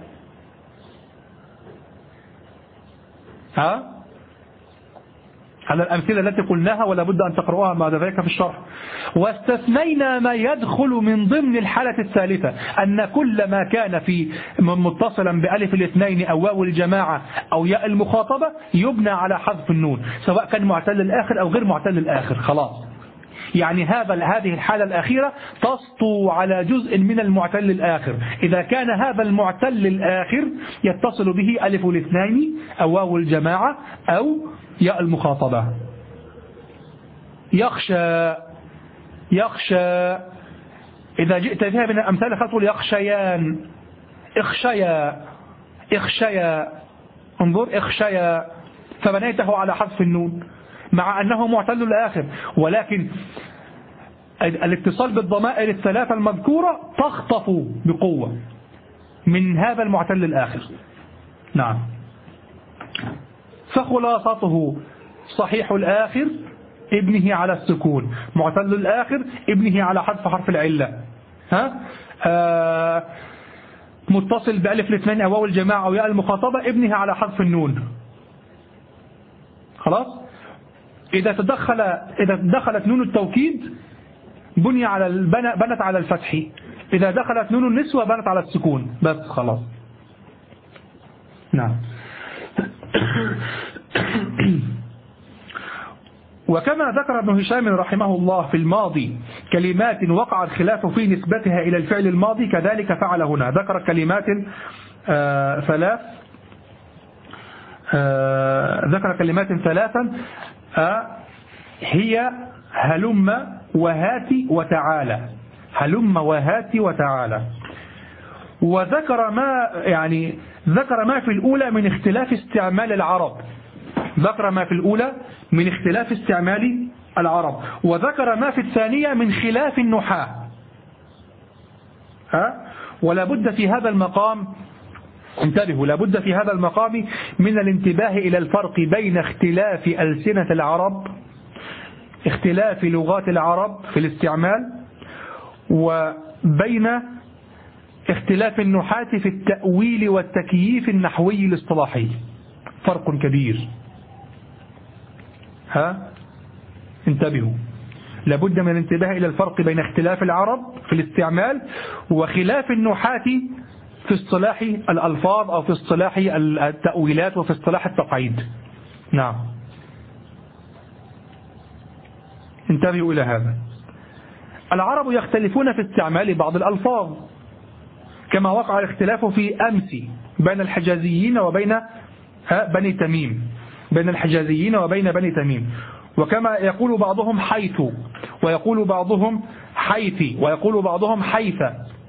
على الأمثلة التي قلناها ولا بد أن تقرؤوها بعد ذلك في الشرح. واستثنينا ما يدخل من ضمن الحالة الثالثة، أن كل ما كان في متصلا بألف الاثنين أو واو الجماعة أو ياء المخاطبة يبنى على حذف النون، سواء كان معتل الآخر أو غير معتل الآخر. خلاص. يعني هذه الحالة الأخيرة تسطو على جزء من المعتل الآخر، إذا كان هذا المعتل الآخر يتصل به ألف الاثنين أو واو الجماعة أو ياء المخاطبة. يخشى إذا جئت بها من الأمثال خطول يخشيان، اخشيا انظر اخشيا، فبنيته على حذف النون مع أنه معتل الآخر، ولكن الاتصال بالضمائر الثلاثة المذكورة تخطف بقوة من هذا المعتل الآخر. نعم. فخلاصته صحيح الآخر ابنه على السكون، معتل الآخر ابنه على حذف حرف العلة، متصل بألف الاثنين أو واو الجماعة أو ياء المخاطبة ابنه على حذف النون. خلاص. إذا دخلت نون التوكيد بنت على الفتح، إذا دخلت نون النسوة بنت على السكون، بس خلاص. نعم. وكما ذكر ابن هشام رحمه الله في الماضي كلمات وقع الخلاف في نسبتها إلى الفعل الماضي، كذلك فعل هنا. ذكر كلمات ثلاثا هي هلم وهاتي وتعالى، هلم وهاتي وتعالى. وذكر ما في الأولى من اختلاف استعمال العرب، ذكر ما في الأولى من اختلاف استعمال العرب، وذكر ما في الثانية من خلاف النحاة. ولا بد في هذا المقام، انتبهوا، لا بد في هذا المقام من الانتباه إلى الفرق بين اختلاف ألسنة العرب، اختلاف لغات العرب في الاستعمال، وبين اختلاف النحاة في التأويل والتكييف النحوي الاصطلاحي. فرق كبير. انتبهوا. لابد من الانتباه إلى الفرق بين اختلاف العرب في الاستعمال وخلاف النحاة في اصطلاح الألفاظ أو في اصطلاح التأويلات وفي اصطلاح التقعيد. نعم، انتبهوا إلى هذا. العرب يختلفون في استعمال بعض الألفاظ، كما وقع الاختلاف في أمس بين الحجازيين وبين بني تميم، بين الحجازيين وبين بني تميم، وكما يقول بعضهم حيث، ويقول بعضهم حيث، ويقول بعضهم حيث.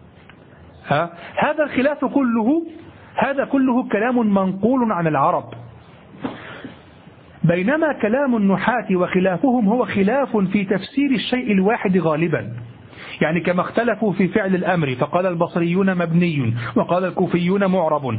هذا الخلاف كله كلام منقول عن العرب، بينما كلام النحاة وخلافهم هو خلاف في تفسير الشيء الواحد غالبا. يعني كما اختلفوا في فعل الأمر فقال البصريون مبني وقال الكوفيون معرب،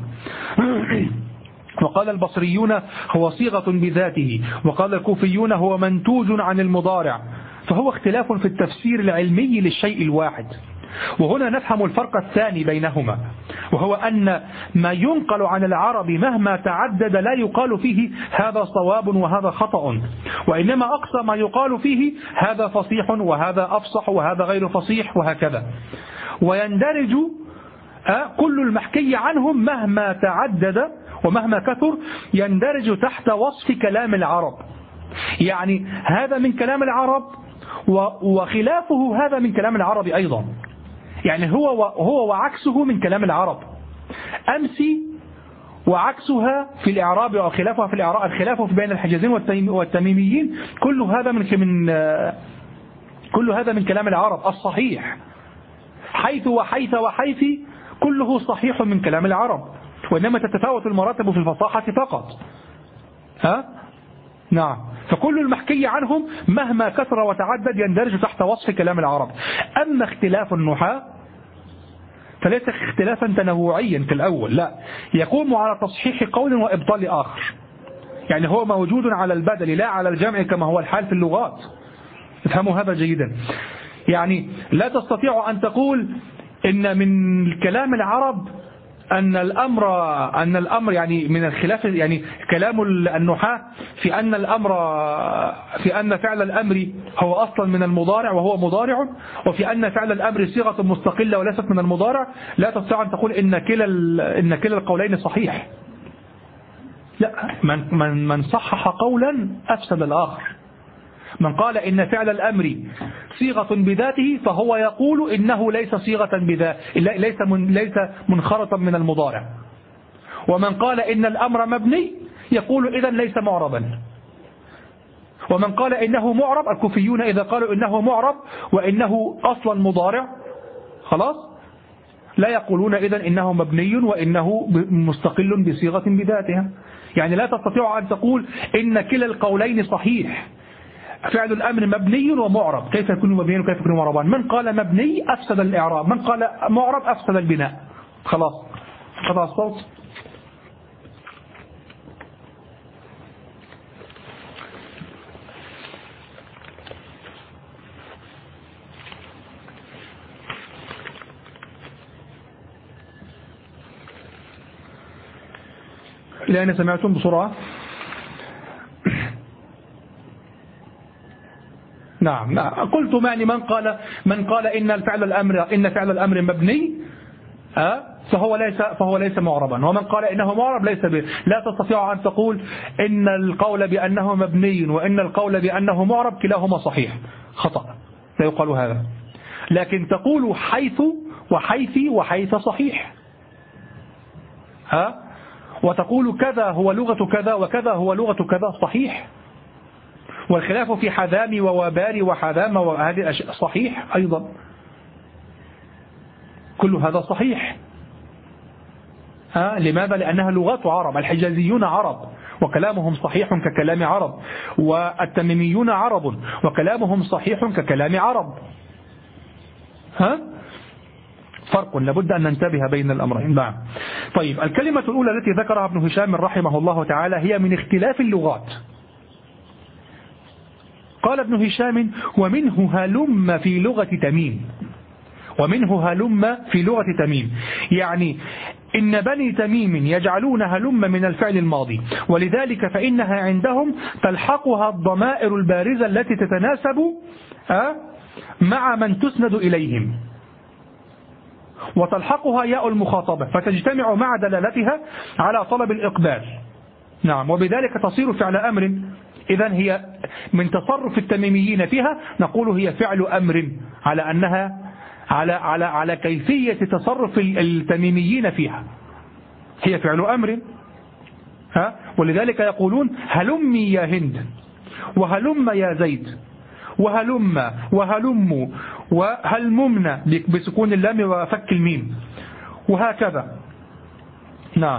وقال البصريون هو صيغة بذاته وقال الكوفيون هو منتوج عن المضارع، فهو اختلاف في التفسير العلمي للشيء الواحد. وهنا نفهم الفرق الثاني بينهما، وهو أن ما ينقل عن العرب مهما تعدد لا يقال فيه هذا صواب وهذا خطأ، وإنما أقصى ما يقال فيه هذا فصيح وهذا أفصح وهذا غير فصيح وهكذا. ويندرج كل المحكي عنهم مهما تعدد ومهما كثر يندرج تحت وصف كلام العرب. يعني هذا من كلام العرب وخلافه هذا من كلام العرب أيضا، يعني هو وعكسه من كلام العرب. أمسي وعكسها في الإعراب وخلافها في الإعراب، الخلاف بين الحجازين والتميميين كل هذا من كلام العرب الصحيح. حيث وحيث وحيث كله صحيح من كلام العرب، وإنما تتفاوت المراتب في الفصاحة فقط. نعم، فكل المحكي عنهم مهما كثر وتعدد يندرج تحت وصف كلام العرب. أما اختلاف النحاة فليس اختلافا تنوعيا كالأول، لا، يقوم على تصحيح قول وإبطال آخر، يعني هو موجود على البدل لا على الجمع كما هو الحال في اللغات. افهموا هذا جيدا. يعني لا تستطيع أن تقول إن من كلام العرب أن الأمر يعني من الخلاف، يعني كلام النحاة في أن فعل الأمر هو أصلا من المضارع وهو مضارع، وفي أن فعل الأمر صيغة مستقلة وليست من المضارع. لا تستطيع أن تقول إن كلا القولين صحيح. لا، من صحح قولا أفسد الآخر. من قال إن فعل الأمر صيغة بذاته فهو يقول إنه ليس صيغة بذاته، ليس منخرطا من المضارع. ومن قال إن الأمر مبني يقول إذن ليس معربا. ومن قال إنه معرب، الكوفيون إذا قالوا إنه معرب وإنه أصلا مضارع خلاص لا يقولون إذن إنه مبني وإنه مستقل بصيغة بذاتها. يعني لا تستطيع أن تقول إن كلا القولين صحيح، فعل الأمر مبني ومعرب، كيف يكون مبني وكيف يكون معربا؟ من قال مبني أفسد الإعراب، من قال معرب أفسد البناء. خلاص قطع الصوت. لأن سمعتم بسرعة. نعم، قلت يعني من قال إن فعل الأمر مبني فهو ليس معربا، ومن قال إنه معرب ليس به. لا تستطيع أن تقول إن القول بأنه مبني وإن القول بأنه معرب كلاهما صحيح، خطأ، لا يقال هذا. لكن تقول حيث وحيثي وحيث صحيح، وتقول كذا هو لغة كذا وكذا هو لغة كذا صحيح. والخلاف في حذام ووبار وحذام وهذه الأشياء صحيح أيضا، كل هذا صحيح. لماذا؟ لأنها لغات عرب. الحجازيون عرب وكلامهم صحيح ككلام عرب، والتميميون عرب وكلامهم صحيح ككلام عرب. فرق، لابد أن ننتبه بين الأمرين. نعم. طيب، الكلمة الأولى التي ذكرها ابن هشام رحمه الله تعالى هي من اختلاف اللغات. قال ابن هشام: ومنه هلم في لغة تميم. ومنه هلم في لغة تميم، يعني إن بني تميم يجعلون هلم من الفعل الماضي، ولذلك فإنها عندهم تلحقها الضمائر البارزة التي تتناسب مع من تسند إليهم، وتلحقها ياء المخاطبة فتجتمع مع دلالتها على طلب الإقبال. نعم، وبذلك تصير فعل أمر. إذن هي من تصرف التميميين فيها نقول هي فعل أمر، على أنها على كيفية تصرف التميميين فيها، هي فعل أمر. ولذلك يقولون هلمي يا هند، وهلم يا زيد، وهلم وهلم وهلممنا بسكون اللام وفك الميم، وهكذا. نعم،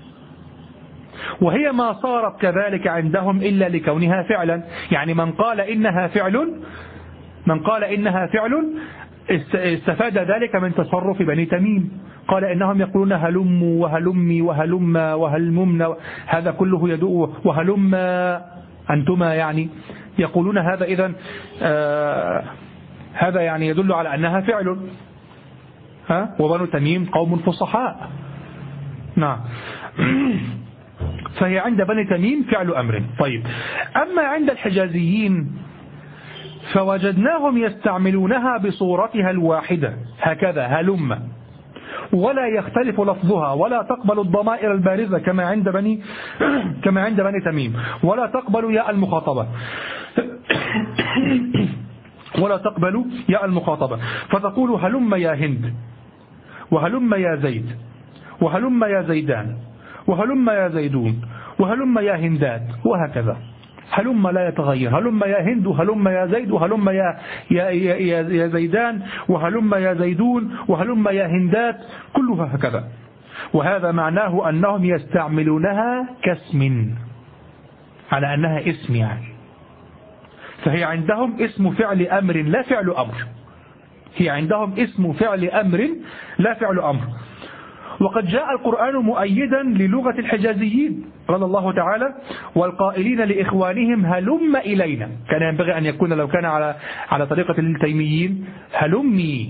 وهي ما صارت كذلك عندهم إلا لكونها فعلا. يعني من قال إنها فعل استفاد ذلك من تصرف بني تميم، قال إنهم يقولون هلم وهلمي وهلم وهلممنا، هذا كله يدعو وهلم أنتما، يعني يقولون هذا. إذن هذا يعني يدل على أنها فعل. وبنو تميم قوم فصحاء. نعم، فهي عند بني تميم فعل أمر. طيب، أما عند الحجازيين فوجدناهم يستعملونها بصورتها الواحدة هكذا هلم، ولا يختلف لفظها، ولا تقبل الضمائر البارزة كما عند بني تميم، ولا تقبل ياء المخاطبة فتقول هلم يا هند، وهلم يا زيد، وهلم يا زيدان، وهلم يا زيدون، وهلم يا هندات، وهكذا. هلم لا يتغير، هلم يا هند، وهلم يا زيد، وهلم يا زيدان، وهلم يا زيدون، وهلم يا هندات، كلها هكذا. وهذا معناه أنهم يستعملونها كاسم، على أنها اسم يعني. فهي عندهم اسم فعل أمر لا فعل أمر، هي عندهم اسم فعل أمر لا فعل أمر. وقد جاء القرآن مؤيدا للغة الحجازيين، قال الله تعالى والقائلين لإخوانهم هلم إلينا. كان ينبغي أن يكون لو كان على طريقة التيميين هلمي،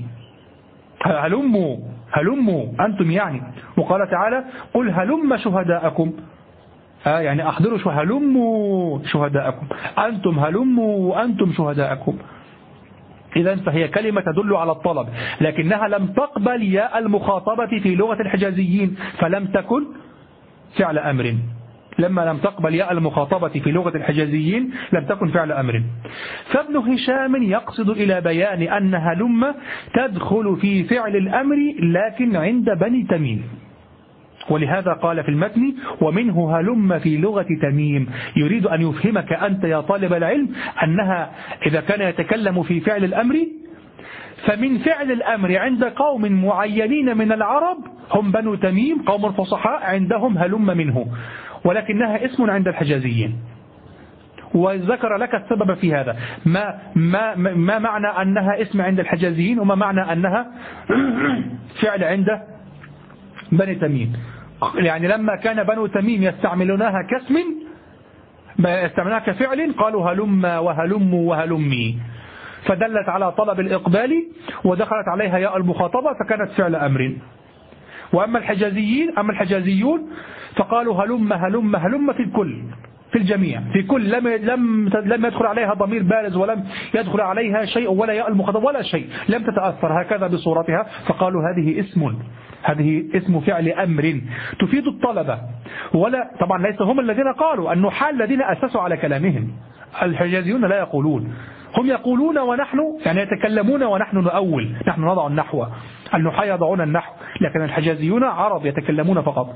هلموا أنتم يعني. وقال تعالى قل هلم شهداءكم، يعني أحضروا هلموا شهداءكم، أنتم هلموا أنتم شهداءكم. إذن فهي كلمة تدل على الطلب، لكنها لم تقبل ياء المخاطبة في لغة الحجازيين، فلم تكن فعل أمر. لما لم تقبل ياء المخاطبة في لغة الحجازيين لم تكن فعل أمر. فابن هشام يقصد إلى بيان أن هلم تدخل في فعل الأمر لكن عند بني تميم، ولهذا قال في المتن ومنه هلم في لغة تميم، يريد أن يفهمك أنت يا طالب العلم أنها إذا كان يتكلم في فعل الأمر فمن فعل الأمر عند قوم معينين من العرب هم بنو تميم قوم فصحاء عندهم هلم منه، ولكنها اسم عند الحجازيين. وذكر لك السبب في هذا، ما معنى أنها اسم عند الحجازيين وما معنى أنها فعل عند بني تميم. يعني لما كان بنو تميم يستعملونها كاسم، يستعملونها كفعل، قالوا هلم وهلم وهلمي، فدلت على طلب الإقبال ودخلت عليها ياء المخاطبة فكانت فعل أمر. وأما الحجازيون فقالوا هلم هلم هلم في الكل، في الجميع، في كل لم يدخل عليها ضمير بارز ولم يدخل عليها شيء ولا ياء المخاطبة ولا شيء، لم تتأثر هكذا بصورتها، فقالوا هذه اسم فعل أمر تفيد الطلبة. ولا طبعا ليس هم الذين قالوا، النحاة الذين أسسوا على كلامهم. الحجازيون لا يقولون، هم يقولون ونحن يعني يتكلمون ونحن نؤول، نحن نضع النحو، النحاة يضعون النحو، لكن الحجازيون عرب يتكلمون فقط.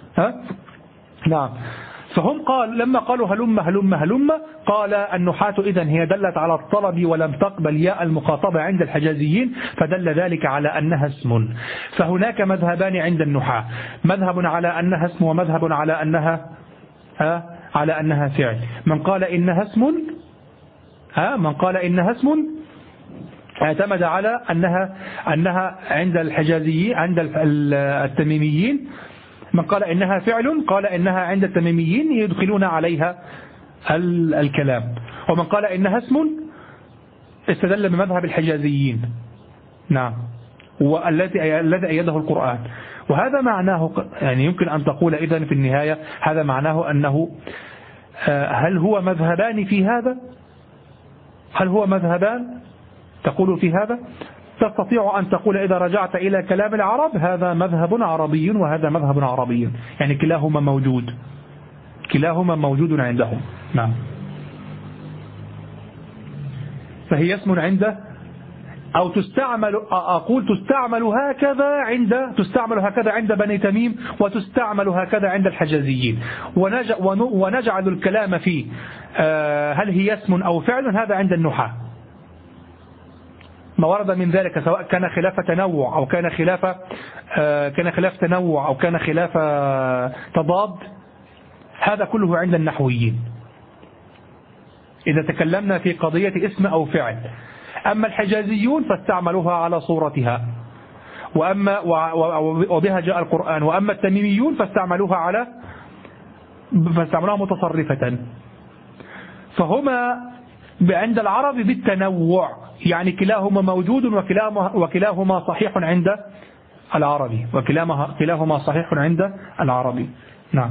نعم. فهم لما قالوا هلم هلم هلم، قال النحاة إذن هي دلت على الطلب ولم تقبل ياء المخاطبة عند الحجازيين، فدل ذلك على أنها اسم. فهناك مذهبان عند النحاة، مذهب على أنها اسم ومذهب على أنها فعل. من قال إنها اسم اعتمد على أنها عند الحجازيين عند التميميين. من قال إنها فعل قال إنها عند التميميين يدخلون عليها الكلام. ومن قال إنها اسم استدل بمذهب الحجازيين. نعم، والذي أيده القرآن. وهذا معناه يعني يمكن أن تقول إذن في النهاية هذا معناه أنه هل هو مذهبان في هذا؟ هل هو مذهبان تقول في هذا؟ تستطيع أن تقول إذا رجعت إلى كلام العرب هذا مذهب عربي وهذا مذهب عربي، يعني كلاهما موجود، كلاهما موجود عندهم. نعم. فهي اسم عنده، أو تستعمل، أقول تستعمل هكذا عند بني تميم، وتستعمل هكذا عند الحجازيين، ونجعل الكلام فيه هل هي اسم أو فعل، هذا عند النحاة. ما ورد من ذلك سواء كان خلاف تنوع أو كان خلاف تنوع أو كان خلاف تضاد، هذا كله عند النحويين إذا تكلمنا في قضية اسم أو فعل. أما الحجازيون فاستعملوها على صورتها، وبها جاء القرآن. وأما التميميون فاستعملوها متصرفة. فهما عند العرب بالتنوع، يعني كلاهما موجود وكلاهما صحيح عند العربي، وكلاهما صحيح عند العربي. نعم.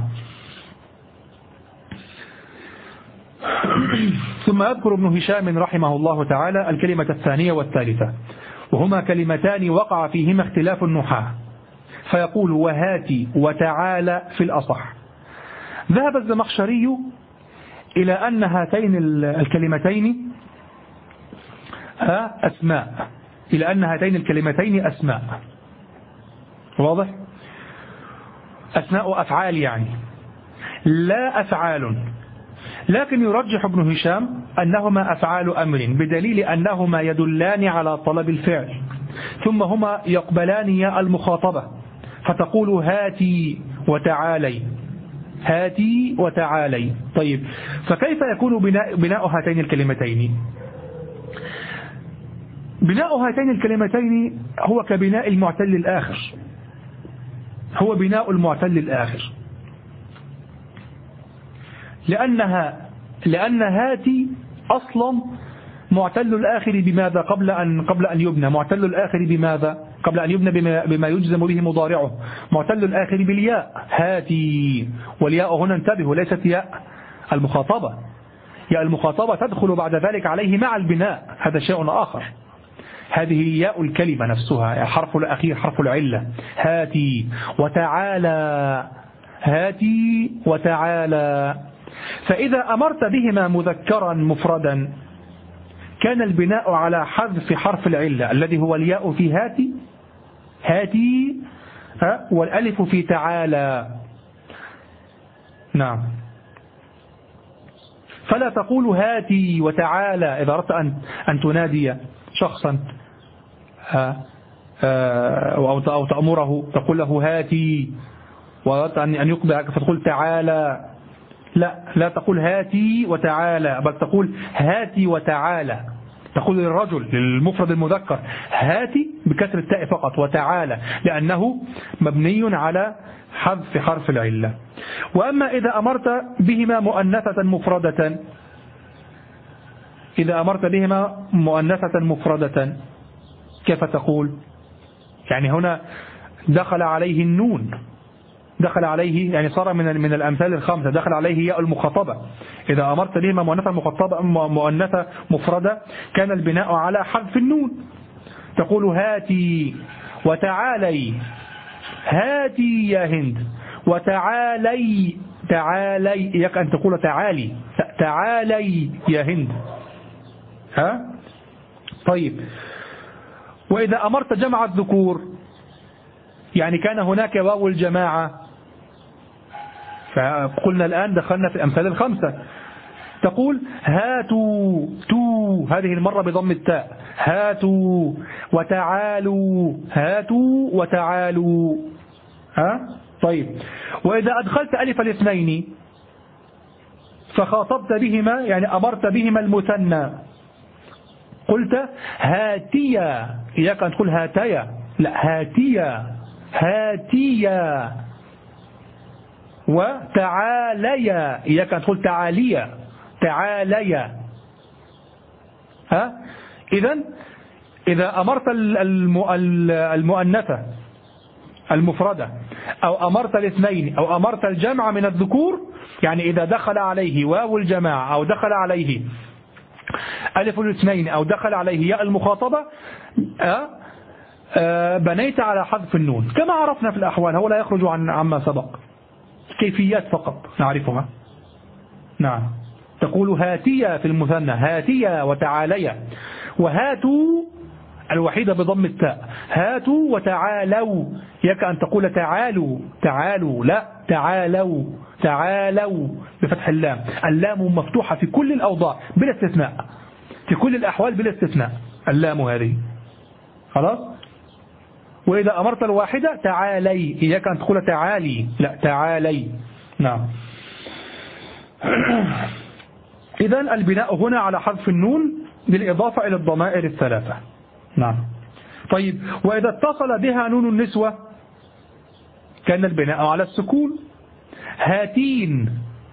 ثم يذكر ابن هشام رحمه الله تعالى الكلمة الثانية والثالثة، وهما كلمتان وقع فيهما اختلاف النحاة، فيقول وهاتي وتعالى في الأصح. ذهب الزمخشري إلى أن هاتين الكلمتين أسماء، إلى أن هاتين الكلمتين أسماء، واضح؟ أسماء أفعال يعني، لا أفعال. لكن يرجح ابن هشام أنهما أفعال أمر، بدليل أنهما يدلان على طلب الفعل، ثم هما يقبلان ياء المخاطبة، فتقول هاتي وتعالي، هاتي وتعالي. طيب، فكيف يكون بناء هاتين الكلمتين؟ بناء هاتين الكلمتين هو كبناء المعتل الآخر، هو بناء المعتل الآخر، لأن هاتي أصلا معتل الآخر بماذا قبل أن يبنى؟ معتل الآخر بماذا قبل أن يبنى؟ بما يجزم به مضارعه. معتل الآخر بالياء، هاتي، والياء هنا انتبهوا ليست ياء المخاطبة، ياء المخاطبة تدخل بعد ذلك عليه مع البناء، هذا شيء آخر. هذه ياء الكلمة نفسها، الحرف الأخير حرف العلة. هاتي وتعالى، هاتي وتعالى. فإذا أمرت بهما مذكرا مفردا كان البناء على حذف حرف العلة الذي هو الياء في هاتي، هاتي، والألف في تعالى. نعم. فلا تقول هاتي وتعالى إذا أردت أن تنادي شخصا أو تأمره، تقول له هاتي، وأردت أن يقبلك فتقول تعالى. لا تقول هاتي وتعالى، بل تقول هاتي وتعالى. تقول للرجل، للمفرد المذكر، هاتي بكسر التاء فقط، وتعالى لأنه مبني على حذف حرف العلة. وأما إذا أمرت بهما مؤنثة مفردة، إذا أمرت بهما مؤنثة مفردة كيف تقول؟ يعني هنا دخل عليه النون، دخل عليه يعني صار من الأمثال الخمسة، دخل عليه ياء المخاطبة. إذا أمرت بهما مؤنثة مفردة كان البناء على حذف النون، تقول هاتي وتعالي، هاتي يا هند، وتعالي، تعالي، إياك أن تقول تعالي، تعالي يا هند. طيب، وإذا أمرت جمع الذكور يعني كان هناك واو الجماعة، فقلنا الآن دخلنا في الأمثال الخمسة، تقول هاتوا، تو هذه المرة بضم التاء، هاتوا وتعالوا، هاتوا وتعالوا. طيب، وإذا أدخلت ألف الاثنين فخاطبت بهما يعني أمرت بهما المثنى، قلت هاتيا، إياك أن تقول هاتيا، لا، هاتيا، هاتيا. وتعاليا، إياك أن تقول تعاليا، تعاليا. إذا أمرت المؤنثة المفردة أو أمرت الاثنين أو أمرت الجمع من الذكور، يعني إذا دخل عليه واو الجماعة أو دخل عليه ألف الاثنين أو دخل عليه ياء المخاطبة بنيت على حذف النون كما عرفنا في الأحوال. هو لا يخرج عما سبق، كيفيات فقط نعرفها. نعم، تقول هاتيا في المثنى، هاتيا وتعاليا، وهاتوا الوحيدة بضم التاء، هاتوا وتعالوا. يك أن تقول تعالوا، تعالوا، لا تعالوا، تعالوا بفتح اللام. اللام مفتوحة في كل الأوضاع بلا استثناء، في كل الأحوال بلا استثناء اللام هذه. خلاص. وإذا أمرت الواحدة تعالي، إياك أن تقول تعالي، لا تعالي. نعم. إذن البناء هنا على حذف النون بالإضافة إلى الضمائر الثلاثة. نعم. طيب، وإذا اتصل بها نون النسوة كان البناء على السكون. هاتين،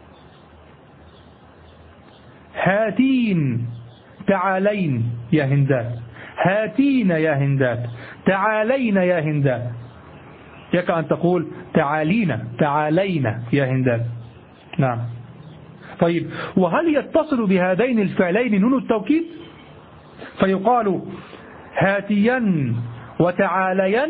هاتين، تعالين يا هندات، هاتين يا هندات، تعالين يا هندات. يك أن تقول تعالين، تعالين يا هندات. نعم. طيب، وهل يتصل بهذين الفعلين نون التوكيد فيقال هاتيا وتعاليا،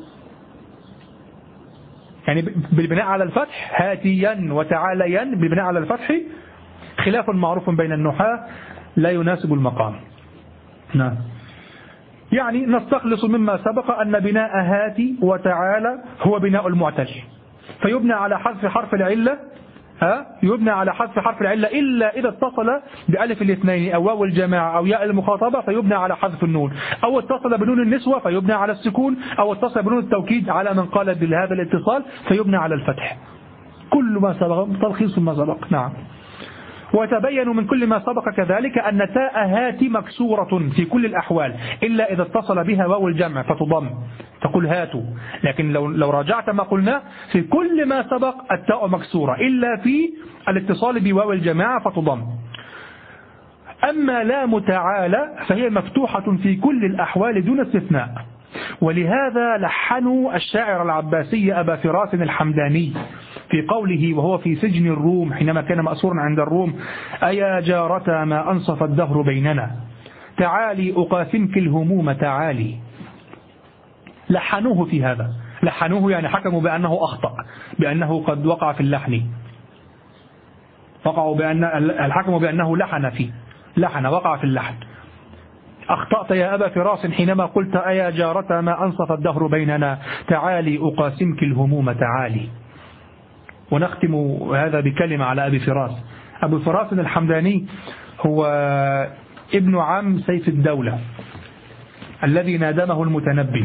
يعني بالبناء على الفتح، هاتيا وتعاليا بالبناء على الفتح، خلاف معروف بين النحاة لا يناسب المقام. نعم. يعني نستخلص مما سبق أن بناء هاتي وتعالى هو بناء المعتل، فيبنى على حذف حرف العلة، يبنى على حذف حرف العلة إلا إذا اتصل بألف الاثنين أو واو الجماعة أو ياء المخاطبة فيبنى على حذف النون، أو اتصل بنون النسوة فيبنى على السكون، أو اتصل بنون التوكيد على من قال بهذا الاتصال فيبنى على الفتح. كل ما سبق تلخيص ما سبق. نعم. وتبين من كل ما سبق كذلك أن تاء هاتي مكسورة في كل الأحوال إلا إذا اتصل بها واو الجمع فتضم، تقول هاتوا. لكن لو راجعت ما قلنا في كل ما سبق التاء مكسورة إلا في الاتصال بواو الجماعة فتضم. أما لام تعالى فهي مفتوحة في كل الأحوال دون استثناء. ولهذا لحنوا الشاعر العباسي أبا فراس الحمداني في قوله وهو في سجن الروم حينما كان مأسورا عند الروم: أيا جارة ما أنصف الدهر بيننا، تعالي أقاسمك الهموم تعالي. لحنوه في هذا، لحنوه يعني حكموا بأنه أخطأ، بأنه قد وقع في اللحن، وقعوا بأن الحكم بأنه لحن فيه، لحن، وقع في اللحن. أخطأت يا أبا فراس حينما قلت أيا جارة ما أنصف الدهر بيننا، تعالي أقاسمك الهموم تعالي. ونختم هذا بكلمة على أبي فراس. أبو فراس الحمداني هو ابن عم سيف الدولة الذي نادمه المتنبي،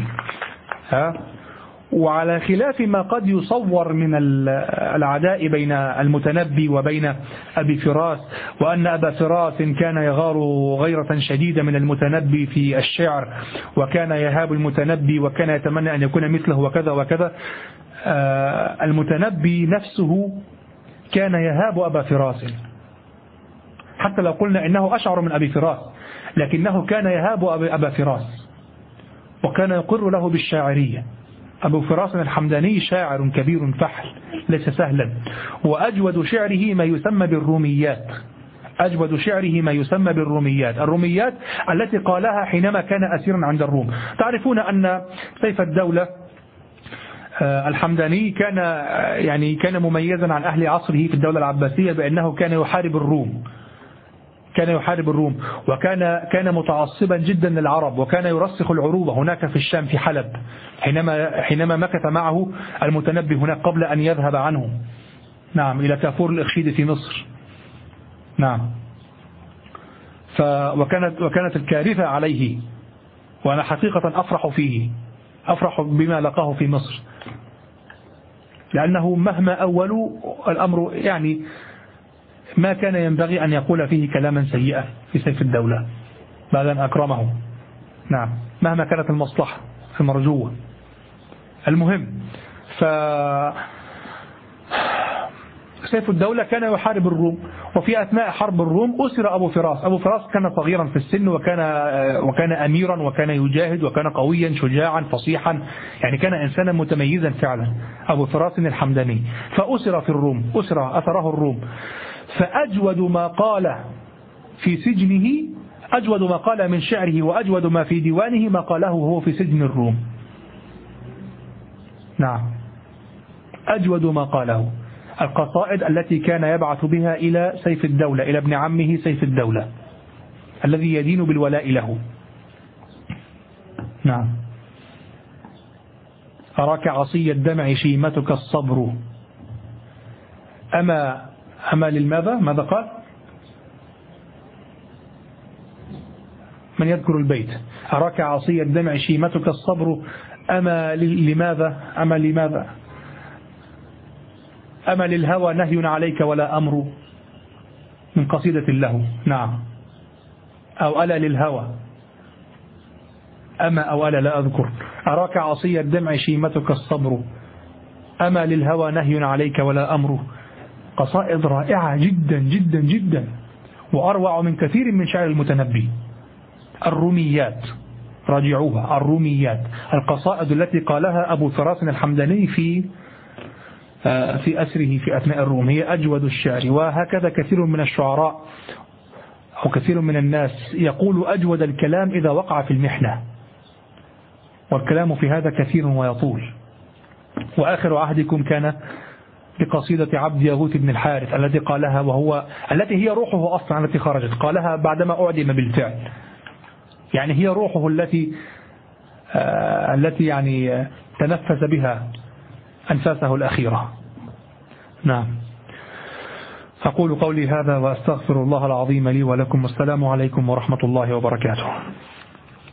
وعلى خلاف ما قد يصور من العداء بين المتنبي وبين أبي فراس، وأن أبا فراس كان يغار غيرة شديدة من المتنبي في الشعر، وكان يهاب المتنبي وكان يتمنى أن يكون مثله وكذا وكذا. المتنبي نفسه كان يهاب أبا فراس، حتى لو قلنا إنه أشعر من أبي فراس، لكنه كان يهاب أبا فراس وكان يقر له بالشاعرية. أبو فراس الحمداني شاعر كبير فحل ليس سهلا، وأجود شعره ما يسمى بالروميات، أجود شعره ما يسمى بالروميات، الروميات التي قالها حينما كان أسيرا عند الروم. تعرفون أن سيف الدولة الحمداني كان مميزا عن أهل عصره في الدولة العباسية بأنه كان يحارب الروم، كان يحارب الروم، وكان متعصبا جدا للعرب، وكان يرسخ العروبة هناك في الشام في حلب حينما مكث معه المتنبي هناك قبل أن يذهب عنه، نعم، إلى كافور الإخشيد في مصر. نعم. وكانت الكارثة عليه، وأنا حقيقة أفرح بما لقاه في مصر، لأنه مهما أولوا الأمر يعني ما كان ينبغي أن يقول فيه كلاما سيئا في سيف الدولة بعد أن أكرمه. نعم، مهما كانت المصلحة المرجوة. المهم، سيف الدولة كان يحارب الروم، وفي أثناء حرب الروم أسر أبو فراس. أبو فراس كان صغيرا في السن، وكان أميرا، وكان يجاهد، وكان قويا شجاعا فصيحا، يعني كان إنسانا متميزا فعلا أبو فراس الحمداني. فأسر في الروم، أسره الروم. فأجود ما قال في سجنه أجود ما قال من شعره وأجود ما في ديوانه ما قاله وهو في سجن الروم. نعم، أجود ما قاله القصائد التي كان يبعث بها إلى سيف الدولة، إلى ابن عمه سيف الدولة الذي يدين بالولاء له. نعم. أراك عصي الدمع شيمتك الصبر أما للماذا؟ ماذا قال؟ من يذكر البيت؟ أراك عصي الدمع شيمتك الصبر أما لماذا؟ أما للهوى نهي عليك ولا أمر، من قصيدة له. نعم. أو ألا للهوى، أما أو ألا لا أذكر. أراك عصي الدمع شيمتك الصبر أما للهوى نهي عليك ولا أمر. قصائد رائعة جدا جدا جدا، وأروع من كثير من شعر المتنبي. الروميات، راجعوها، الروميات، القصائد التي قالها أبو فراس الحمداني في أسره في أثناء الروم، هي أجود الشعر. وهكذا كثير من الشعراء أو كثير من الناس يقول أجود الكلام إذا وقع في المحنة، والكلام في هذا كثير ويطول. وآخر عهدكم كان بقصيدة عبد يغوث بن الحارث التي قالها التي هي روحه أصلا، التي خرجت قالها بعدما أعدم بالفعل، يعني هي روحه التي يعني تنفس بها أنفاسه الأخيرة. نعم. أقول قولي هذا وأستغفر الله العظيم لي ولكم، والسلام عليكم ورحمة الله وبركاته.